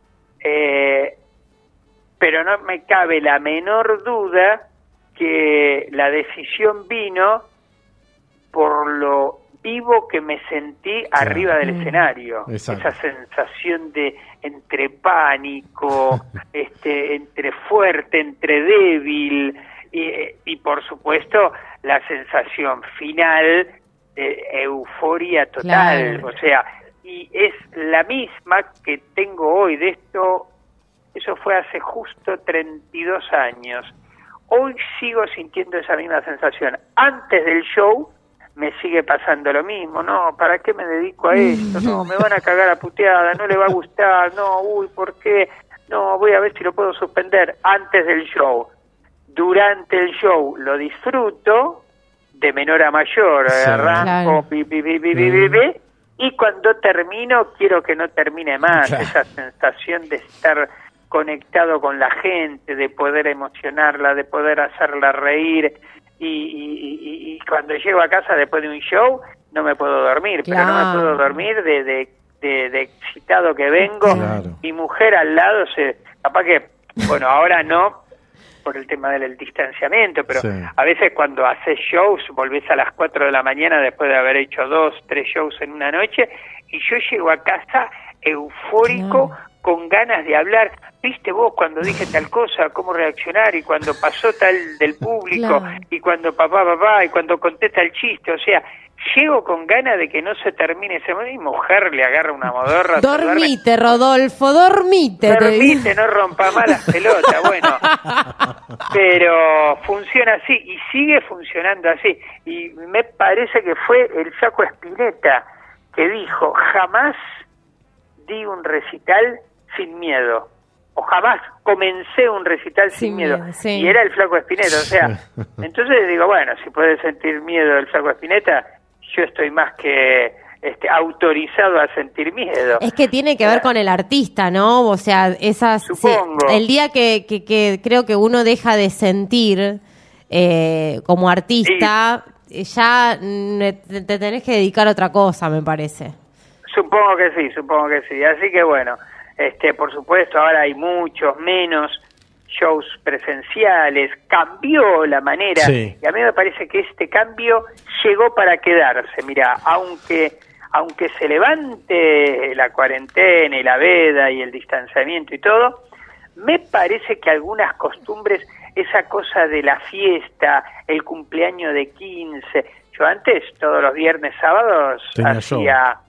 eh, pero no me cabe la menor duda que la decisión vino por lo vivo que me sentí Claro. arriba del escenario. Exacto. Esa sensación de entre pánico, este, entre fuerte, entre débil, y, y por supuesto la sensación final de euforia total. Claro. O sea, y es la misma que tengo hoy. De esto, eso fue hace justo treinta y dos años. Hoy sigo sintiendo esa misma sensación. Antes del show me sigue pasando lo mismo. No, ¿para qué me dedico a esto? No, me van a cagar a puteada, no le va a gustar. No, uy, ¿por qué? No, voy a ver si lo puedo suspender antes del show. Durante el show lo disfruto de menor a mayor. Sí. Arranco, Claro. pi, pi, pi, pi, pi, pi, pi, y cuando termino quiero que no termine más. Claro. Esa sensación de estar conectado con la gente, de poder emocionarla, de poder hacerla reír, y, y, y, y cuando llego a casa después de un show no me puedo dormir, Claro. pero no me puedo dormir de, de, de, de excitado que vengo. Claro. Mi mujer al lado se, capaz que, bueno, ahora no por el tema del el distanciamiento, pero Sí. a veces cuando haces shows volvés a las cuatro de la mañana después de haber hecho dos, tres shows en una noche, y yo llego a casa eufórico, Claro. con ganas de hablar. ¿Viste vos cuando dije tal cosa, cómo reaccionar? Y cuando pasó tal del público, Claro. y cuando papá, papá, y cuando contesta el chiste, o sea, llego con ganas de que no se termine ese momento. Mi mujer le agarra una modorra. Dormite, Rodolfo, dormite. te digo. Dormite, no rompa más las pelotas, bueno. Pero funciona así, y sigue funcionando así. Y me parece que fue el Flaco Spinetta que dijo, jamás di un recital sin miedo. O jamás comencé un recital sin, Sin miedo. miedo, sí. Y era el Flaco Spinetta, o sea, entonces digo, bueno, si puede sentir miedo el Flaco Spinetta, yo estoy más que este, autorizado a sentir miedo. Es que tiene que ver con el artista, ¿no? O sea, esas sí, Supongo. el día que, que, que creo que uno deja de sentir eh, como artista, ya mm, te, te tenés que dedicar a otra cosa, me parece. Supongo que sí, supongo que sí. Así que bueno, este, por supuesto, ahora hay muchos menos shows presenciales, cambió la manera, Sí. y a mí me parece que este cambio llegó para quedarse. Mira, aunque aunque se levante la cuarentena y la veda y el distanciamiento y todo, me parece que algunas costumbres, esa cosa de la fiesta, el cumpleaños de quince, yo antes todos los viernes, sábados Tenía hacía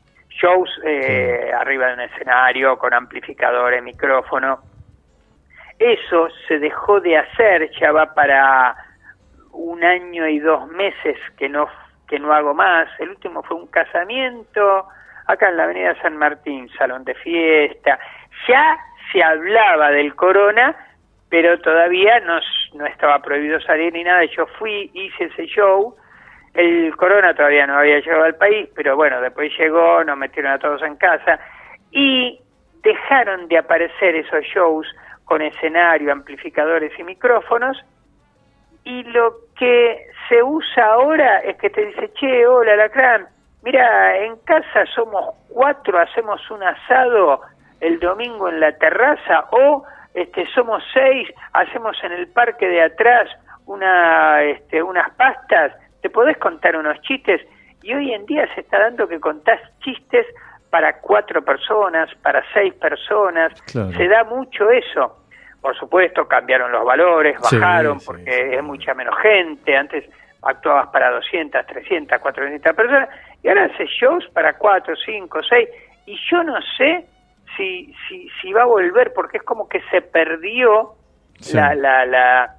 shows eh, arriba de un escenario con amplificadores, micrófono. Eso se dejó de hacer, ya va para un año y dos meses que no que no hago más. El último fue un casamiento acá en la avenida San Martín, salón de fiesta. Ya se hablaba del corona, pero todavía no, no estaba prohibido salir ni nada. Yo fui, hice ese show. El corona todavía no había llegado al país, pero bueno, después llegó, nos metieron a todos en casa y dejaron de aparecer esos shows con escenario, amplificadores y micrófonos, y lo que se usa ahora es que te dice, che, hola, Alacrán, mira, en casa somos cuatro, hacemos un asado el domingo en la terraza, o este somos seis, hacemos en el parque de atrás una este, unas pastas, te podés contar unos chistes, y hoy en día se está dando que contás chistes para cuatro personas, para seis personas, claro. Se da mucho eso. Por supuesto, cambiaron los valores, bajaron, sí, porque sí, sí. es mucha menos gente. Antes actuabas para doscientas, trescientas, cuatrocientas personas, y ahora haces shows para cuatro, cinco, seis, y yo no sé si si, si va a volver, porque es como que se perdió sí. la, la, la,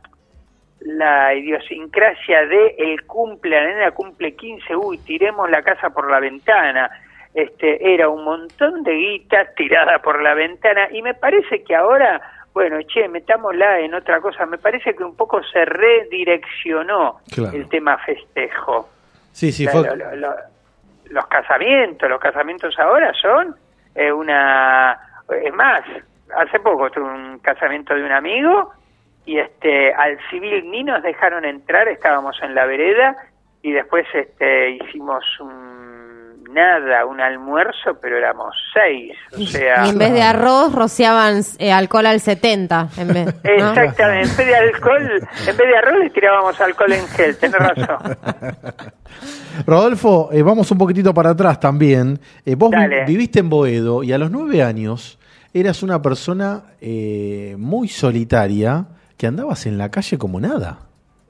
la idiosincrasia de el cumple, la nena cumple quince, uy, tiremos la casa por la ventana. Este, era un montón de guita tirada por la ventana, y me parece que ahora... Bueno, che, metámosla en otra cosa. Me parece que un poco se redireccionó claro. el tema festejo. Sí, sí, o sea, fue... lo, lo, lo, los casamientos, los casamientos ahora son eh, una... Es más, hace poco tuve un casamiento de un amigo y este al civil ni nos dejaron entrar, estábamos en la vereda y después este hicimos un... nada, un almuerzo, pero éramos seis, o sea... Y en vez de arroz rociaban eh, alcohol al setenta, en vez, ¿no? Exactamente, en vez de alcohol, en vez de arroz le tirábamos alcohol en gel, tenés razón. Rodolfo, eh, vamos un poquitito para atrás también. Eh, vos vi- viviste en Boedo y a los nueve años eras una persona eh, muy solitaria que andabas en la calle como nada.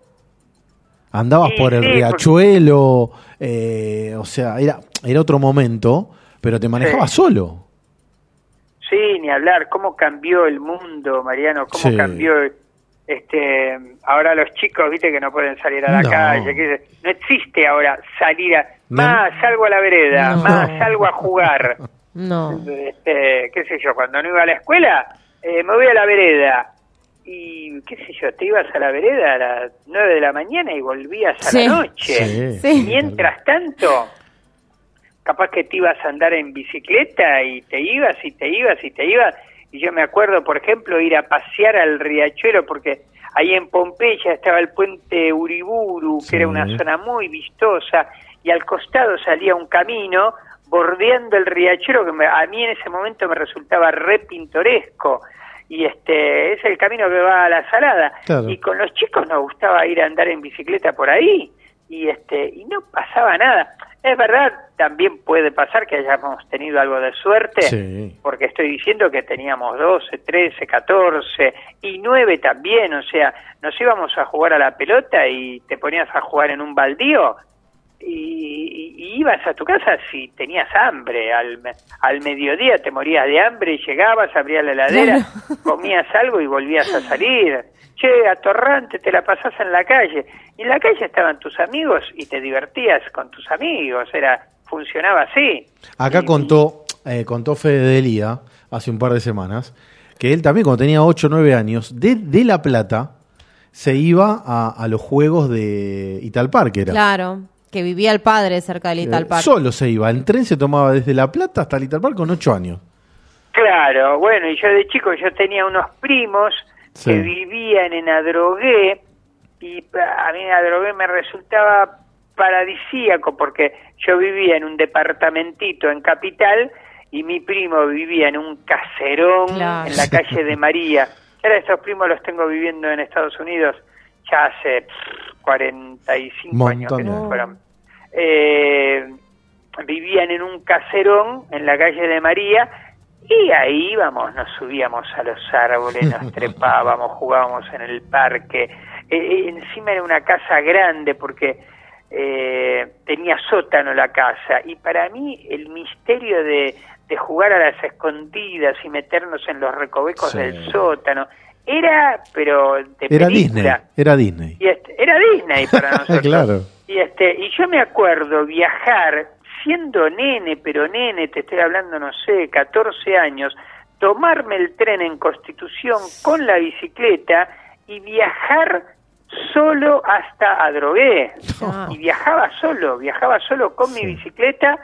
Andabas sí, por el sí, riachuelo, eh, o sea, era, era otro momento, pero te manejabas sí. solo. Sí, ni hablar, cómo cambió el mundo, Mariano, cómo sí. cambió, este, ahora los chicos, viste, que no pueden salir a la no. calle, que no existe ahora salir a, no. más salgo a la vereda, no. más salgo a jugar. No. Este, qué sé yo, cuando no iba a la escuela, eh, me voy a la vereda. Y qué sé yo, te ibas a la vereda a las nueve de la mañana y volvías a sí. la noche. Sí. Sí. Mientras tanto, capaz que te ibas a andar en bicicleta y te ibas y te ibas y te ibas. Y yo me acuerdo, por ejemplo, ir a pasear al riachuelo, porque ahí en Pompeya estaba el puente Uriburu, sí. que era una zona muy vistosa, y al costado salía un camino bordeando el riachuelo que me, a mí en ese momento me resultaba re pintoresco. Y este es el camino que va a la Salada. Claro. Y con los chicos nos gustaba ir a andar en bicicleta por ahí y este y no pasaba nada. Es verdad, también puede pasar que hayamos tenido algo de suerte, sí. porque estoy diciendo que teníamos doce, trece, catorce y nueve también, o sea, nos íbamos a jugar a la pelota y te ponías a jugar en un baldío y, y ibas a tu casa si tenías hambre, al, al mediodía te morías de hambre y llegabas, abrías la heladera, comías algo y volvías a salir. Che, atorrante, te la pasás en la calle. Y en la calle estaban tus amigos y te divertías con tus amigos, era funcionaba así. Acá y, contó eh, contó Fede Delía hace un par de semanas que él también cuando tenía ocho o nueve años, de, de La Plata, se iba a, a los juegos de Italpark, era. Claro. Que vivía el padre cerca del Italpark. Eh, solo se iba. El tren se tomaba desde La Plata hasta el Italpark con ocho años. Claro, bueno, y yo de chico yo tenía unos primos sí. que vivían en Adrogué y a mí Adrogué me resultaba paradisíaco porque yo vivía en un departamentito en Capital y mi primo vivía en un caserón claro. en la calle de María. Ahora estos primos los tengo viviendo en Estados Unidos ya hace pff, cuarenta y cinco Montón. años que se fueron. Eh, vivían en un caserón en la calle de María y ahí íbamos, nos subíamos a los árboles, nos trepábamos, jugábamos en el parque. Eh, encima era una casa grande porque eh, tenía sótano la casa y para mí el misterio de, de jugar a las escondidas y meternos en los recovecos sí. del sótano era, pero de Era película. Disney, era Disney. Y este, era Disney para nosotros. Claro. Y este, y yo me acuerdo viajar siendo nene, pero nene, te estoy hablando, no sé, catorce años, tomarme el tren en Constitución con la bicicleta y viajar solo hasta Adrogué. Ah. Y viajaba solo, viajaba solo con mi bicicleta,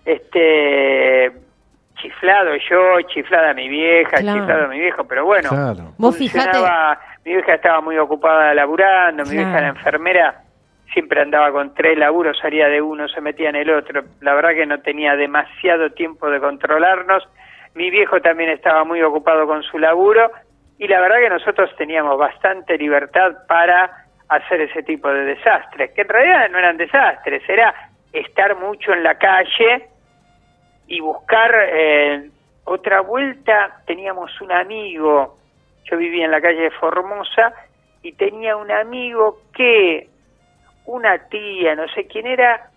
este, chiflado yo, chiflada mi vieja, Claro. chiflado mi viejo, pero bueno, Claro. Vos fijate- funcionaba. Mi vieja estaba muy ocupada laburando, mi Claro. vieja era enfermera, siempre andaba con tres laburos, salía de uno, se metía en el otro. La verdad que no tenía demasiado tiempo de controlarnos. Mi viejo también estaba muy ocupado con su laburo y la verdad que nosotros teníamos bastante libertad para hacer ese tipo de desastres, que en realidad no eran desastres, era estar mucho en la calle y buscar eh, otra vuelta. Teníamos un amigo, yo vivía en la calle de Formosa y tenía un amigo que una tía, no sé quién era,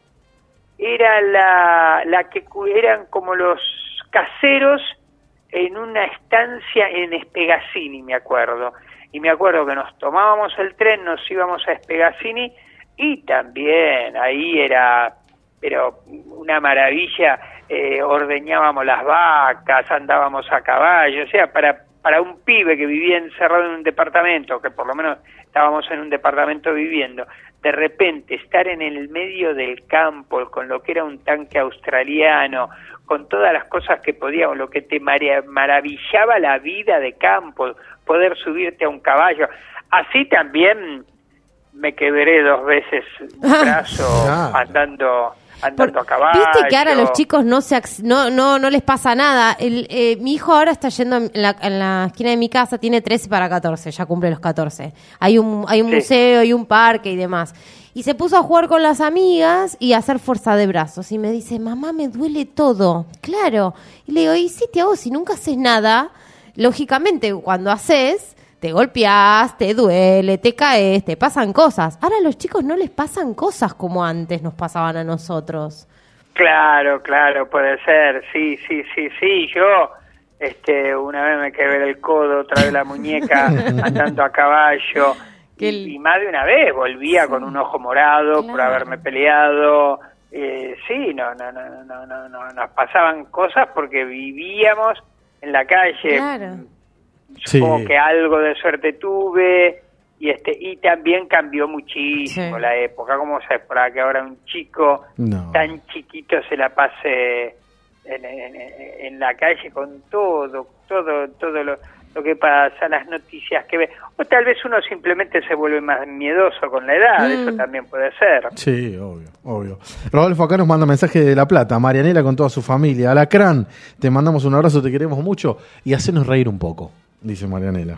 era la, la que cu- eran como los caseros en una estancia en Espegacini, me acuerdo. Y me acuerdo que nos tomábamos el tren, nos íbamos a Espegacini y también ahí era, pero una maravilla, eh, ordeñábamos las vacas, andábamos a caballo, o sea, para para un pibe que vivía encerrado en un departamento, que por lo menos estábamos en un departamento viviendo, de repente estar en el medio del campo, con lo que era un tanque australiano, con todas las cosas que podíamos, lo que te mara- maravillaba la vida de campo, poder subirte a un caballo. Así también me quebré dos veces un brazo Claro. andando andando a caballo. Viste que ahora a los chicos no se ac- no no no les pasa nada. El, eh, mi hijo ahora está yendo en la, en la esquina de mi casa, tiene trece para catorce, ya cumple los catorce. Hay un hay un Sí. museo y un parque y demás. Y se puso a jugar con las amigas y a hacer fuerza de brazos. Y me dice, mamá, me duele todo. Claro. Y le digo, y sí, te hago, si nunca haces nada, lógicamente cuando haces, te golpeás, te duele, te caes, te pasan cosas. Ahora a los chicos no les pasan cosas como antes nos pasaban a nosotros. Claro, claro, puede ser, sí, sí, sí, sí, yo este, una vez me quebré el codo, otra vez la muñeca andando a caballo, y, y más de una vez volvía con un ojo morado por haberme peleado, eh, sí, no, no, no, no, no, no, nos pasaban cosas porque vivíamos en la calle, Claro. supongo Sí. que algo de suerte tuve, y este y también cambió muchísimo Sí. la época. ¿Cómo se para que ahora un chico No. tan chiquito se la pase en, en- en la calle con todo, todo, todo lo, lo que pasa, las noticias que ve? O tal vez uno simplemente se vuelve más miedoso con la edad, Mm. eso también puede ser. Sí, obvio, obvio. Rodolfo acá nos manda mensaje de La Plata. Marianela con toda su familia. Alacrán, te mandamos un abrazo, te queremos mucho y hacenos reír un poco, dice Marianela.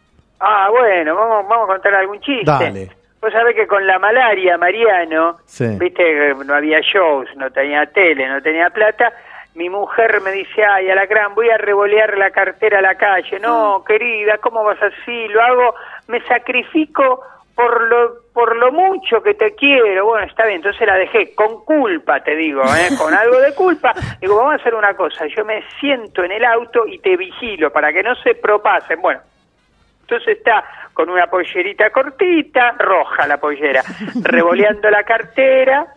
Ah, bueno, vamos, vamos a contar algún chiste. Dale. Vos sabés que con la malaria, Mariano, Sí. viste que no había shows, no tenía tele, no tenía plata, mi mujer me dice, ay, Alacrán, voy a revolear la cartera a la calle. No, querida, ¿cómo vas así? Lo hago, me sacrifico por lo por lo mucho que te quiero. Bueno, está bien, entonces la dejé con culpa, te digo, ¿eh? Con algo de culpa. Digo, vamos a hacer una cosa, yo me siento en el auto y te vigilo para que no se propasen. Bueno, entonces está con una pollerita cortita, roja la pollera, revoleando la cartera,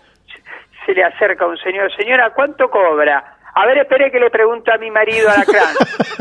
se le acerca un señor, señora, ¿cuánto cobra? A ver, espere que le pregunto a mi marido Alacrán.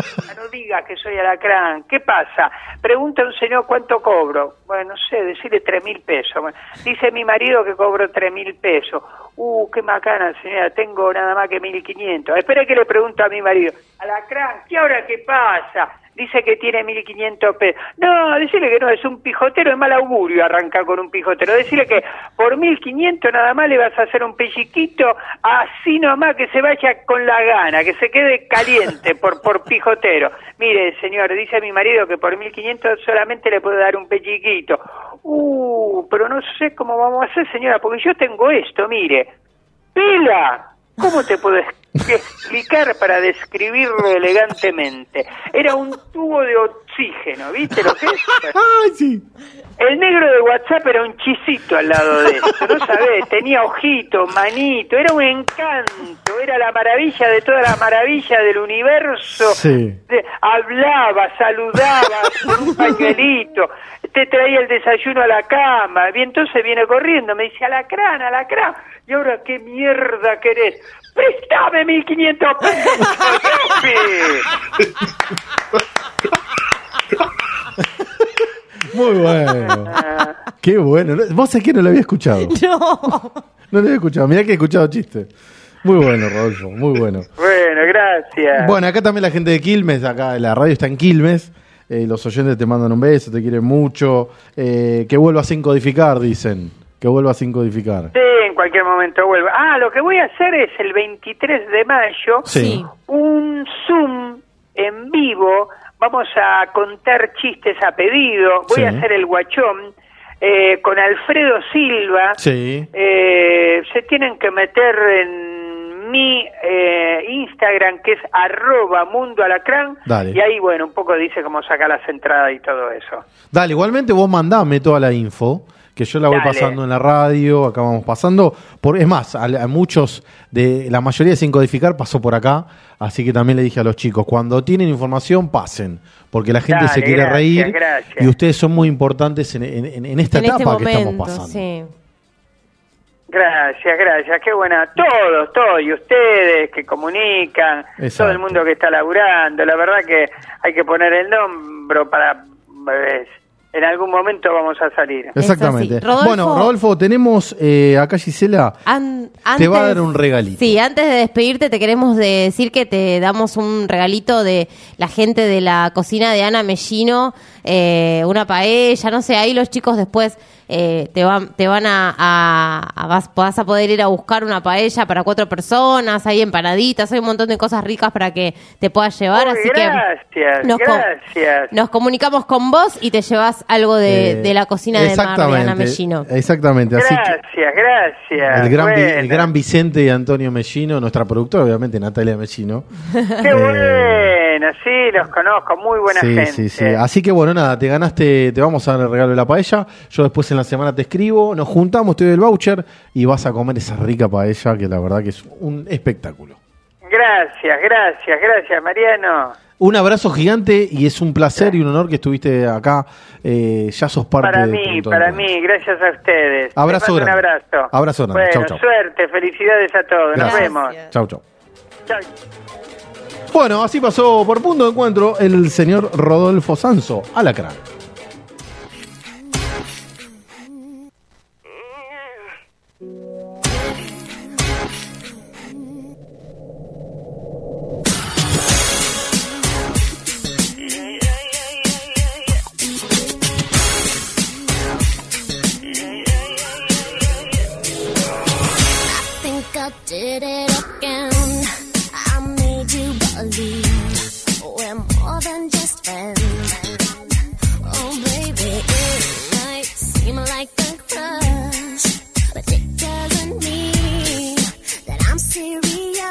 No digas que soy Alacrán, ¿qué pasa? Pregunta a un señor cuánto cobro. Bueno, no sé, decirle tres mil pesos. Bueno, dice mi marido que cobro tres mil pesos. Uh, qué macana, señora, tengo nada más que mil quinientos. Espere que le pregunto a mi marido. Alacrán, ¿qué ahora qué pasa? Dice que tiene mil quinientos pesos. No, decirle que no, es un pijotero de mal augurio arrancar con un pijotero. Decirle que por mil quinientos nada más le vas a hacer un pelliquito, así nomás que se vaya con la gana, que se quede caliente por por pijotero. Mire, señor, dice mi marido que por mil quinientos solamente le puedo dar un pelliquito. Uh, pero no sé cómo vamos a hacer, señora, porque yo tengo esto, mire. Pela, ¿Cómo te puedo explicar para describirlo elegantemente? Era un tubo de oxígeno, ¿viste lo que es? Ay, sí. El negro de WhatsApp era un chisito al lado de eso, ¿no sabés? Tenía ojitos, manito, era un encanto, era la maravilla de toda la maravilla del universo. Sí. De- hablaba, saludaba, con un pañuelito, te traía el desayuno a la cama, y entonces viene corriendo, me dice, alacrán, alacrán, y ahora qué mierda querés, préstame mil quinientos pesos, papi. Muy bueno. Qué bueno. No- ¿Vos sabés que no lo había escuchado? No. No lo había escuchado. Mirá que he escuchado chistes. Muy bueno, Rodolfo. Muy bueno. Bueno, gracias. Bueno, acá también la gente de Quilmes. Acá la radio está en Quilmes. Eh, los oyentes te mandan un beso, te quieren mucho. Eh, que vuelva sin codificar, dicen. Que vuelva sin codificar. Sí, en cualquier momento vuelvo. Ah, lo que voy a hacer es el veintitrés de mayo, Sí. un Zoom en vivo. Vamos a contar chistes a pedido. Voy Sí. a hacer el guachón eh, con Alfredo Silva. Sí. Eh, se tienen que meter en mi eh, Instagram, que es arroba mundo alacrán. Dale. Y ahí, bueno, un poco dice cómo sacar las entradas y todo eso. Dale, igualmente vos mandame toda la info, que yo la voy Dale. pasando en la radio, acá vamos pasando. Por, es más, a, a muchos, de la mayoría de Sin Codificar pasó por acá, así que también le dije a los chicos, cuando tienen información, pasen, porque la gente Dale, se quiere gracias, reír gracias. y ustedes son muy importantes en, en- en- en esta En etapa este que estamos momento, pasando. sí. Gracias, gracias, qué buena. Todos, todos, y ustedes que comunican, Exacto. todo el mundo que está laburando, la verdad que hay que poner el nombre para... eh, en algún momento vamos a salir. Exactamente. Es así. Rodolfo- Bueno, Rodolfo, tenemos eh, acá Gisela, An- te va a antes- dar un regalito. Sí, antes de despedirte te queremos decir que te damos un regalito de la gente de la cocina de Ana Mellino, eh, una paella, no sé, ahí los chicos después eh, te van te van a, a- a- vas, vas a poder ir a buscar una paella para cuatro personas, hay empanaditas, hay un montón de cosas ricas para que te puedas llevar, Uy, así gracias, que nos, co- gracias. nos comunicamos con vos y te llevas algo de, Eh, de la cocina de Mar de Ana Mellino. Exactamente, así que Gracias, gracias. el gran, Vi- Bueno. el gran Vicente y Antonio Mellino, nuestra productora, obviamente Natalia Mellino. Qué bueno, sí, los conozco, muy buena Sí, gente. sí, sí. Así que bueno, nada, te ganaste, te vamos a dar el regalo de la paella. Yo después en la semana te escribo, nos juntamos, te doy el voucher y vas a comer esa rica paella que la verdad que es un espectáculo. Gracias, gracias, gracias, Mariano. Un abrazo gigante y es un placer y un honor que estuviste acá. Eh, ya sos parte Para de mí, Punto de para Encuentro. mí, gracias a ustedes. Abrazo Les mando grande. Un abrazo. Abrazo grande. Bueno, Chau, chau. suerte, felicidades a todos. Gracias. Nos vemos. Chau, chau. Chau. Bueno, así pasó por Punto de Encuentro el señor Rodolfo Sanso, Alacrán. think I did it again. I made you believe we're more than just friends. Oh, baby, it might seem like a crush, but it doesn't mean that I'm serious.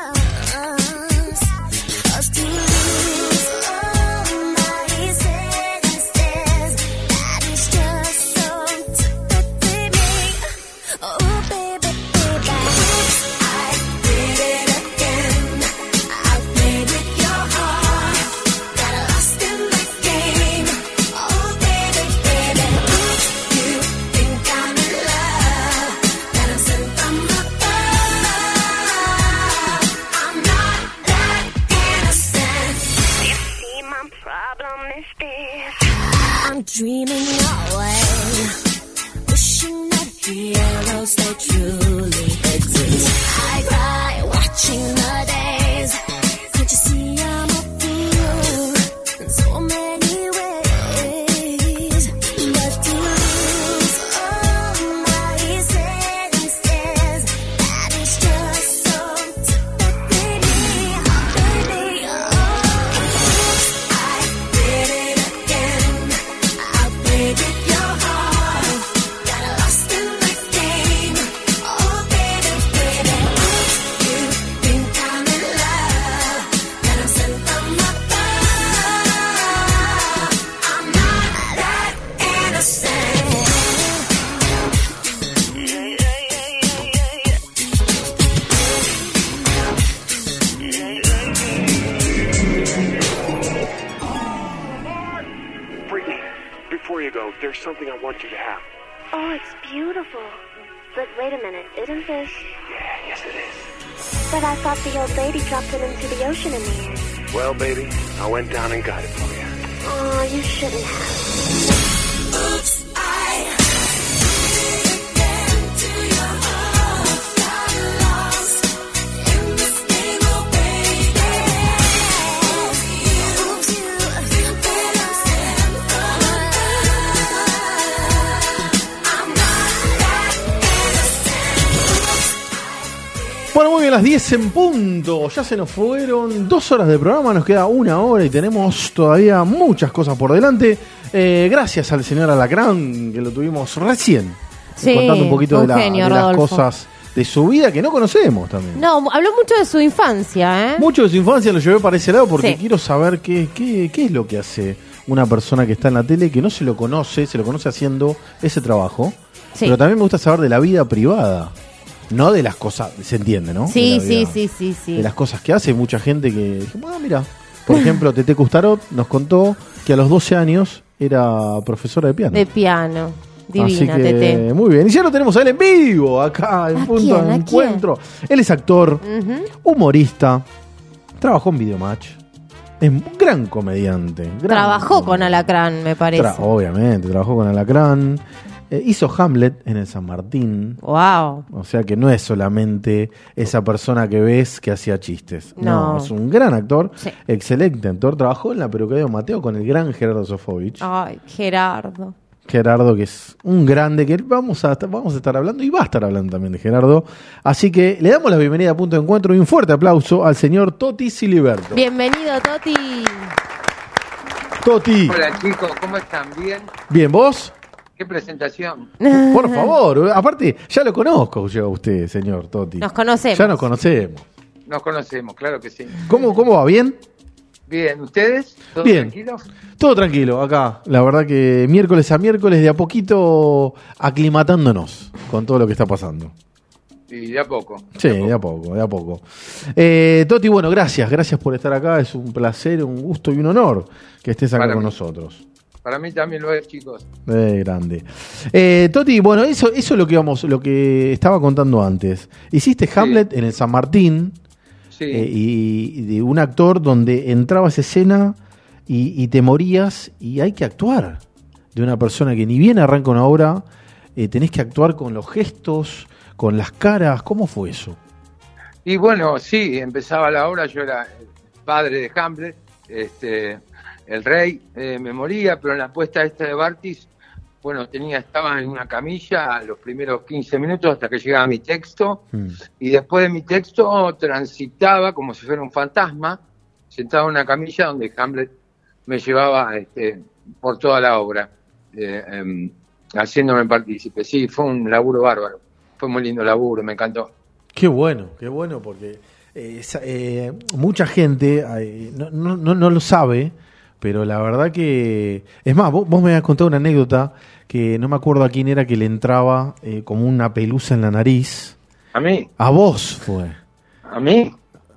'Cause to lose all my senses, that is just so typically me. Oh, baby, baby. I did it again. I played with your heart. Got lost in the game. Oh, baby, baby. You think I'm in love? That I'm sent from above. I'm not that innocent. You see, my problem is this. I'm dreaming away, wishing that heroes they truly exist. I cry watching the days. Can't you see I'm a fool in so many ways? But to lose all my senses, that is just so typically me, baby. Oh, I did it again. I played with your There's something I want you to have. Oh, it's beautiful. But wait a minute, isn't this... Yeah, yes it is. But I thought the old lady dropped it into the ocean in the air. Well, baby, I went down and got it for you. Oh, you shouldn't have. Oops, I... Bueno, muy bien, las diez en punto. Ya se nos fueron dos horas de programa, nos queda una hora y tenemos todavía muchas cosas por delante. Eh, gracias al señor Alacrán, que lo tuvimos recién, sí, contando un poquito un de, la, genio, de las Rodolfo. cosas de su vida que no conocemos también. No, habló mucho de su infancia, ¿eh? Mucho de su infancia lo llevé para ese lado porque Sí. quiero saber qué, qué, qué es lo que hace una persona que está en la tele, que no se lo conoce, se lo conoce haciendo ese trabajo. Sí. Pero también me gusta saber de la vida privada. No de las cosas, se entiende, ¿no? Sí, De la sí, vida- sí, sí, sí. De las cosas que hace, mucha gente que... Ah, mira. Por ejemplo, Tete Custarot nos contó que a los doce años era profesora de piano. De piano. Divina, Así que, Tete. muy bien. Y ya lo tenemos a él en vivo, acá en ¿A Punto quién? de ¿A Encuentro. Él es actor, Ujú. humorista, trabajó en Videomatch, es un gran comediante. gran Trabajó con Alacrán, me parece. Tra- obviamente, trabajó con Alacrán. Eh, hizo Hamlet en el San Martín. Wow. O sea que no es solamente esa persona que ves que hacía chistes. No, No. es un gran actor, Sí. excelente actor. Trabajó en La Peluquería de Mateo con el gran Gerardo Sofovich. Ay, Gerardo. Gerardo, que es un grande, que vamos a, vamos a estar hablando y va a estar hablando también de Gerardo. Así que le damos la bienvenida a Punto de Encuentro y un fuerte aplauso al señor Toti Siliberto. Bienvenido, Toti. Toti. Hola chicos, ¿cómo están? ¿Bien? Bien, ¿vos? ¿Qué presentación? Por favor, aparte, ya lo conozco yo a usted, señor Toti. Nos conocemos. Ya nos conocemos. Nos conocemos, claro que sí. ¿Cómo, cómo va? ¿Bien? Bien, ¿ustedes? ¿Todo Bien. tranquilo? Todo tranquilo acá. La verdad que miércoles a miércoles de a poquito aclimatándonos con todo lo que está pasando. Y de a poco. Sí, de a poco, de a poco. Eh, Toti, bueno, gracias. Gracias por estar acá. Es un placer, un gusto y un honor que estés acá Para con mí. nosotros. Para mí también lo es, chicos. Eh, grande. Eh, Toti, bueno, eso, eso es lo que vamos, lo que estaba contando antes. Hiciste Hamlet en el San Martín. Sí. Eh, y, y de un actor donde entrabas a escena y, y te morías y hay que actuar de una persona que ni bien arranca una obra, eh, tenés que actuar con los gestos, con las caras. ¿Cómo fue eso? Y bueno, sí, empezaba la obra, yo era el padre de Hamlet, este, el rey, eh, me moría, pero en la puesta esta de Bartis, bueno, tenía, estaba en una camilla los primeros quince minutos hasta que llegaba mi texto, y después de mi texto transitaba como si fuera un fantasma, sentado en una camilla donde Hamlet me llevaba este, por toda la obra, eh, eh, haciéndome partícipe. Sí, fue un laburo bárbaro, fue muy lindo laburo, me encantó. Qué bueno, qué bueno, porque eh, esa- eh, mucha gente eh, no, no, no, no lo sabe, pero la verdad que... Es más, vos, vos me habías contado una anécdota que no me acuerdo a quién era que le entraba eh, como una pelusa en la nariz. ¿A mí? A vos fue. ¿A mí?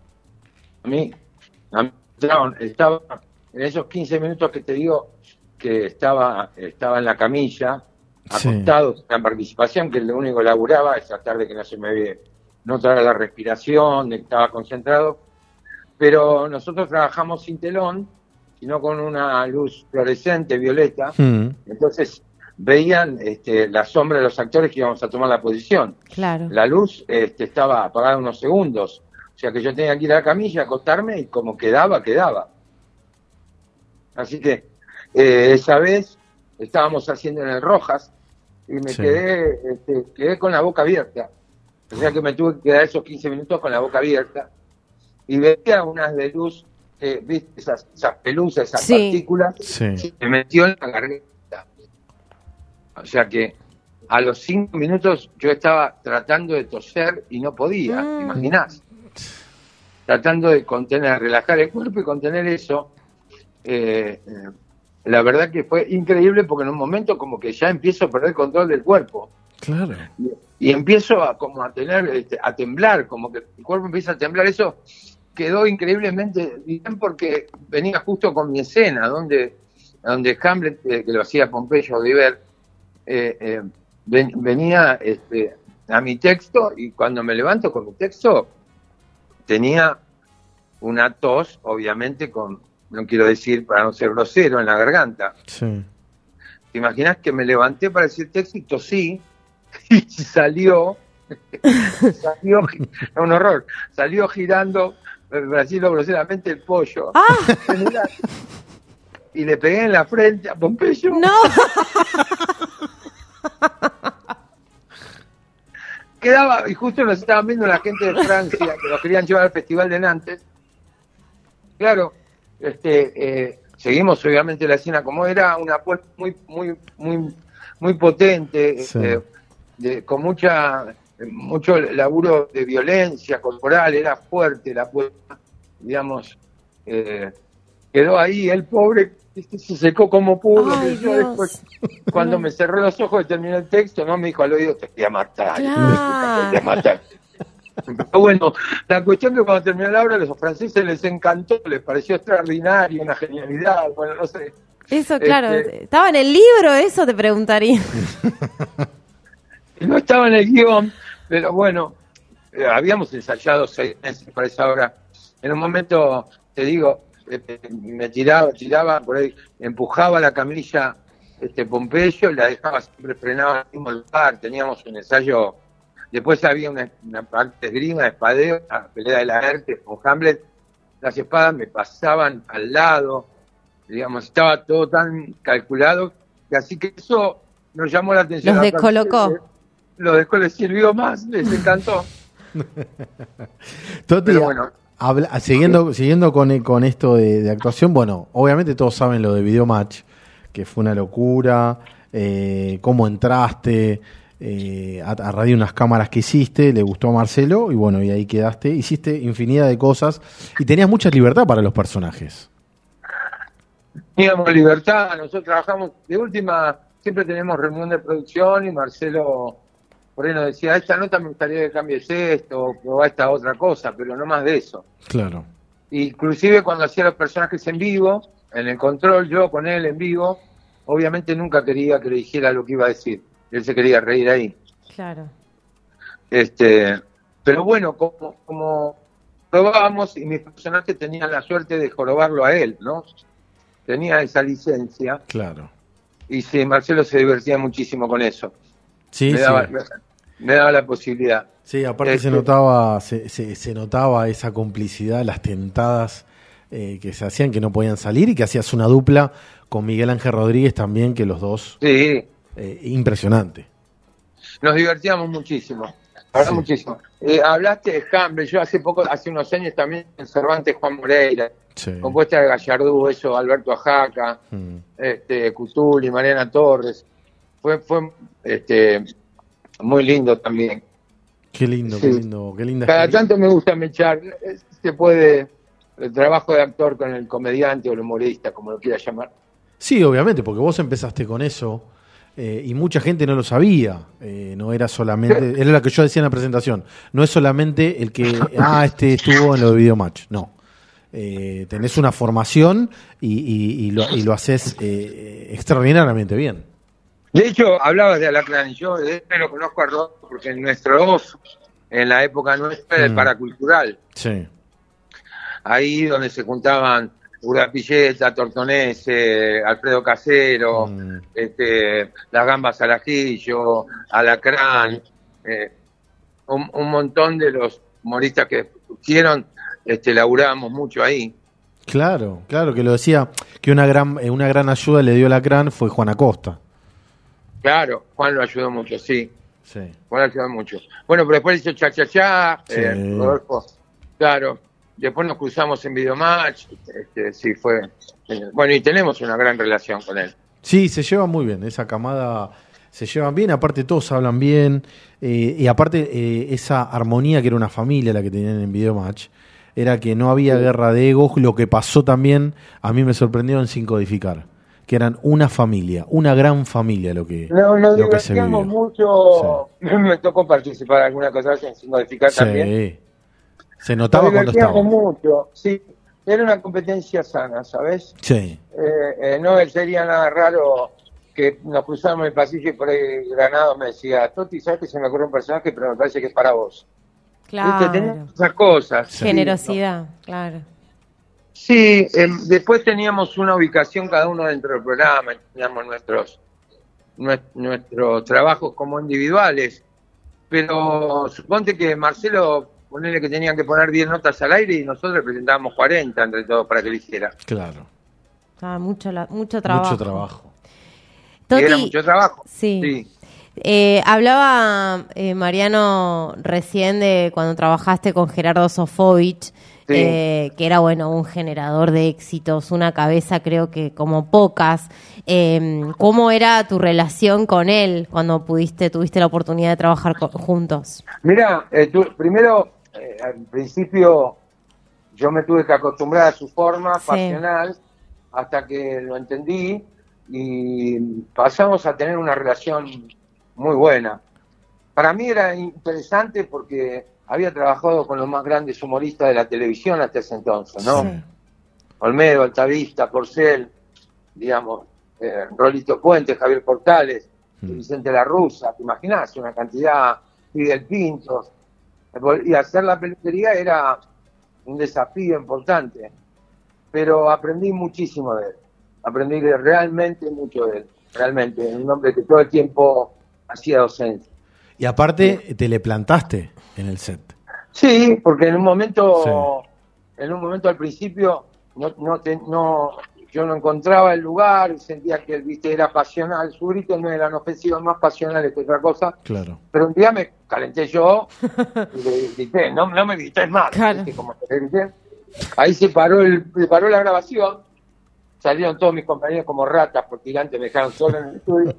A mí. A mí estaba, estaba en esos quince minutos que te digo que estaba, estaba en la camilla, Sí. acostado, en la participación, que lo único que laburaba es tratar de que no se me notara la respiración, de que estaba concentrado. Pero nosotros trabajamos sin telón, sino con una luz fluorescente, violeta. Mm. Entonces veían este, la sombra de los actores que íbamos a tomar la posición. Claro. La luz este, estaba apagada unos segundos, o sea que yo tenía que ir a la camilla, acostarme y como quedaba, quedaba. Así que eh, esa vez estábamos haciendo en el Rojas y me Sí. quedé, este, quedé con la boca abierta. O sea que me tuve que quedar esos quince minutos con la boca abierta y veía unas de luz, eh, viste, esas, esas pelusas, esas Sí. partículas, Sí. me metió en la garganta. O sea que a los cinco minutos yo estaba tratando de toser y no podía, ¿te imaginás? Tratando de contener, relajar el cuerpo y contener eso. Eh, eh, la verdad que fue increíble porque en un momento como que ya empiezo a perder control del cuerpo Claro. y empiezo a como a tener, este, a temblar, como que el cuerpo empieza a temblar. Eso quedó increíblemente bien porque venía justo con mi escena, donde, donde Hamlet, eh, que lo hacía Pompeyo Oliver, eh, eh, ven- venía este, a mi texto y cuando me levanto con mi texto tenía una tos, obviamente con, no quiero decir para no ser grosero, en la garganta. Sí. ¿Te imaginas que me levanté para decir texto y tosí y salió, salió, un horror, salió girando, para decirlo groseramente, el pollo. Y le pegué en la frente a Pompeyo. ¡No! Quedaba, y justo nos estaban viendo la gente de Francia, que nos querían llevar al Festival de Nantes. Claro, este, eh, seguimos obviamente la escena como era, una apuesta muy, muy, muy, muy potente, Sí. eh, de- con mucha, mucho laburo de violencia corporal, era fuerte la apuesta, digamos, eh, quedó ahí el pobre, este, se secó como pudo. Ay, y yo Dios. después, cuando me cerré los ojos y terminé el texto, no me dijo al oído, te voy a matar, Claro. te voy a matar. Pero bueno, la cuestión que cuando terminó la obra, a los franceses les encantó, les pareció extraordinario, una genialidad, bueno, no sé. Eso, claro. Este, ¿Estaba en el libro eso? Te preguntaría. no estaba en el guión, pero bueno, eh, habíamos ensayado seis meses para esa obra. En un momento, te digo, eh, me tiraba, tiraba por ahí, empujaba la camilla este Pompeyo, la dejaba siempre frenada en el mismo lugar, teníamos un ensayo. Después había una, una parte de esgrima, de espadeo, la pelea de Laertes con Hamlet. Las espadas me pasaban al lado, digamos, estaba todo tan calculado, que así que eso nos llamó la atención. Los a los descolocó. franceses. Los descolocó, les sirvió más, les encantó. Toti, Pero bueno. habla- siguiendo, siguiendo con, con esto de, de actuación, bueno, obviamente todos saben lo de Videomatch, que fue una locura, eh, cómo entraste, eh, a, a raíz de unas cámaras que hiciste, le gustó a Marcelo y bueno, y ahí quedaste, hiciste infinidad de cosas y tenías mucha libertad para los personajes. Teníamos libertad, nosotros trabajamos, de última, siempre tenemos reunión de producción y Marcelo por ahí nos decía, esta nota me gustaría que cambies esto, o esta otra cosa, pero no más de eso. Claro. Inclusive cuando hacía los personajes en vivo, en el control, yo con él en vivo, obviamente nunca quería que le dijera lo que iba a decir. Él se quería reír ahí. Claro. Este, pero bueno, como, como probábamos y mis personajes tenían la suerte de jorobarlo a él, ¿no? Tenía esa licencia. Claro. Y sí, Marcelo se divertía muchísimo con eso. Sí, me, sí. daba, me, me daba la posibilidad. Sí, aparte Este, se notaba, se, se, se notaba esa complicidad, las tentadas eh, que se hacían que no podían salir y que hacías una dupla con Miguel Ángel Rodríguez también, que los dos Sí, eh, impresionante. nos divertíamos muchísimo. La verdad, Sí. muchísimo. Eh, hablaste de Hambre, yo hace poco, hace unos años también en Cervantes Juan Moreira, Sí. compuesta de Gallardú, eso, Alberto Ajaca, Mm. este, Cutuli, Mariana Torres. Fue, fue este, muy lindo también. Qué lindo, Sí. qué lindo, qué linda Cada experiencia. tanto me gusta mechar. Se puede, el trabajo de actor con el comediante o el humorista, como lo quieras llamar. Sí, obviamente, porque vos empezaste con eso eh, y mucha gente no lo sabía. Eh, no era solamente, era lo que yo decía en la presentación, no es solamente el que, ah, este estuvo en lo de Videomatch, no. Eh, tenés una formación y, y, y lo, y lo haces eh, extraordinariamente bien. De hecho, hablabas de Alacrán, y yo de este lo conozco a Rodolfo, porque en nuestro off, en la época nuestra, del Mm. paracultural, Sí. ahí donde se juntaban Urapilleta, Tortonese, Alfredo Casero, Mm. este, las gambas al ajillo, Alacrán, eh, un, un montón de los humoristas que hicieron, este, laburábamos mucho ahí. Claro, claro, que lo decía, que una gran, eh, una gran ayuda le dio Lacrán fue Juan Acosta. Claro, Juan lo ayudó mucho, sí. Sí. Juan lo ayudó mucho. Bueno, pero después hizo Cha Cha Cha, Sí. eh, Rodolfo, claro. Después nos cruzamos en Videomatch, este, sí, fue... eh, bueno, y tenemos una gran relación con él. Sí, se llevan muy bien, esa camada se llevan bien, aparte todos hablan bien, eh, y aparte eh, esa armonía que era una familia la que tenían en Videomatch, era que no había guerra de egos, lo que pasó también, a mí me sorprendió en Sin Codificar, que eran una familia, una gran familia lo que, No, nos lo que se divertíamos vivió. mucho, me tocó participar en alguna cosa así, en Sin Codificar también. Sí. Se notaba Nos cuando divertíamos estaba. mucho, sí. Era una competencia sana, ¿sabes? Sí. Eh, eh, no sería nada raro que que nos cruzamos el pasillo y por ahí Granado me decía, Toti, ¿sabes que se me ocurre un personaje, pero me parece que es para vos? Claro. ¿Viste? Teníamos esas cosas. Generosidad, sí, ¿no? claro. Sí, eh, después teníamos una ubicación cada uno dentro del programa, teníamos nuestros, nuestros, nuestros trabajos como individuales, pero suponte que Marcelo, ponele que tenían que poner diez notas al aire y nosotros presentábamos cuarenta entre todos para que lo hiciera. Claro. Ah, mucho, la, mucho trabajo. Mucho trabajo. Toti, era mucho trabajo. Sí. sí. Eh, hablaba eh, Mariano recién de cuando trabajaste con Gerardo Sofovich, sí. eh, que era bueno un generador de éxitos, una cabeza creo que como pocas. Eh, ¿Cómo era tu relación con él cuando pudiste tuviste la oportunidad de trabajar co- juntos? Mira, eh, tú, primero, eh, al principio yo me tuve que acostumbrar a su forma Sí. pasional hasta que lo entendí y pasamos a tener una relación muy buena. Para mí era interesante porque había trabajado con los más grandes humoristas de la televisión hasta ese entonces, ¿no? Sí. Olmedo, Altavista, Porcel, digamos, eh, Rolito Puente, Javier Portales, mm. Vicente La Russa, te imaginás, una cantidad, Fidel Pintos, y hacer la peluquería era un desafío importante, pero aprendí muchísimo de él, aprendí de realmente mucho de él, realmente, un hombre que todo el tiempo hacía docencia. Y aparte te le plantaste en el set. Sí, porque en un momento, sí. en un momento al principio no, no, te, no, yo no encontraba el lugar, sentía que el viste era pasional, su grito no eran ofensivos, más pasionales que otra cosa. Claro. Pero un día me calenté yo y le grité, no, no me grites más, claro. como te grité. Ahí se paró el, se paró la grabación, salieron todos mis compañeros como ratas por tirante, me dejaron solo en el estudio.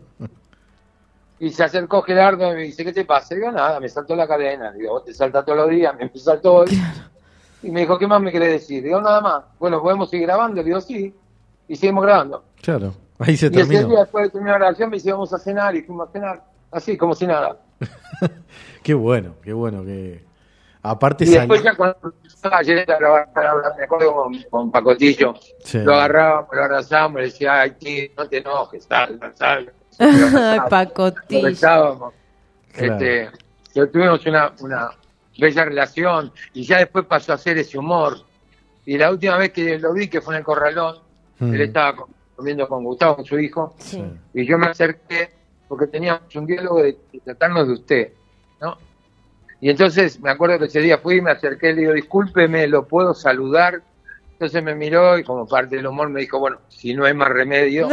Y se acercó Gerardo y me dice, ¿qué te pasa? Digo, nada, me saltó la cadena. Digo, vos te saltas todos los días, me saltó hoy. Y me dijo, ¿qué más me querés decir? Digo, nada más. Bueno, ¿podemos seguir grabando? Digo, sí. Y seguimos grabando. Claro, ahí se y terminó. ese día, después de terminar la grabación, me dice, vamos a cenar. Y fuimos a cenar, así, como si nada. Qué bueno, qué bueno. que Aparte y salió... después ya cuando ayer a grabar, me acuerdo con, con Pacotillo, sí. lo agarrábamos, lo abrazamos, le decía, ay, tío, no te enojes, sal, sal. Ay, Pacotillo. Claro. Este, yo tuvimos una, una bella relación y ya después pasó a hacer ese humor. Y la última vez que lo vi, que fue en el Corralón, mm. él estaba comiendo con Gustavo, con su hijo, sí. y yo me acerqué porque teníamos un diálogo de, de tratarnos de usted, ¿no? Y entonces me acuerdo que ese día fui, me acerqué, le digo, discúlpeme, ¿lo puedo saludar? Entonces me miró y como parte del humor me dijo, bueno, si no hay más remedio.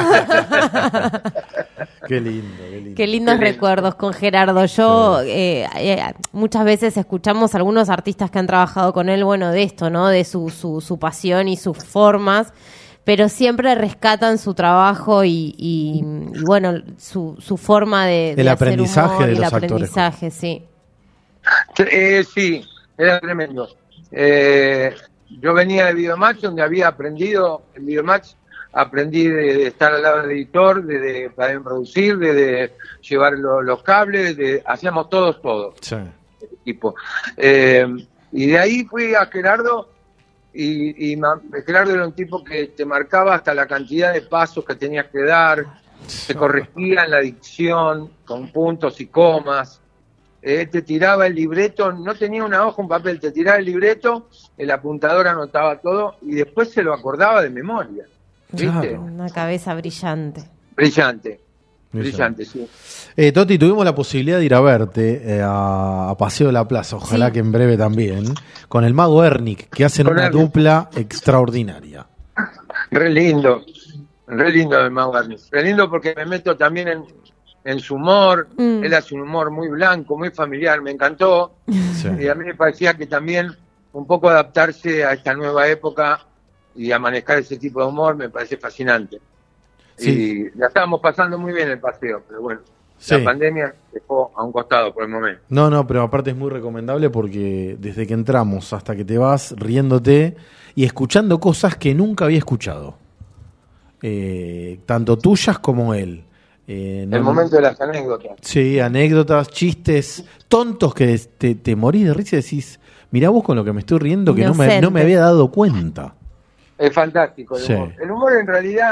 Qué lindo, qué lindo. Qué lindos Qué lindo. recuerdos con Gerardo. Yo sí. eh, eh, muchas veces escuchamos a algunos artistas que han trabajado con él, bueno, de esto, ¿no? De su, su, su pasión y sus formas, pero siempre rescatan su trabajo y, y, y bueno, su, su forma de, el de aprendizaje hacer humor de y el los aprendizaje, actores. Sí. Eh, sí, era tremendo. Eh, yo venía de Videomatch, donde había aprendido, en Videomatch aprendí de, de estar al lado del editor, de, de para producir, de, de llevar lo, los cables, de, hacíamos todos, todos, sí. el equipo. Eh, y de ahí fui a Gerardo, y, y ma, Gerardo era un tipo que te marcaba hasta la cantidad de pasos que tenías que dar, te corregía en la dicción, con puntos y comas. Eh, te tiraba el libreto, no tenía una hoja, un papel, te tiraba el libreto, el apuntador anotaba todo y después se lo acordaba de memoria. ¿Viste? Claro. Una cabeza brillante. Brillante, brillante, sí. Eh, Toti, tuvimos la posibilidad de ir a verte eh, a, a Paseo de la Plaza, ojalá sí. que en breve también, con el Mago Ernick, que hacen con una Ernick. Dupla extraordinaria. Re lindo, re lindo el Mago Ernick, re lindo porque me meto también en... en su humor, mm. él hace un humor muy blanco, muy familiar, me encantó, sí. y a mí me parecía que también un poco adaptarse a esta nueva época y a manejar ese tipo de humor me parece fascinante. Sí. Y la estábamos pasando muy bien el paseo, pero bueno, sí. la pandemia dejó a un costado por el momento. No, no, pero aparte es muy recomendable porque desde que entramos hasta que te vas riéndote y escuchando cosas que nunca había escuchado, eh, tanto tuyas como él. Eh, no, el momento de las anécdotas. Sí, anécdotas, chistes tontos que te, te morís de risa y decís, mirá vos con lo que me estoy riendo que no me, no me había dado cuenta. Es fantástico el sí. humor. El humor en realidad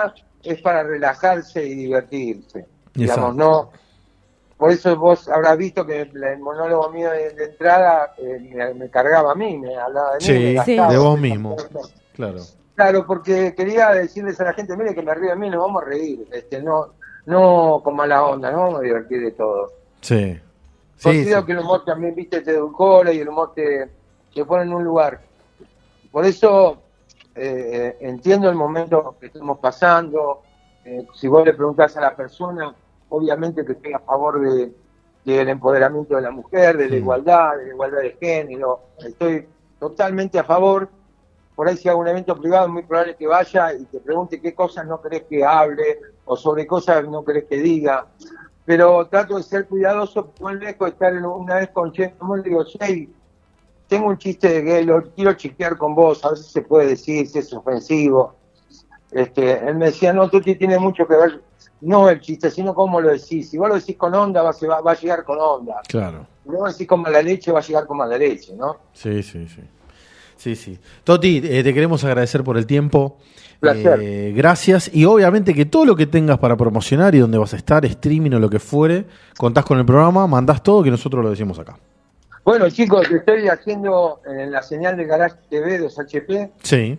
es para relajarse y divertirse. Digamos, no. Por eso vos habrás visto que el monólogo mío de, de entrada eh, me, me cargaba a mí, me hablaba de mí. Sí, me gastaba, de vos me mismo. gastaba. Claro. Claro, porque quería decirles a la gente, mire que me río de mí, nos vamos a reír, este, no, no con mala onda, nos vamos a divertir de todo. Sí. Sí, Considero sí. que el humor también, viste, te edulcora y el humor te, te pone en un lugar. Por eso eh, entiendo el momento que estamos pasando. Eh, si vos le preguntás a la persona, obviamente que estoy a favor de, del empoderamiento de la mujer, de la igualdad, de la igualdad de género. Estoy totalmente a favor. Por ahí si hago un evento privado es muy probable que vaya y te pregunte qué cosas no querés que hable o sobre cosas no querés que diga. Pero trato de ser cuidadoso, muy lejos de estar en una vez con Che, le digo, Che, tengo un chiste de gay, lo quiero chequear con vos, a veces se puede decir si es ofensivo. Este, él me decía, no, Tuti, tiene mucho que ver, no el chiste, sino cómo lo decís. Si vos lo decís con onda, va, se va, va a llegar con onda. Claro. Si vos lo decís con mala leche, va a llegar con mala leche, ¿no? Sí, sí, sí. Sí, sí. Toti, eh, te queremos agradecer por el tiempo. Placer. Eh, gracias. Y obviamente que todo lo que tengas para promocionar y donde vas a estar, streaming o lo que fuere, contás con el programa, mandás todo que nosotros lo decimos acá. Bueno, chicos, estoy haciendo en la señal de Garage T V de H P. Sí.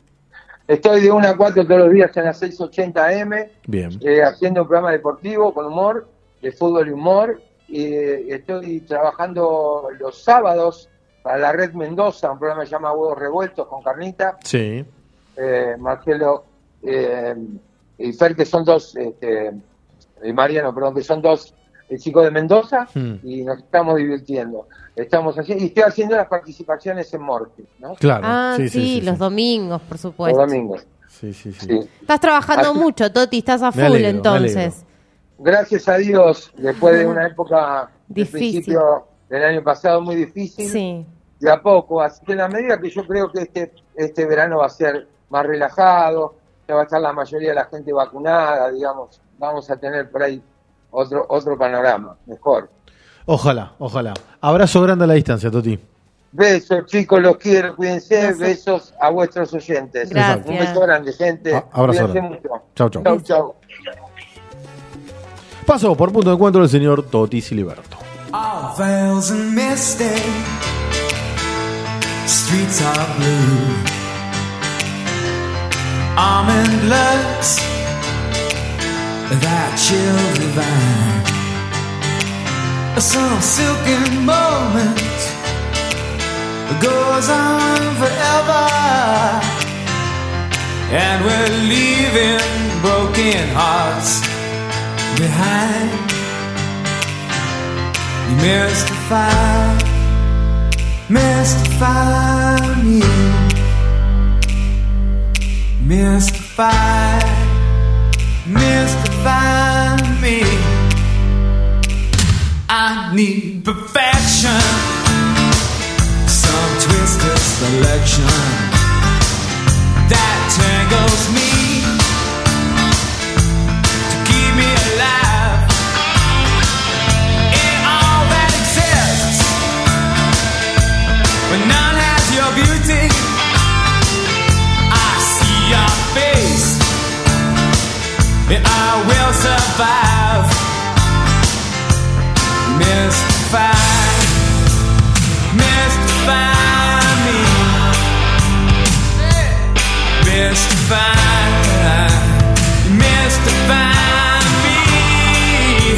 Estoy de una a cuatro todos los días en las seiscientos ochenta eme, Bien. eh, haciendo un programa deportivo con humor, de fútbol y humor. Y eh, estoy trabajando los sábados para la Red Mendoza, un programa que se llama Huevos Revueltos con Carnita. Sí. Eh, Marcelo eh, y Fer, que son dos, este, y Mariano, perdón, que son dos eh, chicos de Mendoza, Hmm. y nos estamos divirtiendo. Estamos haciendo, y estoy haciendo las participaciones en Morte, ¿no? Claro. Ah, sí, Sí, sí, sí, los sí. domingos, por supuesto. Los domingos. Sí, sí, sí. Sí. Estás trabajando Así- mucho, Toti, estás a Me full alegro, me entonces. Gracias a Dios, después de una época del Difícil. principio del año pasado muy difícil, Sí. de a poco, así que en la medida que yo creo que este este verano va a ser más relajado, ya va a estar la mayoría de la gente vacunada, digamos, vamos a tener por ahí otro otro panorama, mejor. Ojalá, ojalá. Abrazo grande a la distancia, Toti. Besos, chicos, los quiero, cuídense, Besos. besos a vuestros oyentes. Gracias. Un beso grande, gente. A- abrazo Cuídense grande. mucho. Chau, chau. Chau, chau. Pasó por punto de encuentro el señor Toti Siliberto. All veils and misty, streets are blue. Almond looks, that chill divine. Some silken moment goes on forever, and we're leaving broken hearts behind. You mystify, mystify me, mystify, mystify me. I need perfection, some twisted selection that tangles me to keep me alive. In all that exists, when none has your beauty, I see your face, and I will survive. Mystify, mystify me, mystify, mystify me.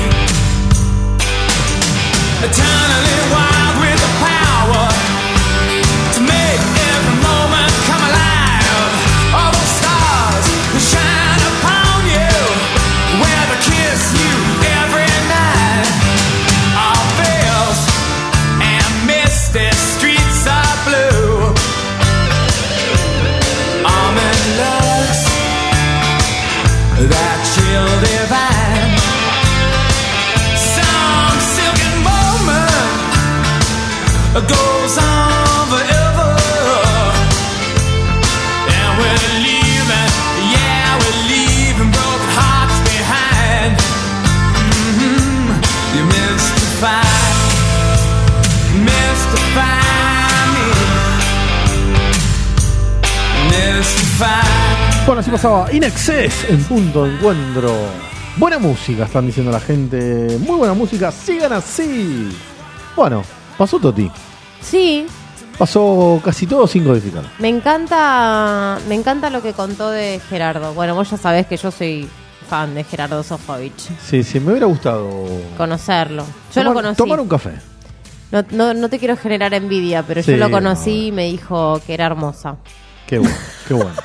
Eternally wild with the power to make every moment come alive. All those stars who shine upon you, where to kiss you every night. All veils and misty streets are blue. Almond looks, that chill divine. Some silken moment goes on forever, and we're leaving, yeah, we're leaving broken hearts behind. Mm-hmm. You mystify, mystify me, mystify. Bueno, así pasaba In Excess en Punto de Encuentro. Buena música, están diciendo la gente. Muy buena música, sigan así. Bueno, pasó Toti. Sí. Pasó casi todo sin codificar. Me encanta, me encanta lo que contó de Gerardo. Bueno, vos ya sabés que yo soy fan de Gerardo Sofovich. Sí, sí, me hubiera gustado conocerlo. Yo tomar, lo conocí. Tomar un café. No, no, no te quiero generar envidia, pero Sí, yo lo conocí no. y me dijo que era hermosa. Qué bueno, qué bueno.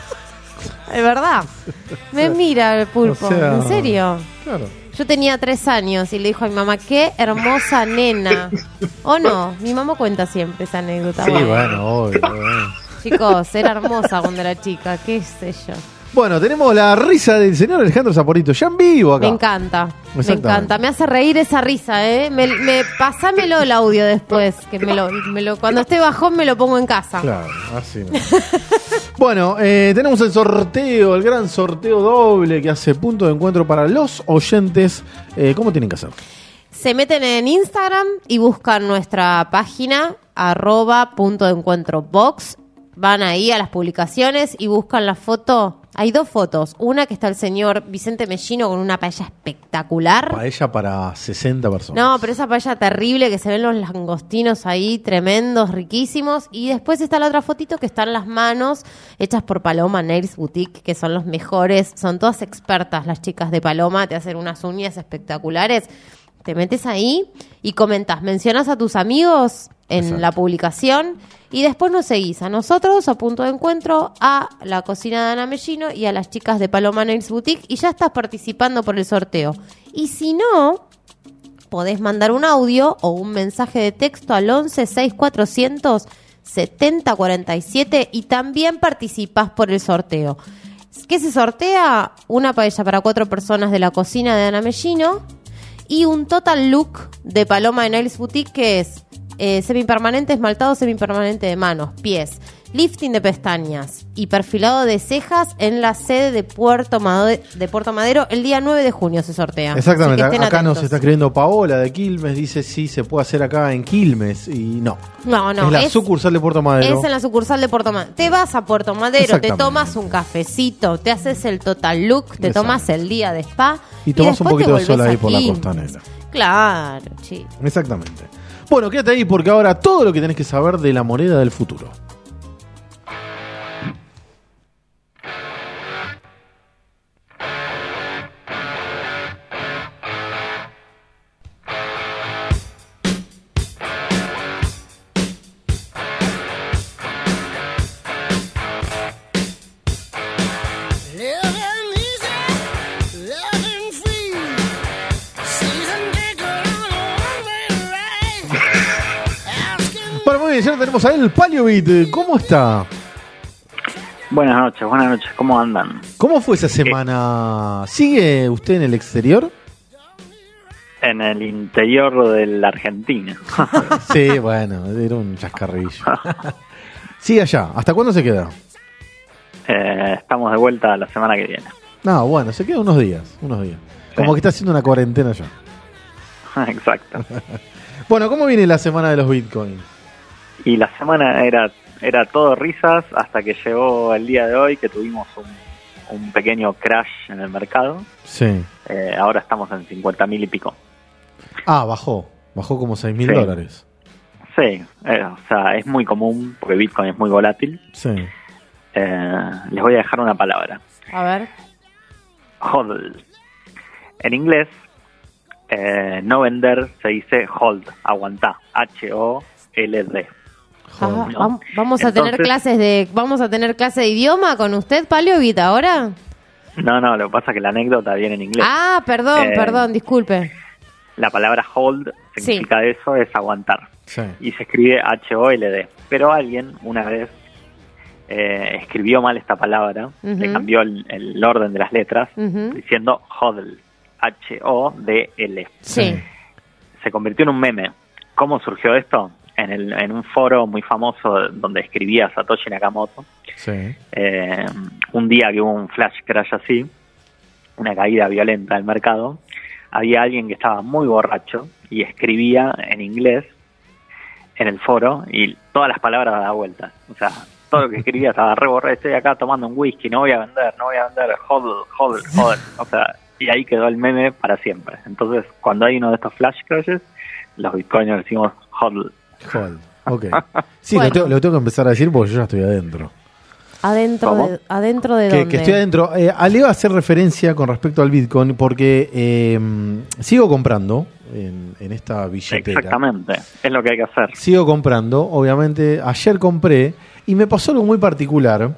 Es verdad. Me mira el pulpo. O sea, ¿En serio? Claro. Yo tenía tres años y le dijo a mi mamá, qué hermosa nena. ¿O no? Mi mamá cuenta siempre esa anécdota. Sí, bueno, obvio. bueno. Chicos, era hermosa cuando era chica, qué sé yo. Bueno, tenemos la risa del señor Alejandro Saporito, ya en vivo acá. Me encanta, me Exactamente. encanta. Me hace reír esa risa, ¿eh? Me, me, pasámelo el audio después, que me lo, me lo, cuando esté bajón me lo pongo en casa. Claro, así no. Bueno, eh, tenemos el sorteo, el gran sorteo doble que hace Punto de Encuentro para los oyentes. Eh, ¿Cómo tienen que hacer? Se meten en Instagram y buscan nuestra página, arroba punto de encuentro box. Van ahí a las publicaciones y buscan la foto. Hay dos fotos. Una que está el señor Vicente Mellino con una paella espectacular. Paella para sesenta personas. No, pero esa paella terrible que se ven los langostinos ahí, tremendos, riquísimos. Y después está la otra fotito que están las manos hechas por Paloma Nails Boutique, que son los mejores. Son todas expertas las chicas de Paloma, te hacen unas uñas espectaculares. Te metes ahí y comentas, mencionas a tus amigos en Exacto. la publicación y después nos seguís a nosotros, a Punto de Encuentro, a la cocina de Ana Mellino y a las chicas de Paloma Nails Boutique y ya estás participando por el sorteo. Y si no, podés mandar un audio o un mensaje de texto al once sesenta y cuatro cien setenta cuarenta y siete y también participás por el sorteo. ¿Qué se sortea? Una paella para cuatro personas de la cocina de Ana Mellino y un total look de Paloma de Nails Boutique, que es eh, semipermanente esmaltado, semipermanente de manos, pies, lifting de pestañas y perfilado de cejas en la sede de Puerto, Made- de Puerto Madero el día nueve de junio se sortea. Exactamente, Así que estén acá nos atentos. está escribiendo Paola de Quilmes, dice sí, se puede hacer acá en Quilmes y no. No, no, es la es- sucursal de Puerto Madero. Es en la sucursal de Puerto Madero. Te vas a Puerto Madero, te Exactamente. tomas un cafecito, te haces el total look, te Exacto. tomas el día de spa Y tomás un después te poquito de sol volvés ahí por la aquí. costanera. Claro, sí. Exactamente. Bueno, quédate ahí porque ahora todo lo que tenés que saber de la moneda del futuro. Living easy, living free. Season ticket on a one-way ride. Bueno, muy bien, ya tenemos a él, Paliobit. ¿Cómo está? Buenas noches, buenas noches, ¿cómo andan? ¿Cómo fue esa semana? ¿Sigue usted en el exterior? En el interior de la Argentina. Sí, bueno, era un chascarrillo. Sigue allá. ¿Hasta cuándo se queda? Eh, estamos de vuelta la semana que viene. No, bueno, se queda unos días, unos días. Como que está haciendo una cuarentena ya. Exacto. Bueno, ¿cómo viene la semana de los Bitcoin? Y la semana era era todo risas hasta que llegó el día de hoy que tuvimos un, un pequeño crash en el mercado. Sí. Eh, ahora estamos en cincuenta mil y pico. Ah, bajó. Bajó como seis mil Sí. dólares. Sí, eh, o sea, es muy común porque Bitcoin es muy volátil. Sí. Eh, les voy a dejar una palabra. A ver. Hodl. En inglés, eh, no vender se dice hold, aguantá. H O L D. Ah, ¿no? vam- vamos a tener Entonces- clases de vamos a tener clase de idioma con usted, Paliobit, ahora. No, no, lo que pasa es que la anécdota viene en inglés. Ah, perdón, Eh, perdón, disculpe. La palabra hold significa eso, es aguantar. Sí. Y se escribe H O L D. Pero alguien una vez eh, escribió mal esta palabra, Ujú. le cambió el, el orden de las letras, Ujú. diciendo hodl, H O D L. Sí. Se convirtió en un meme. ¿Cómo surgió esto? En, el, en un foro muy famoso donde escribía Satoshi Nakamoto. Sí. Eh, un día que hubo un flash crash así, una caída violenta del mercado, había alguien que estaba muy borracho y escribía en inglés en el foro y todas las palabras daban vueltas. O sea, todo lo que escribía estaba re borrado. Estoy acá tomando un whisky, no voy a vender, no voy a vender, hodl, hodl, hodl. O sea, y ahí quedó el meme para siempre. Entonces, cuando hay uno de estos flash crashes, los bitcoiners decimos hodl. Hodl, ok. Sí, Bueno. lo, tengo, lo tengo que empezar a decir porque yo ya estoy adentro. ¿Adentro ¿Cómo? de, adentro de Que, dónde? que estoy adentro. Eh, Ale va a hacer referencia con respecto al Bitcoin porque eh, sigo comprando en, en esta billetera. Exactamente, es lo que hay que hacer. Sigo comprando, obviamente. Ayer compré y me pasó algo muy particular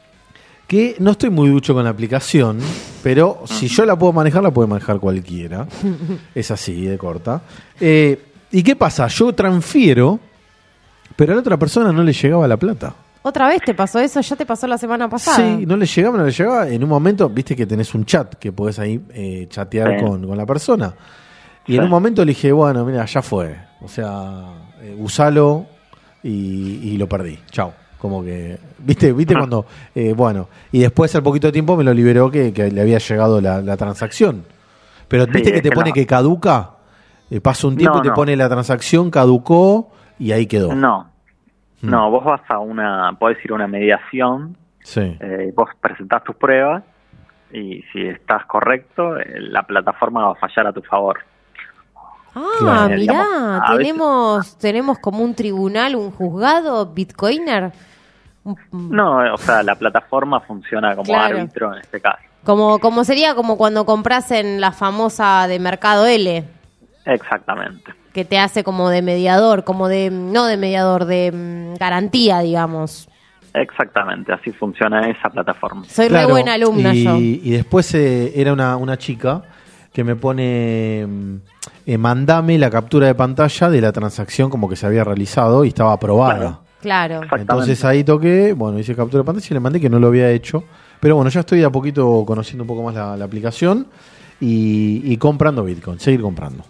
que no estoy muy ducho con la aplicación, pero si yo la puedo manejar, la puede manejar cualquiera. Es así, de corta. Eh, ¿Y qué pasa? Yo transfiero, pero a la otra persona no le llegaba la plata. ¿Otra vez te pasó eso? ¿Ya te pasó la semana pasada? Sí, no le llegaba, no le llegaba. En un momento, viste que tenés un chat que podés ahí eh, chatear Sí. con, con la persona. Y Sí. en un momento le dije, bueno, mira, ya fue. O sea, eh, usalo y, y lo perdí. Chau. Como que, viste, viste cuando, eh, bueno. Y después al poquito de tiempo me lo liberó que, que le había llegado la, la transacción. Pero Sí, viste que es te que pone no. que caduca. Eh, pasa un tiempo No, y te no. pone la transacción, caducó y ahí quedó. No, Mm. no, vos vas a una, podés ir a una mediación, Sí. eh, vos presentás tus pruebas y si estás correcto, eh, la plataforma va a fallar a tu favor. Ah, Claro. mirá, Digamos, a tenemos, tenemos como un tribunal, un juzgado bitcoiner. No, o sea, la plataforma funciona como Claro. árbitro en este caso. Como, como sería como cuando compras en la famosa de Mercado L, Exactamente. que te hace como de mediador, como de, no de mediador, de mm, garantía, digamos. Exactamente, así funciona esa plataforma. Soy re buena alumna y, yo. Y después eh, era una, una chica que me pone, mm, eh, mandame la captura de pantalla de la transacción como que se había realizado y estaba aprobada. Claro. Entonces ahí toqué, bueno, hice captura de pantalla y le mandé que no lo había hecho. Pero bueno, ya estoy de a poquito conociendo un poco más la, la aplicación y, y comprando Bitcoin, seguir comprando.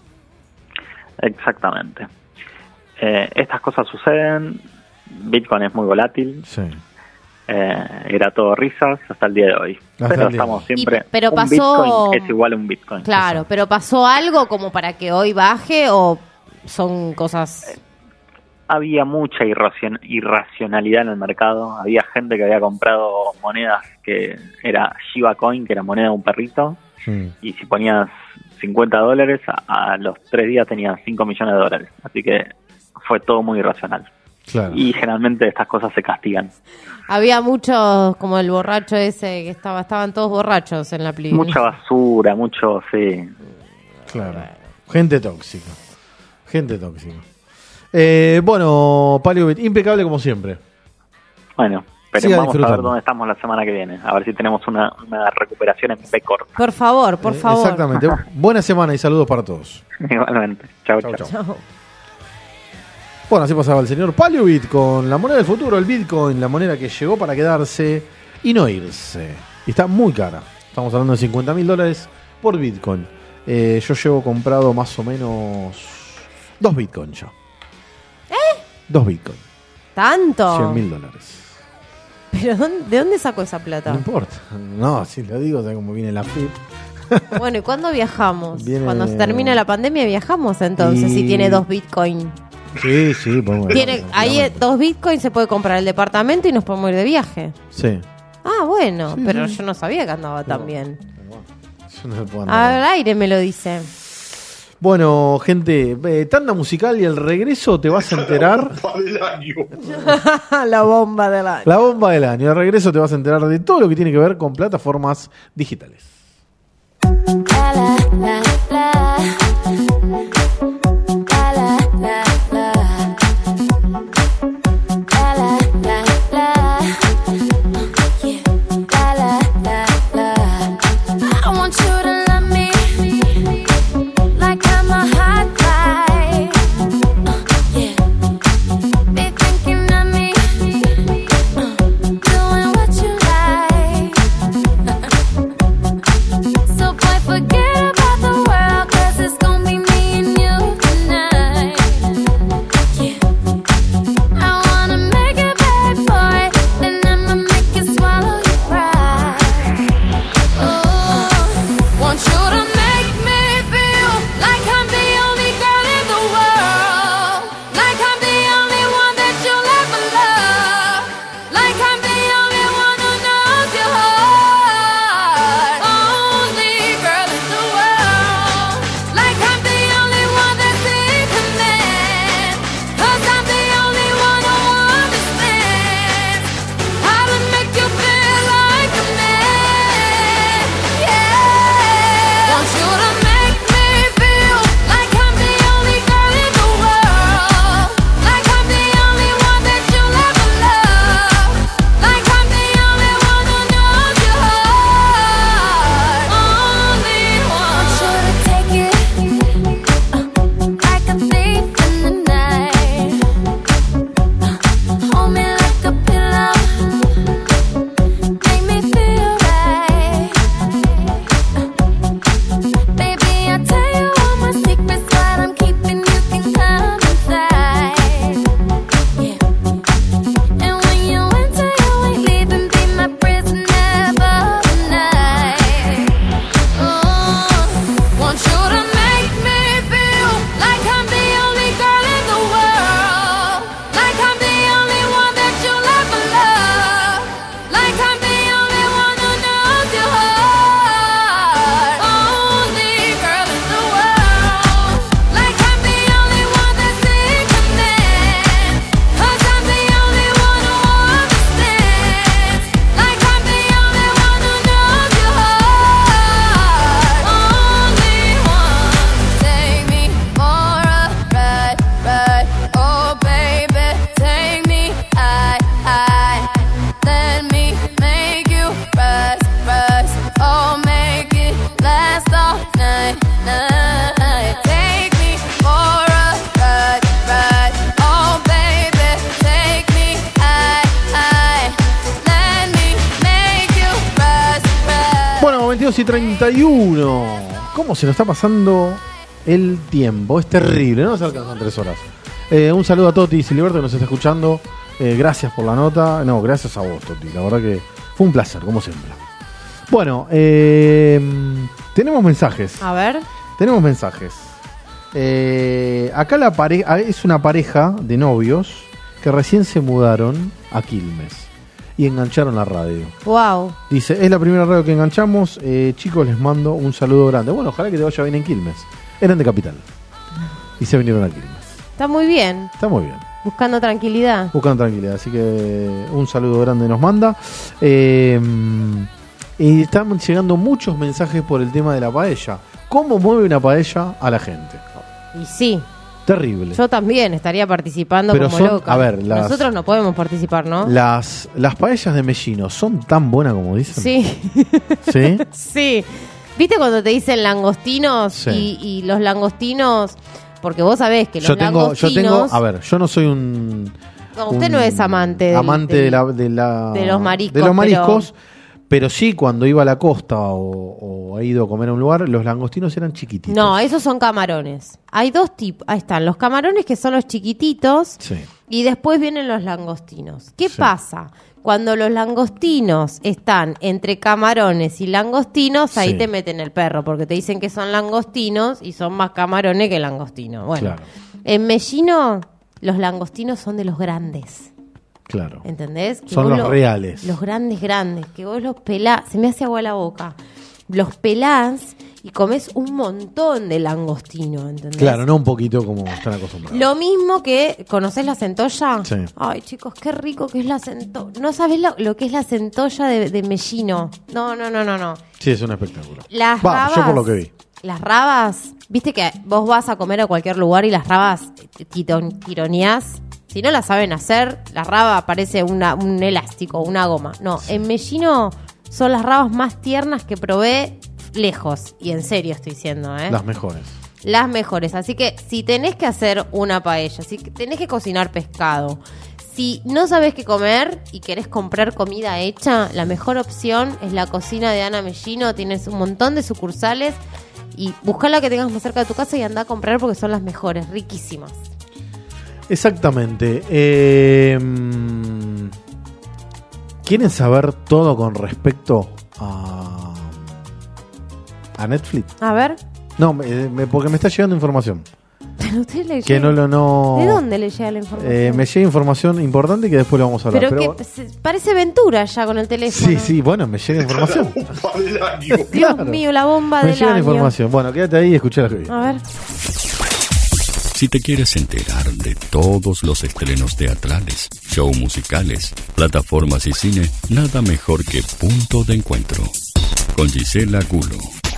Exactamente. Eh, estas cosas suceden, Bitcoin es muy volátil, Sí. eh, era todo risas hasta el día de hoy. Hasta pero el día estamos de hoy. siempre, Y- pero un pasó- Bitcoin es igual a un Bitcoin. Claro, pero ¿pasó algo como para que hoy baje o son cosas...? Había mucha irracion- irracionalidad en el mercado, había gente que había comprado monedas que era Shiba Coin, que era moneda de un perrito, y si ponías cincuenta dólares, a, a los tres días tenías cinco millones de dólares. Así que fue todo muy irracional. Claro. Y generalmente estas cosas se castigan. Había muchos, como el borracho ese, que estaba estaban todos borrachos en la pli. Mucha basura, mucho, sí. Claro. Gente tóxica. Gente tóxica. Eh, bueno, Paliobit, impecable como siempre. Bueno, pero Siga vamos a ver disfrutando. dónde estamos la semana que viene. A ver si tenemos una, una recuperación en B corta. Por favor, por Eh, favor. Exactamente. Buena semana y saludos para todos. Igualmente. Chau, Chau, chau. Chau. Bueno, así pasaba el señor Paliobit con la moneda del futuro, el Bitcoin, la moneda que llegó para quedarse y no irse. Y está muy cara. Estamos hablando de cincuenta mil dólares por Bitcoin. Eh, yo llevo comprado más o menos dos Bitcoin ya. ¿Eh? Dos Bitcoin. ¿Tanto? cien mil dólares. ¿Pero dónde- de dónde sacó esa plata? No importa. No, si lo digo, ¿sabes cómo viene la F I P? Bueno, ¿y cuándo viajamos? Viene- Cuando se termine la pandemia viajamos entonces, Y- si tiene dos bitcoin. Sí, sí, podemos Tiene, viajar, ahí eh, tranquilamente. dos bitcoin se puede comprar el departamento y nos podemos ir de viaje. Sí. Ah, bueno, Sí, pero sí. yo no sabía que andaba tan bien. Yo no me puedo andar. Al aire me lo dice. Bueno, gente, eh, tanda musical y el regreso te vas a enterar. del año. La bomba del año. La bomba del año. Al regreso te vas a enterar de todo lo que tiene que ver con plataformas digitales. I want you to love me like I'm a hot guy. Uh, yeah. Be thinking of me, uh, doing what you like. So boy, forget about the world, 'cause it's gonna veintidós y treinta y uno. ¿Cómo se nos está pasando el tiempo? Es terrible, no nos alcanzan tres horas. Eh, un saludo a Toti Siliberto que nos está escuchando. Eh, gracias por la nota. No, gracias a vos, Toti. La verdad que fue un placer, como siempre. Bueno, eh, tenemos mensajes. A ver. Tenemos mensajes. Eh, acá la pareja es una pareja de novios que recién se mudaron a Quilmes y engancharon la radio. Wow. Dice, es la primera radio que enganchamos. Eh, chicos, les mando un saludo grande. Bueno, ojalá que te vaya bien en Quilmes. Eran de Capital y se vinieron a Quilmes. Está muy bien. Está muy bien. Buscando tranquilidad. Buscando tranquilidad. Así que un saludo grande nos manda. Eh, y están llegando muchos mensajes por el tema de la paella. ¿Cómo mueve una paella a la gente? Y sí. Terrible. Yo también estaría participando. Pero como son, loca. a ver, las- Nosotros no podemos participar, ¿no? Las, las paellas de Mellino son tan buenas como dicen. Sí. ¿Sí? Sí. ¿Viste cuando te dicen langostinos? Sí. Y, y los langostinos, porque vos sabés que los Yo tengo, langostinos... yo tengo, a ver, yo no soy un... No, usted un no es amante del- amante del- de, la, de, la- de los mariscos, de los mariscos, pero- pero... sí cuando iba a la costa o, o he ido a comer a un lugar, los langostinos eran chiquititos. No, esos son camarones. Hay dos tipos. Ahí están, los camarones que son los chiquititos Sí. y después vienen los langostinos. ¿Qué Sí. pasa? Cuando los langostinos están entre camarones y langostinos, ahí Sí. te meten el perro, porque te dicen que son langostinos y son más camarones que langostinos. Bueno, Claro. en Mellino los langostinos son de los grandes. Claro. ¿Entendés? Que Son vos los lo- reales. Los grandes, grandes. Que vos los pelás. Se me hace agua la boca. Los pelás y comés un montón de langostino, ¿entendés? Claro, no un poquito como están acostumbrados. Lo mismo que... ¿Conocés la centolla? Sí. Ay, chicos, qué rico que es la centolla. No sabés lo, lo que es la centolla de, de Mellino. No, no, no, no, no. Sí, es un espectáculo. Las Va, rabas... yo por lo que vi. Las rabas... Viste que vos vas a comer a cualquier lugar y las rabas tito- tironeás. Si no las saben hacer, la raba parece una, un elástico, una goma. No, en Mellino son las rabas más tiernas que probé lejos. Y en serio estoy diciendo, ¿eh? Las mejores. Las mejores. Así que si tenés que hacer una paella, si tenés que cocinar pescado, si no sabés qué comer y querés comprar comida hecha, la mejor opción es la cocina de Ana Mellino. Tienes un montón de sucursales y buscá la que tengas más cerca de tu casa y andá a comprar porque son las mejores, riquísimas. Exactamente. Eh, ¿Quieren saber todo con respecto a, a Netflix? A ver, No, me- me- porque me está llegando información. pero usted le Que llega- no lo no. ¿De dónde le llega la información? Eh, me llega información importante que después lo vamos a hablar. pero Pero, que se- parece Ventura ya con el teléfono. sí, sí, bueno, me llega información. Dios Claro. mío, la bomba Me del llega la año. información. Bueno, quédate ahí y escuchá lo que viene. A ver. Si te quieres enterar de todos los estrenos teatrales, show musicales, plataformas y cine, nada mejor que Punto de Encuentro. Con Gisela Gulo.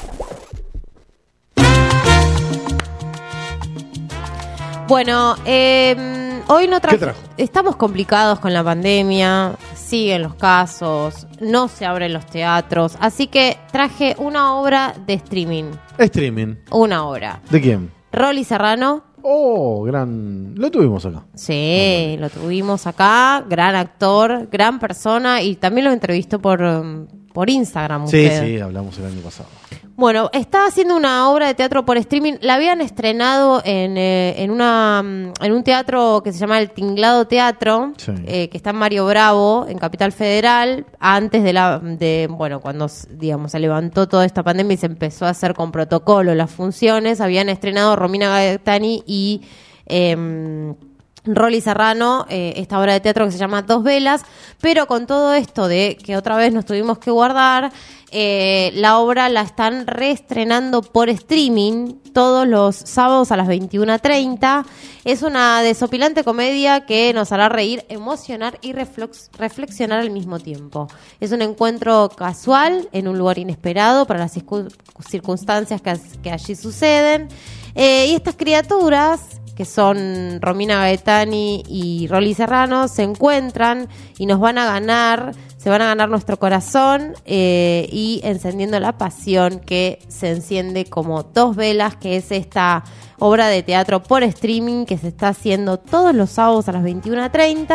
Bueno, eh, hoy no traje. ¿Qué trajo? Estamos complicados con la pandemia, siguen los casos, no se abren los teatros, así que traje una obra de streaming. Streaming. Una obra. ¿De quién? Rolly Serrano. Oh, gran. Lo tuvimos acá. Sí, lo tuvimos acá, gran actor, gran persona y también lo entrevistó por, um, por Instagram. Sí, usted. sí, hablamos el año pasado. Bueno, está haciendo una obra de teatro por streaming. La habían estrenado en, eh, en, una, mm, en un teatro que se llama El Tinglado Teatro, Sí. eh, que está en Mario Bravo, en Capital Federal, antes de la, de, bueno, cuando, digamos, se levantó toda esta pandemia y se empezó a hacer con protocolo las funciones, habían estrenado Romina Gaetani y eh, Rolly Serrano, eh, esta obra de teatro que se llama Dos Velas, pero con todo esto de que otra vez nos tuvimos que guardar, eh, la obra la están reestrenando por streaming todos los sábados a las veintiuna treinta. Es una desopilante comedia que nos hará reír, emocionar y reflex- reflexionar al mismo tiempo. Es un encuentro casual en un lugar inesperado para las circun- circunstancias que, as- que allí suceden. Eh, y estas criaturas, que son Romina Gaetani y Rolly Serrano, se encuentran y nos van a ganar, se van a ganar nuestro corazón eh, y encendiendo la pasión que se enciende como dos velas, que es esta obra de teatro por streaming que se está haciendo todos los sábados a las veintiuna treinta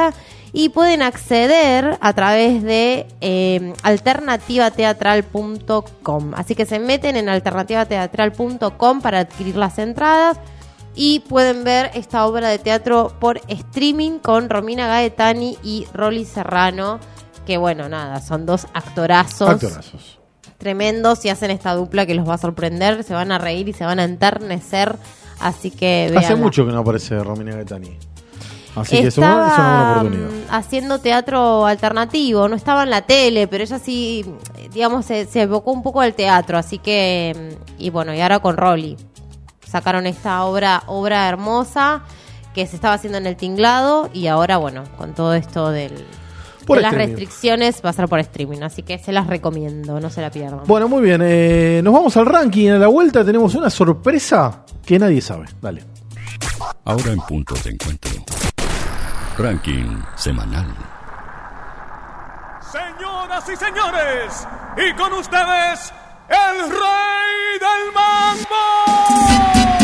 y pueden acceder a través de eh, alternativa teatral punto com. Así que se meten en alternativa teatral punto com para adquirir las entradas y pueden ver esta obra de teatro por streaming con Romina Gaetani y Rolly Serrano, que bueno, nada, son dos actorazos. Actorazos. Tremendos y hacen esta dupla que los va a sorprender, se van a reír y se van a enternecer, así que véanla. Hace mucho que no aparece Romina Gaetani. Así que es una, es una buena oportunidad. Haciendo teatro alternativo, no estaba en la tele, pero ella sí, digamos, se, se evocó un poco al teatro, así que, y bueno, y ahora con Rolly. Sacaron esta obra, obra hermosa que se estaba haciendo en el Tinglado y ahora, bueno, con todo esto del, de las restricciones va a ser por streaming, así que se las recomiendo, no se la pierdan. Bueno, muy bien, eh, nos vamos al ranking. A la vuelta tenemos una sorpresa que nadie sabe. Dale. Ahora en punto de encuentro. Ranking semanal. Señoras y señores, y con ustedes, el rey del mambo.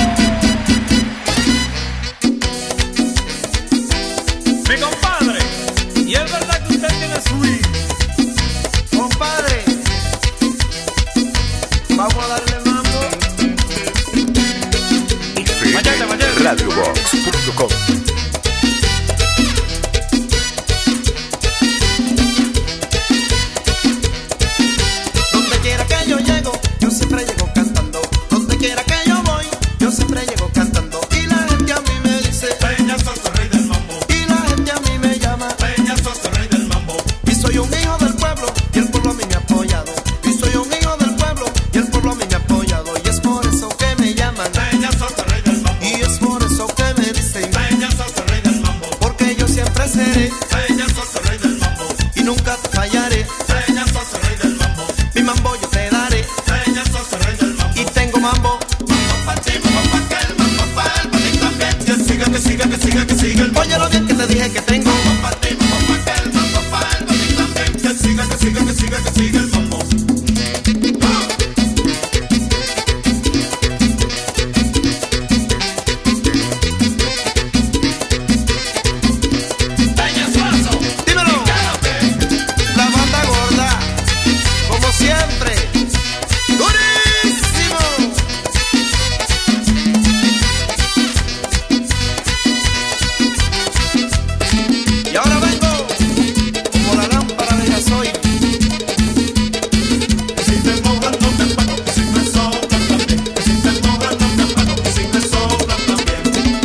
Mi compadre, y es verdad que usted tiene swing. Compadre, vamos a darle mambo. Mañana, mañana. radio box punto com. Donde quiera que yo llego, yo siempre llego cantando. Donde quiera que yo voy, yo siempre llego cantando. Y la gente a mí me dice, Peña sos el rey del mambo. Y la gente a mí me llama, Peña sos el rey del mambo. Y soy un hijo del pueblo, y el pueblo a mí me ha apoyado. Y soy un hijo del pueblo, y el pueblo a mí me ha apoyado. Y es por eso que me llaman, Peña sos el rey del mambo. Y es por eso que me dicen, Peña sos el rey del mambo. Porque yo siempre seré, Peña sos el rey del mambo. Y nunca te fallaré, Peña sos el rey del mambo. Mi mambo yo te daré, Peña sos el rey del mambo. Y tengo mambo, mambo pa' ti, mambo pa' aquel, mambo pa' él, pa' ti también. Que siga, que siga, que siga, que siga el mambo. Oye lo bien que te dije que tengo, mambo pa' ti, mambo pa' aquel, mambo pa' él, pa' ti también. Que siga, que siga, que siga, que siga el mambo. la banda gorda, como siempre, durísimo. Y ahora vengo como la lámpara de gasoil. Si te mojas no te pago, si me sobran también. Si te mojas no te pago, si me sobran también.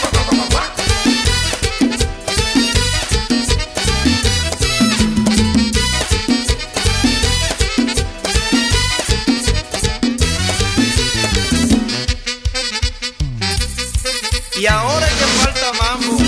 Y ahora es que falta mambo.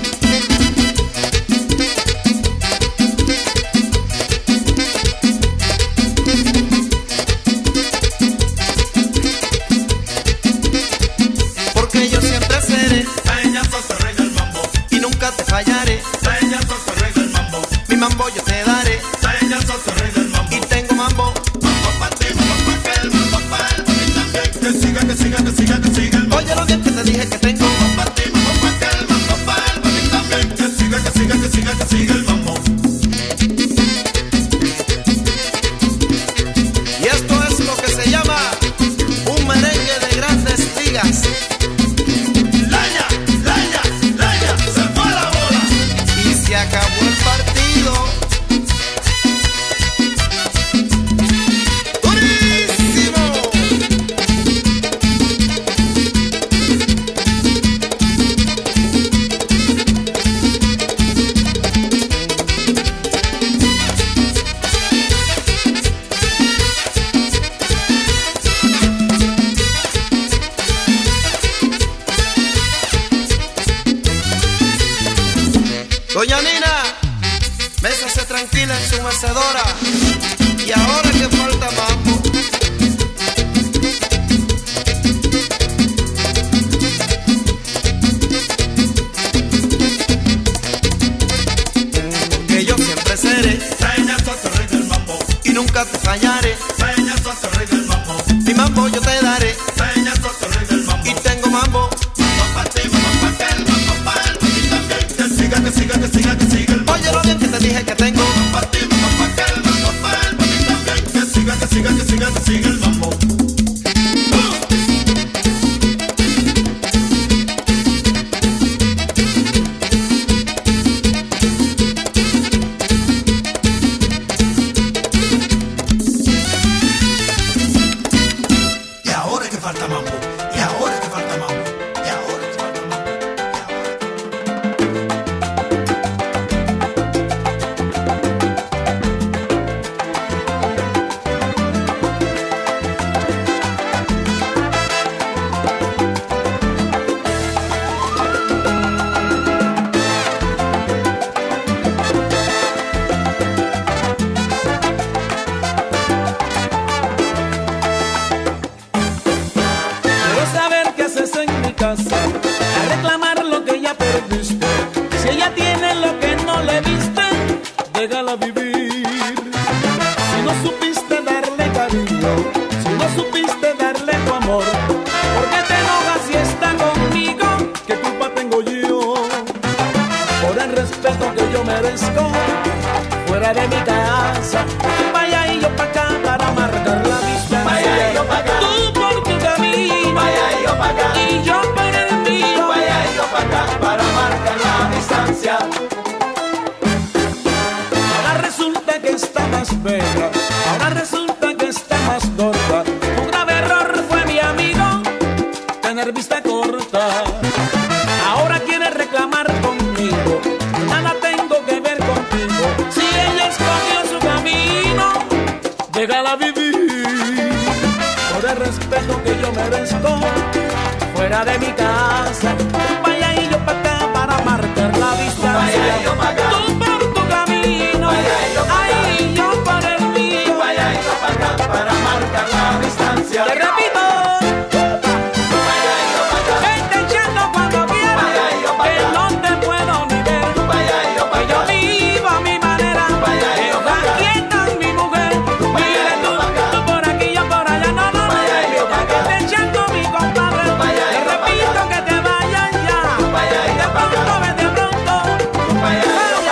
Porque yo siempre seré, Peña sos el rey del mambo. Y nunca te fallaré, Peña sos el rey del mambo. Mi mambo yo te daré, Peña sos el rey del mambo. Y tengo mambo, mambo pa' ti, mambo pa' aquel, mambo pa' él, pa' ti también. Que siga, que siga, que siga, que siga el mambo. Oye lo bien que te dije que tengo, mambo pa' ti, mambo pa' aquel, mambo pa' él, pa' ti también. Que siga, que siga, que siga, que siga el mambo. Y esto es lo que se llama un merengue de grandes ligas. Laña, laña, laña, se fue la bola. Y se acabó el partido. ¡Durísimo! Doña Nina, mésese tranquila en su mecedora. Y ahora que falta mambo. Que yo siempre seré, Peña sos el rey del mambo. Y nunca te fallaré, Peña sos el rey del mambo. Mi mambo yo te daré, Peña sos el rey del mambo. Y tengo mambo, mambo pa' ti, mambo pa' aquel, mambo pa' él, pa' ti también. Que siga, que siga, que siga, que siga el casa a reclamar lo que ya perdiste. Si ella tiene lo que no le diste, déjala vivir. Si no supiste darle cariño, si no supiste darle tu amor, ¿por qué te enojas si está conmigo? ¿Qué culpa tengo yo? Por el respeto que yo merezco, fuera de mi casa, vaya y yo pa' acá para marcar la distancia. Vaya y yo pa' acá. Tú por tu camino, Vaya y yo pa' acá. y yo por el mío. Vaya y yo pa' acá para marcar la distancia. Ahora resulta que está más bella, ahora resulta que está más gorda. Un grave error fue, mi amigo, tener vista corta. Ahora quiere reclamar conmigo, nada tengo que ver contigo. Si ella escogió su camino, déjala vivir. Por el respeto que yo merezco, fuera de mi casa, vaya y yo pa' acá para marcar la distancia. Vaya y yo pa' acá. Tú por tu camino, Vaya y yo pa' acá. ay, yo por el mío. Vaya y yo pa' acá para marcar la distancia. Te repito, Vaya y yo pa' acá. vete echando cuando quieras, Vaya y yo pa' que acá. no te puedo ni ver. Vaya y yo pa' Que yo acá. vivo a mi manera, Vaya y yo que pa' acá. aquí está mi mujer. Mire y tú, yo pa' acá. tú por aquí, yo por allá, no, no, no. Vaya y yo pa' acá. Vete echando mi compadre, Vaya y te yo pa' repito acá. que te vayas ya. Vaya y De yo pa' acá. pronto, vete pronto. Vaya y yo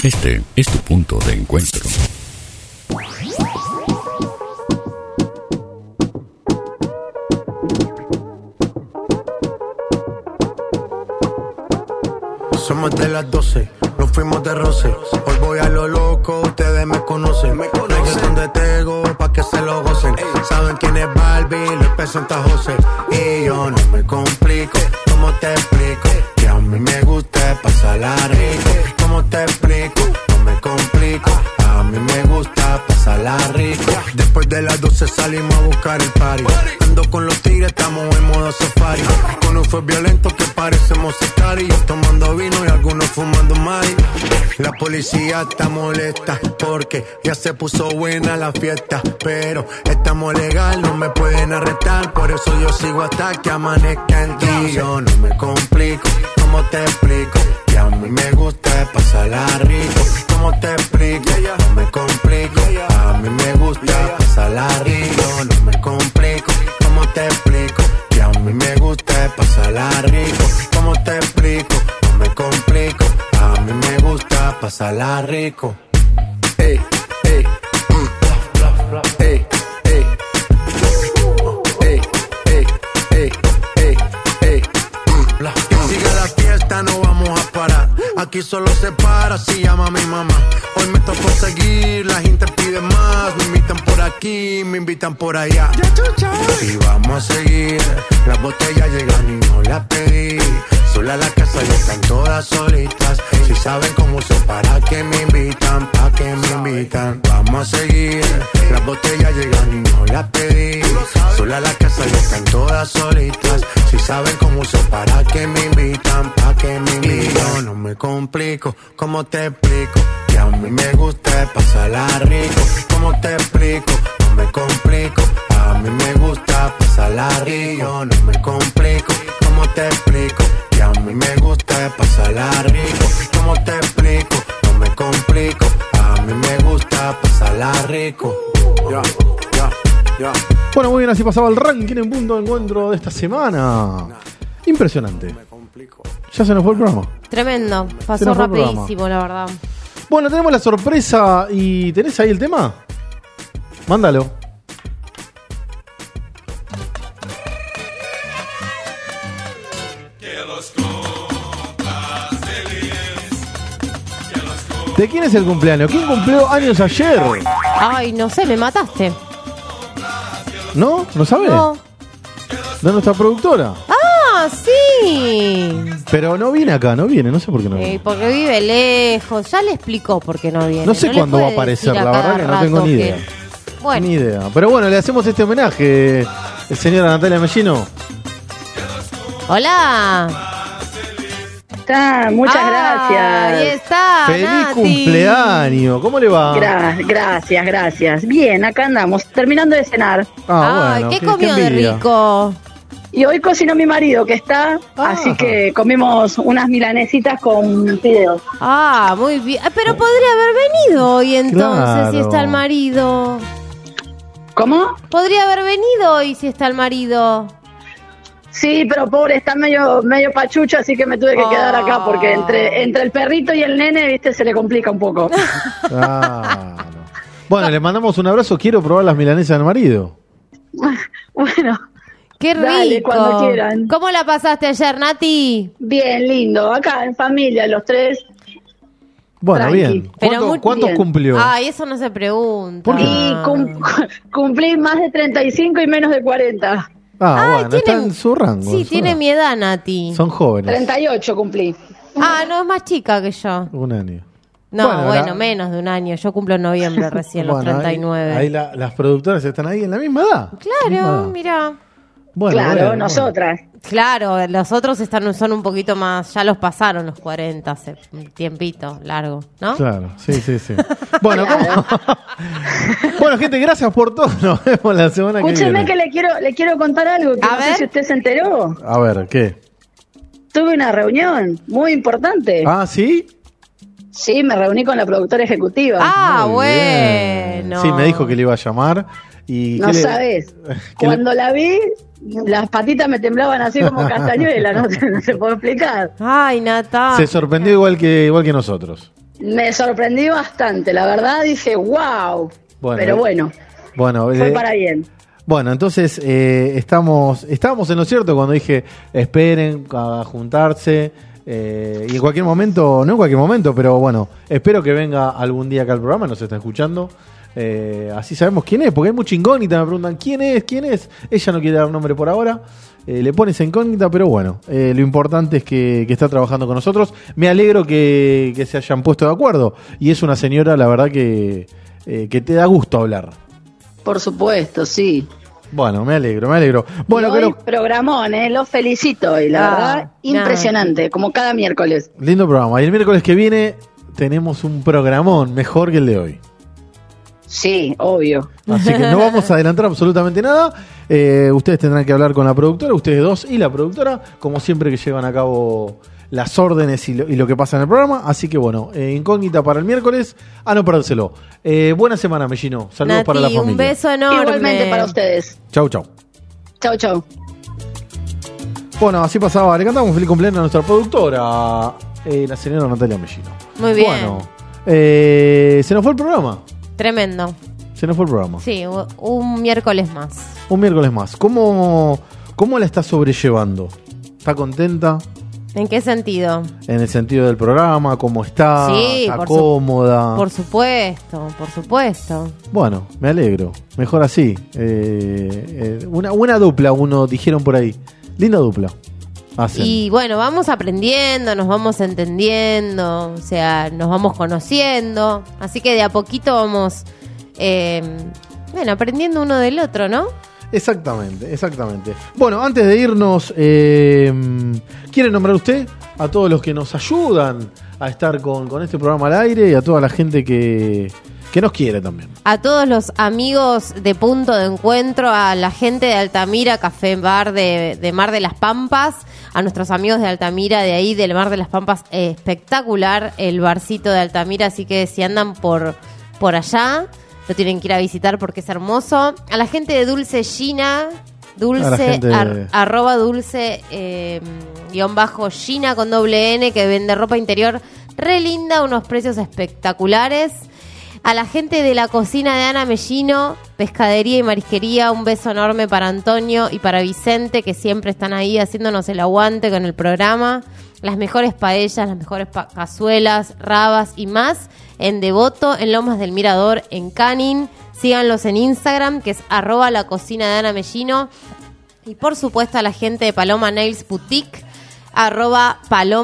Este es tu punto de encuentro. Somos de las doce, nos fuimos de roce. Hoy voy a lo loco, ustedes me conocen. Me conocen de Tego, pa' que se lo gocen. Saben quién es Barbie, les presenta José. Y yo no me complico, ¿cómo te explico? Que a mí me gusta pasarla rico. ¿Cómo te explico? No me complico, a mí me gusta pasarla rico. Después de las doce salimos a buscar el party. Ando con los tigres, estamos en modo safari. Con un fue violento que parecemos sicarios. Tomando vino y algunos fumando mari. La policía está molesta porque ya se puso buena la fiesta. Pero estamos legal, no me pueden arrestar. Por eso yo sigo hasta que amanezca en ti. Yo no me complico, ¿cómo te explico? Que a mí me gusta pasarla rico. ¿Cómo te explico? No me complico, a mí me gusta pasarla rico. No me complico, ¿cómo te explico? Que a mí me gusta pasarla rico. ¿Cómo te explico? No me complico, a mí me gusta pasarla rico. Ey, ey, mm. Ey, ey. Ey, ey, ey, ey, ey, mm. Que siga la fiesta, no vamos a parar. Aquí solo se para si llama mi mamá. Hoy me tocó seguir, la gente pide más. Me invitan por aquí, me invitan por allá. Y vamos a seguir, las botellas llegan y no las pedí. Sola la casa ya están todas solitas. Si saben cómo se para que me invitan, pa' que me invitan. Vamos a seguir, las botellas llegan y no las pedí. Sola la casa ya están todas solitas. Si saben cómo se para que me invitan, pa' que me invitan. Yo no me complico, ¿cómo te explico? Que a mí me gusta pasarla rico. ¿Cómo te explico? No me complico, a mí me gusta pasarla rico. Yo no me complico, ¿cómo te explico? Que a mí me gusta pasarla rico. ¿Cómo te explico? No me complico, a mí me gusta pasarla rico. Ya, ya, ya. Bueno, muy bien, así pasaba el ranking en punto de encuentro de esta semana. Impresionante. Ya se nos fue el programa. Tremendo, pasó rapidísimo, la verdad. Bueno, tenemos la sorpresa y ¿tenés ahí el tema? Mándalo. ¿De quién es el cumpleaños? ¿Quién cumplió años ayer? Ay, no sé, me mataste. ¿No? ¿No sabes? No. De nuestra productora. Ah, sí. Pero no viene acá, no viene, no sé por qué no viene. Eh, porque vive lejos. Ya le explicó por qué no viene. No sé no cuándo va a aparecer, la verdad que no tengo ni idea. Que... Bueno. Ni idea. Pero bueno, le hacemos este homenaje, el señora Natalia Mellino. Hola. Está, muchas ah, gracias. Ahí está. Feliz Nati. cumpleaños. ¿Cómo le va? Gra- gracias, gracias. Bien, acá andamos, terminando de cenar. Ah, Ay, bueno, ¿qué qué- comió qué de envidia. rico? Y hoy cocinó mi marido, que está, Ah. así que comimos unas milanesitas con fideos. Ah, muy bien. Ah, Pero podría haber venido hoy entonces, Claro. si está el marido. ¿Cómo? Podría haber venido hoy si está el marido. Sí, pero pobre, está medio medio pachucho, así que me tuve que quedar acá porque entre entre el perrito y el nene, viste, se le complica un poco. Claro. Bueno, le mandamos un abrazo. Quiero probar las milanesas del marido. Bueno. Qué rico. Dale, cuando quieran. ¿Cómo la pasaste ayer, Nati? Bien, lindo. Acá en familia, los tres. Bueno, Tranqui. bien. Pero ¿Cuánto- muy ¿Cuántos bien. cumplió? Ay, eso no se pregunta. Y cum- cumplí más de treinta y cinco y menos de cuarenta. Ah, Ay, bueno, tiene- está en su rango. Sí, en su tiene rango. mi edad, Nati. Son jóvenes. treinta y ocho cumplí. Ah, no, es más chica que yo. Un año. No, Bueno, bueno, la- menos de un año. Yo cumplo en noviembre recién, los Bueno, ahí- treinta y nueve. Ahí, la- las productoras están ahí en la misma edad. Claro, Misma edad. mira. Bueno, claro, bueno, nosotras. Claro, los otros están son un poquito más, ya los pasaron los cuarenta hace un tiempito largo, ¿no? Claro, sí, sí, sí. Bueno, ¿cómo? Bueno, gente, gracias por todo. Nos vemos la semana que Escúcheme viene. que le quiero le quiero contar algo que A no sé ver. si usted se enteró. A ver, ¿qué? Tuve una reunión muy importante. Ah, ¿sí? Sí, me reuní con la productora ejecutiva. Ah, Muy bien. bueno. Sí, me dijo que le iba a llamar. Y No ¿qué le- sabes. qué le- Cuando la vi, las patitas me temblaban así como castañuela, no, se- no se puede explicar. Ay, Nata. Se sorprendió igual que, igual que nosotros. Me sorprendí bastante, la verdad dije, wow. Bueno, Pero bueno, Bueno, fue eh, para bien. bueno, entonces eh, estamos, estábamos en lo cierto cuando dije esperen a juntarse eh, y en cualquier momento, no en cualquier momento, pero bueno, espero que venga algún día acá al programa, nos está escuchando. Eh, así sabemos quién es, porque hay mucha incógnita, me preguntan quién es, quién es. Ella no quiere dar nombre por ahora, eh, le pone esa incógnita, pero bueno, eh, lo importante es que, que está trabajando con nosotros. Me alegro que, que se hayan puesto de acuerdo, y es una señora, la verdad, que, eh, que te da gusto hablar. Por supuesto, sí. Bueno, me alegro, me alegro. Bueno, Y hoy creo, programón, ¿eh? Los felicito y la Ah, verdad, impresionante, como cada miércoles. lindo programa. Y el miércoles que viene tenemos un programón mejor que el de hoy. Sí, obvio. Así que no vamos a adelantar absolutamente nada. Eh, ustedes tendrán que hablar con la productora, ustedes dos y la productora, como siempre que llevan a cabo las órdenes y lo, y lo que pasa en el programa. Así que bueno, eh, incógnita para el miércoles, a no perdérselo. Eh, buena semana, Mellino. Saludos Nati, para la familia. un beso enorme. Igualmente para ustedes. Chau, chau. Chau, chau. Bueno, así pasaba. Le cantamos feliz cumpleaños a nuestra productora, eh, la señora Natalia Mellino. Muy bien. Bueno, eh, se nos fue el programa. Tremendo. Se nos fue el programa. Sí, u- un miércoles más. Un miércoles más. ¿Cómo, cómo la está sobrellevando? ¿Está contenta? ¿En qué sentido? En el sentido del programa, cómo está, Sí, está por su- cómoda. Por supuesto, por supuesto. Bueno, me alegro. Mejor así. Eh, eh, una buena dupla, uno dijeron por ahí. Linda dupla. Hacen. Y bueno, vamos aprendiendo, nos vamos entendiendo, o sea, nos vamos conociendo. Así que de a poquito vamos, eh, bueno, aprendiendo uno del otro, ¿no? Exactamente, exactamente. Bueno, antes de irnos, eh, ¿quiere nombrar usted a todos los que nos ayudan a estar con, con este programa al aire y a toda la gente que, que nos quiere también? A todos los amigos de Punto de Encuentro, a la gente de Altamira, Café Bar de, de Mar de las Pampas, a nuestros amigos de Altamira, de ahí del Mar de las Pampas, eh, espectacular el barcito de Altamira, así que si andan por, por allá, lo tienen que ir a visitar porque es hermoso. A la gente de Dulce Gina, A la dulce, gente de- ar- arroba dulce, eh, guión bajo Gina con doble N, que vende ropa interior re linda, unos precios espectaculares. A la gente de la cocina de Ana Mellino, pescadería y marisquería, un beso enorme para Antonio y para Vicente, que siempre están ahí haciéndonos el aguante con el programa. Las mejores paellas, las mejores pa- cazuelas, rabas y más en Devoto, en Lomas del Mirador, en Canin. Síganlos en Instagram, que es arroba la cocina de Ana Mellino. Y por supuesto a la gente de Paloma Nails Boutique, arroba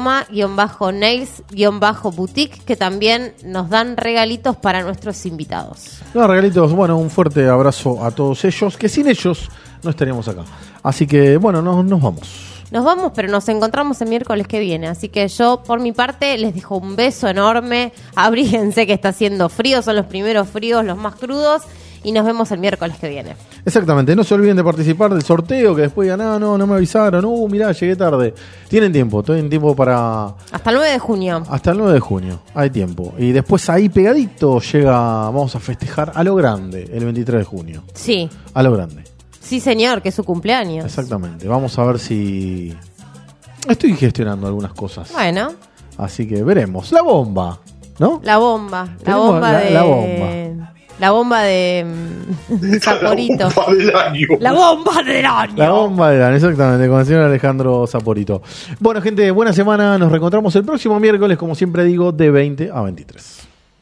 paloma-nails-boutique, que también nos dan regalitos para nuestros invitados. No, regalitos, bueno, un fuerte abrazo a todos ellos, que sin ellos no estaríamos acá. Así que, bueno, nos, nos vamos. Nos vamos, pero nos encontramos el miércoles que viene. Así que yo, por mi parte, les dejo un beso enorme. Abríguense que está haciendo frío, son los primeros fríos, los más crudos. Y nos vemos el miércoles que viene. Exactamente, no se olviden de participar del sorteo, que después digan, ah, no, no me avisaron, uh, mirá, llegué tarde. Tienen tiempo, tienen tiempo para... Hasta el nueve de junio. Hasta el nueve de junio, hay tiempo. Y después ahí pegadito llega, vamos a festejar a lo grande, el veintitrés de junio. Sí, A lo grande, sí señor, que es su cumpleaños. exactamente. Vamos a ver si... Estoy gestionando algunas cosas. Bueno, Así que veremos. La bomba, ¿no? la bomba. La Tenemos bomba la- de... la bomba. La bomba de... mm, Saporito. La bomba del año. La bomba del año. La bomba de Dan, exactamente, con el señor Alejandro Saporito. Bueno, gente, buena semana. Nos reencontramos el próximo miércoles, como siempre digo, de veinte a veintitrés.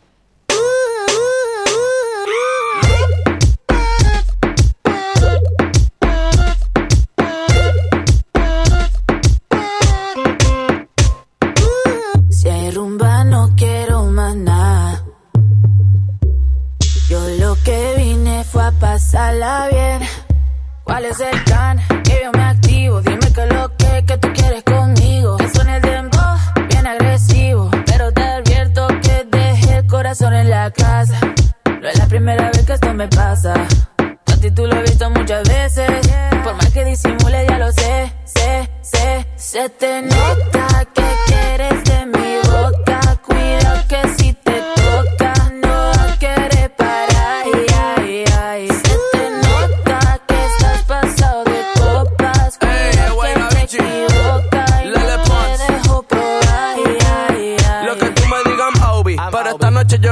Si hay rumba no quiero más nada. Yo lo que vine fue a pasarla bien. ¿Cuál es el plan? Que yo me activo. Dime que lo que, que tú quieres conmigo. Que suene el dembow, bien agresivo. Pero te advierto que dejé el corazón en la casa. No es la primera vez que esto me pasa. A ti tú lo he visto muchas veces. Por más que disimule ya lo sé, sé, sé. Se te nota que quieres de mi boca. Cuidado que si te toca no va a querer parar. Ay, ay, ay. Se te nota que estás pasado de copas. Cuidado que te equivocas y no te dejo probar. Ay, ay, ay. Lo que tú me digas, Obi.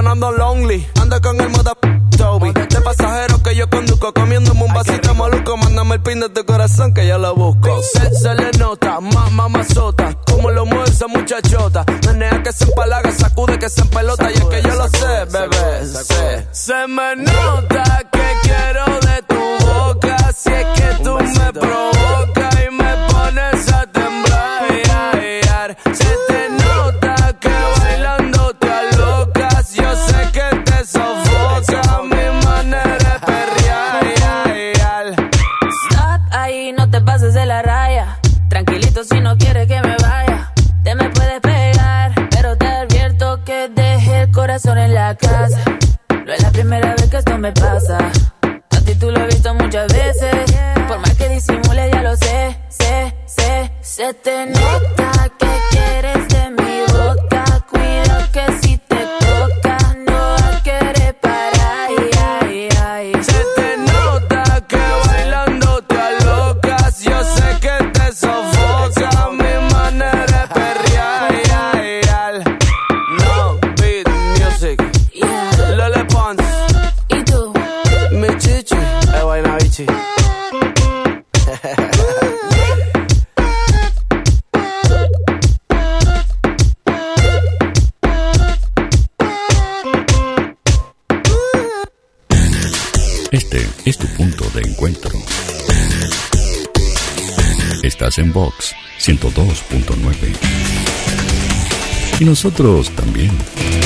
ando lonely. Ando con el moda Toby. De pasajero que yo conduzco, comiéndome un vasito maluco. Mándame el pin de tu corazón que yo lo busco. Se, se le nota, mamá mamazota, como lo mueve esa muchachota. Menea que se empalaga, sacude que se empelota. Y es que yo lo sé, bebé, sé. Se me nota que quiero de tu boca. Si es que tú me provocas y me pones a temblar. Se te nota que bailando te alocas. Yo sé que te sofoca mi manera de perrear. Stop ahí, no te pases de la raya. Tranquilito si no quieres que me vaya. Te me puedes pegar, pero te advierto que dejé el corazón en la casa. No es la primera vez que esto me pasa. A ti tú lo has visto muchas veces. Por más que disimule ya lo sé, sé, sé. Se te nota que quieres de mi boca. Cuidado que si te toca no vas a querer parar. Ay, ay, ay. Se te nota que bailando te alocas. Yo sé que te sofoca mi manera de perrear. No beat music. Lele Pons. ¿Y tú? Mi chichi. Es vaina bichi. Este es tu punto de encuentro. Estás en Vox ciento dos punto nueve. Y nosotros también.